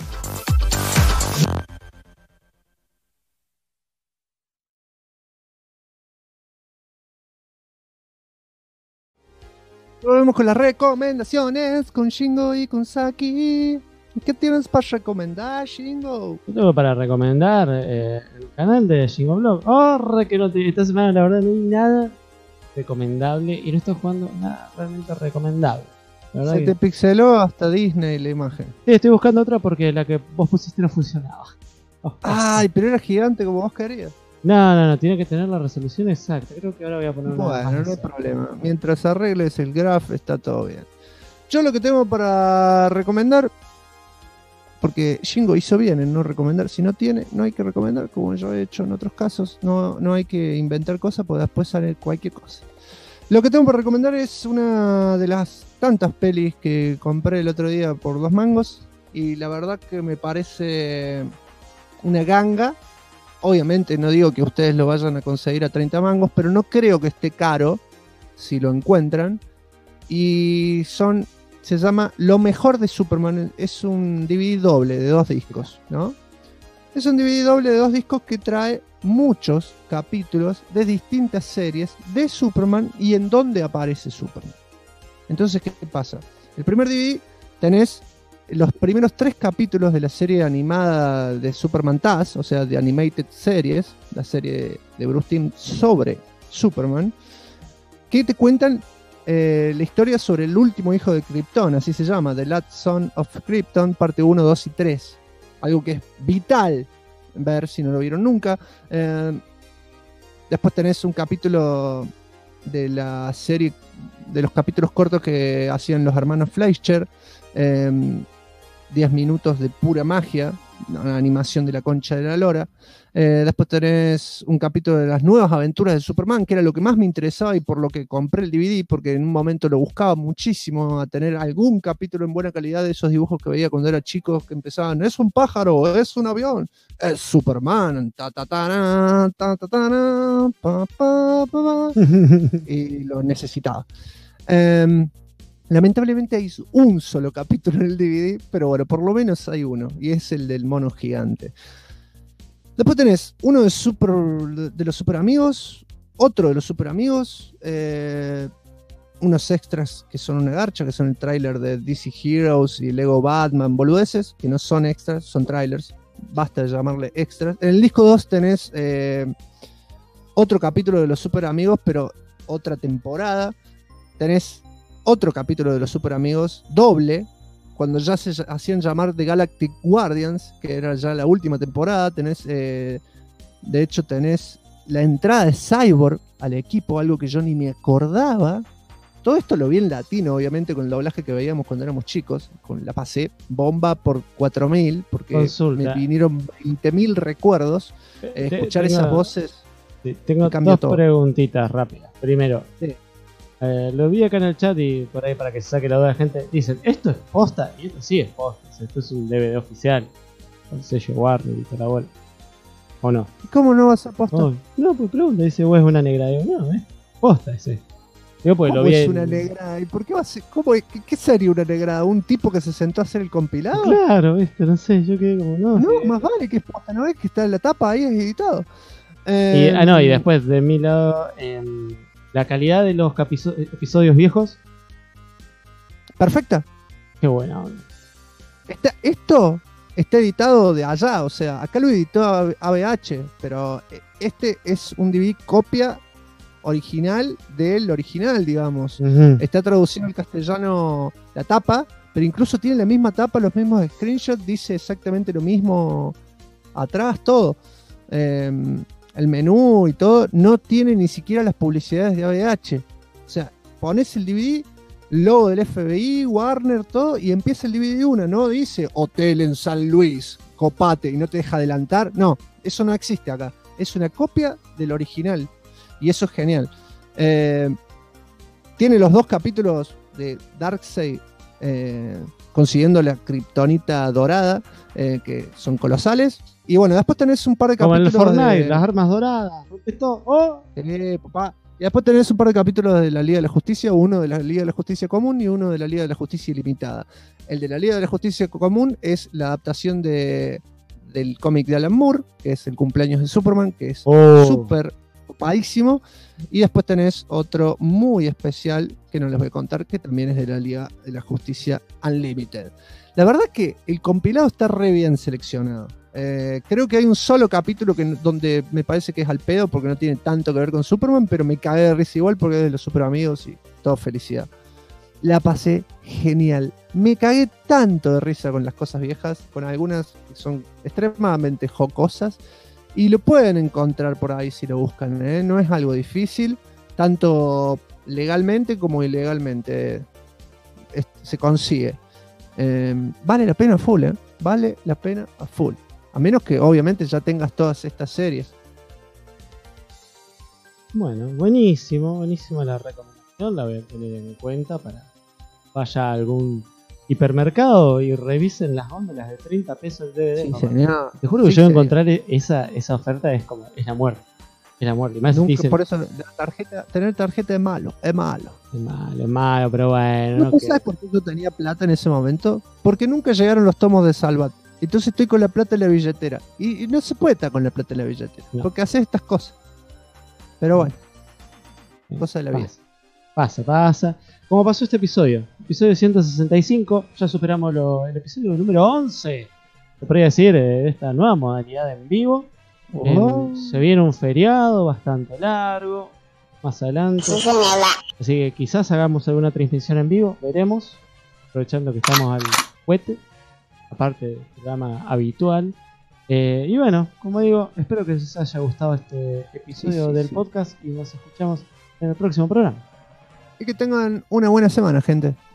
Volvemos con las recomendaciones con Shingo y con Saki. ¿Qué tienes para recomendar, Shingo? Yo tengo para recomendar el canal de Shingo Blog. Esta semana la verdad no hay nada recomendable y no estoy jugando nada realmente recomendable. Se te pixeló hasta Disney la imagen. Sí, estoy buscando otra porque la que vos pusiste no funcionaba. Ay, pero era gigante como vos querías. No, tiene que tener la resolución exacta. Creo que ahora voy a poner una. Bueno, no hay problema. Mientras arregles el graph está todo bien. Yo lo que tengo para recomendar, porque Shingo hizo bien en no recomendar. Si no tiene, no hay que recomendar, como yo he hecho en otros casos. No hay que inventar cosas porque después sale cualquier cosa. Lo que tengo para recomendar es una de las tantas pelis que compré el otro día por 2 mangos. Y la verdad que me parece una ganga. Obviamente no digo que ustedes lo vayan a conseguir a 30 mangos, pero no creo que esté caro si lo encuentran. Y se llama Lo Mejor de Superman. Es un DVD doble de 2 discos, ¿no? Es un DVD doble de 2 discos que trae muchos capítulos de distintas series de Superman y en dónde aparece Superman. Entonces, ¿qué pasa? El primer DVD tenés los primeros 3 capítulos de la serie animada de Superman Taz, o sea, de Animated Series, la serie de Bruce Timm sobre Superman, que te cuentan la historia sobre el último hijo de Krypton, así se llama, The Last Son of Krypton, parte 1, 2 y 3. Algo que es vital ver si no lo vieron nunca. Después tenés un capítulo de la serie, de los capítulos cortos que hacían los hermanos Fleischer, 10 minutos de pura magia, una animación de la concha de la lora. Después tenés un capítulo de las nuevas aventuras de Superman, que era lo que más me interesaba y por lo que compré el DVD, porque en un momento lo buscaba muchísimo, a tener algún capítulo en buena calidad de esos dibujos que veía cuando era chico, que empezaban, es un pájaro, es un avión, es Superman, y lo necesitaba. Lamentablemente hay un solo capítulo en el DVD, pero bueno, por lo menos hay uno, y es el del mono gigante. Después tenés uno de los Super Amigos, otro de los Super Amigos, unos extras que son una garcha, que son el tráiler de DC Heroes y Lego Batman, boludeces, que no son extras, son trailers, basta de llamarle extras. En el disco 2 tenés otro capítulo de los Super Amigos, pero otra temporada. Tenés otro capítulo de los Super Amigos, doble, cuando ya se hacían llamar The Galactic Guardians, que era ya la última temporada. Tenés, de hecho, tenés la entrada de Cyborg al equipo, algo que yo ni me acordaba Todo esto lo vi en latino, obviamente, con el doblaje que veíamos cuando éramos chicos. La pasé bomba por 4000, porque Consulta. me vinieron 20.000 recuerdos. Escuchar esas voces. Tengo cambió dos todo. preguntitas rápidas. Primero, Sí. lo vi acá en el chat y por ahí para que se saque la duda la gente. Dicen, ¿esto es posta? Y esto sí es posta. Esto es un DVD oficial. Con sello Warner y toda la bola. ¿O no? ¿Cómo no vas a apostar? Oh, no, pues pregunta. Dice, es una negra. Digo, no, posta ese. Digo, pues ¿Cómo lo vi es en- una negrada? ¿Y por qué va a ser? ¿Qué sería una negrada? ¿Un tipo que se sentó a hacer el compilado? Claro, ¿viste? No sé, yo quedé como, no. No, más vale que es posta, ¿no ves? Que está en la tapa ahí, es editado. Y después de mi lado, la calidad de los episodios viejos. Perfecta. Qué buena onda. Esto está editado de allá, o sea, acá lo editó ABH, pero este es un DVD copia original del original, digamos. Está traducido al castellano la tapa, pero incluso tiene la misma tapa, los mismos screenshots, dice exactamente lo mismo atrás, todo. El menú y todo, no tiene ni siquiera las publicidades de ABH. O sea, pones el DVD, logo del FBI, Warner, todo, y empieza el DVD de una, no dice Hotel en San Luis, copate, y no te deja adelantar. No, eso no existe acá. Es una copia del original. Y eso es genial. Tiene los 2 capítulos de Darkseid consiguiendo la kriptonita dorada, que son colosales. Y bueno, después tenés un par de Como en el capítulos Fortnite, las armas doradas, rompe todo. ¡Oh! Papá. Y después tenés un par de capítulos de la Liga de la Justicia, uno de la Liga de la Justicia Común y uno de la Liga de la Justicia Ilimitada. El de la Liga de la Justicia Común es la adaptación del cómic de Alan Moore, que es el cumpleaños de Superman, que es súper copadísimo. Y después tenés otro muy especial, que no les voy a contar, que también es de la Liga de la Justicia Unlimited. La verdad que el compilado está re bien seleccionado. Creo que hay un solo capítulo donde me parece que es al pedo porque no tiene tanto que ver con Superman, pero me cagué de risa igual porque es de los super amigos y todo felicidad. La pasé genial. Me cagué tanto de risa con las cosas viejas, con algunas que son extremadamente jocosas, y lo pueden encontrar por ahí si lo buscan, ¿eh? No es algo difícil, tanto legalmente como ilegalmente se consigue. Vale la pena full, ¿eh? Vale la pena a full. A menos que obviamente ya tengas todas estas series. Bueno, buenísima la recomendación. La voy a tener en cuenta para vaya a algún hipermercado y revisen las góndolas de 30 pesos el DVD. Sí, ¿no? señor. Te juro que Sí, yo señor. encontrar esa oferta es la muerte. Es la muerte. Y más Nunca, dicen, por eso tener tarjeta es malo, es malo. es malo, pero bueno. ¿No sabes por qué yo tenía plata en ese momento? Porque nunca llegaron los tomos de Salvat. Entonces estoy con la plata en la billetera. Y no se puede estar con la plata en la billetera. No. Porque haces estas cosas. Pero bueno. Cosa de la vida. Pasa. Como pasó este episodio. Episodio 165. Ya superamos el episodio número 11. Se podría decir de esta nueva modalidad en vivo. Se viene un feriado bastante largo. Más adelante. Así que quizás hagamos alguna transmisión en vivo. Veremos. Aprovechando que estamos al cohete. Aparte del programa habitual. Y bueno, como digo, espero que les haya gustado este episodio del podcast. Y nos escuchamos en el próximo programa. Y que tengan una buena semana, gente.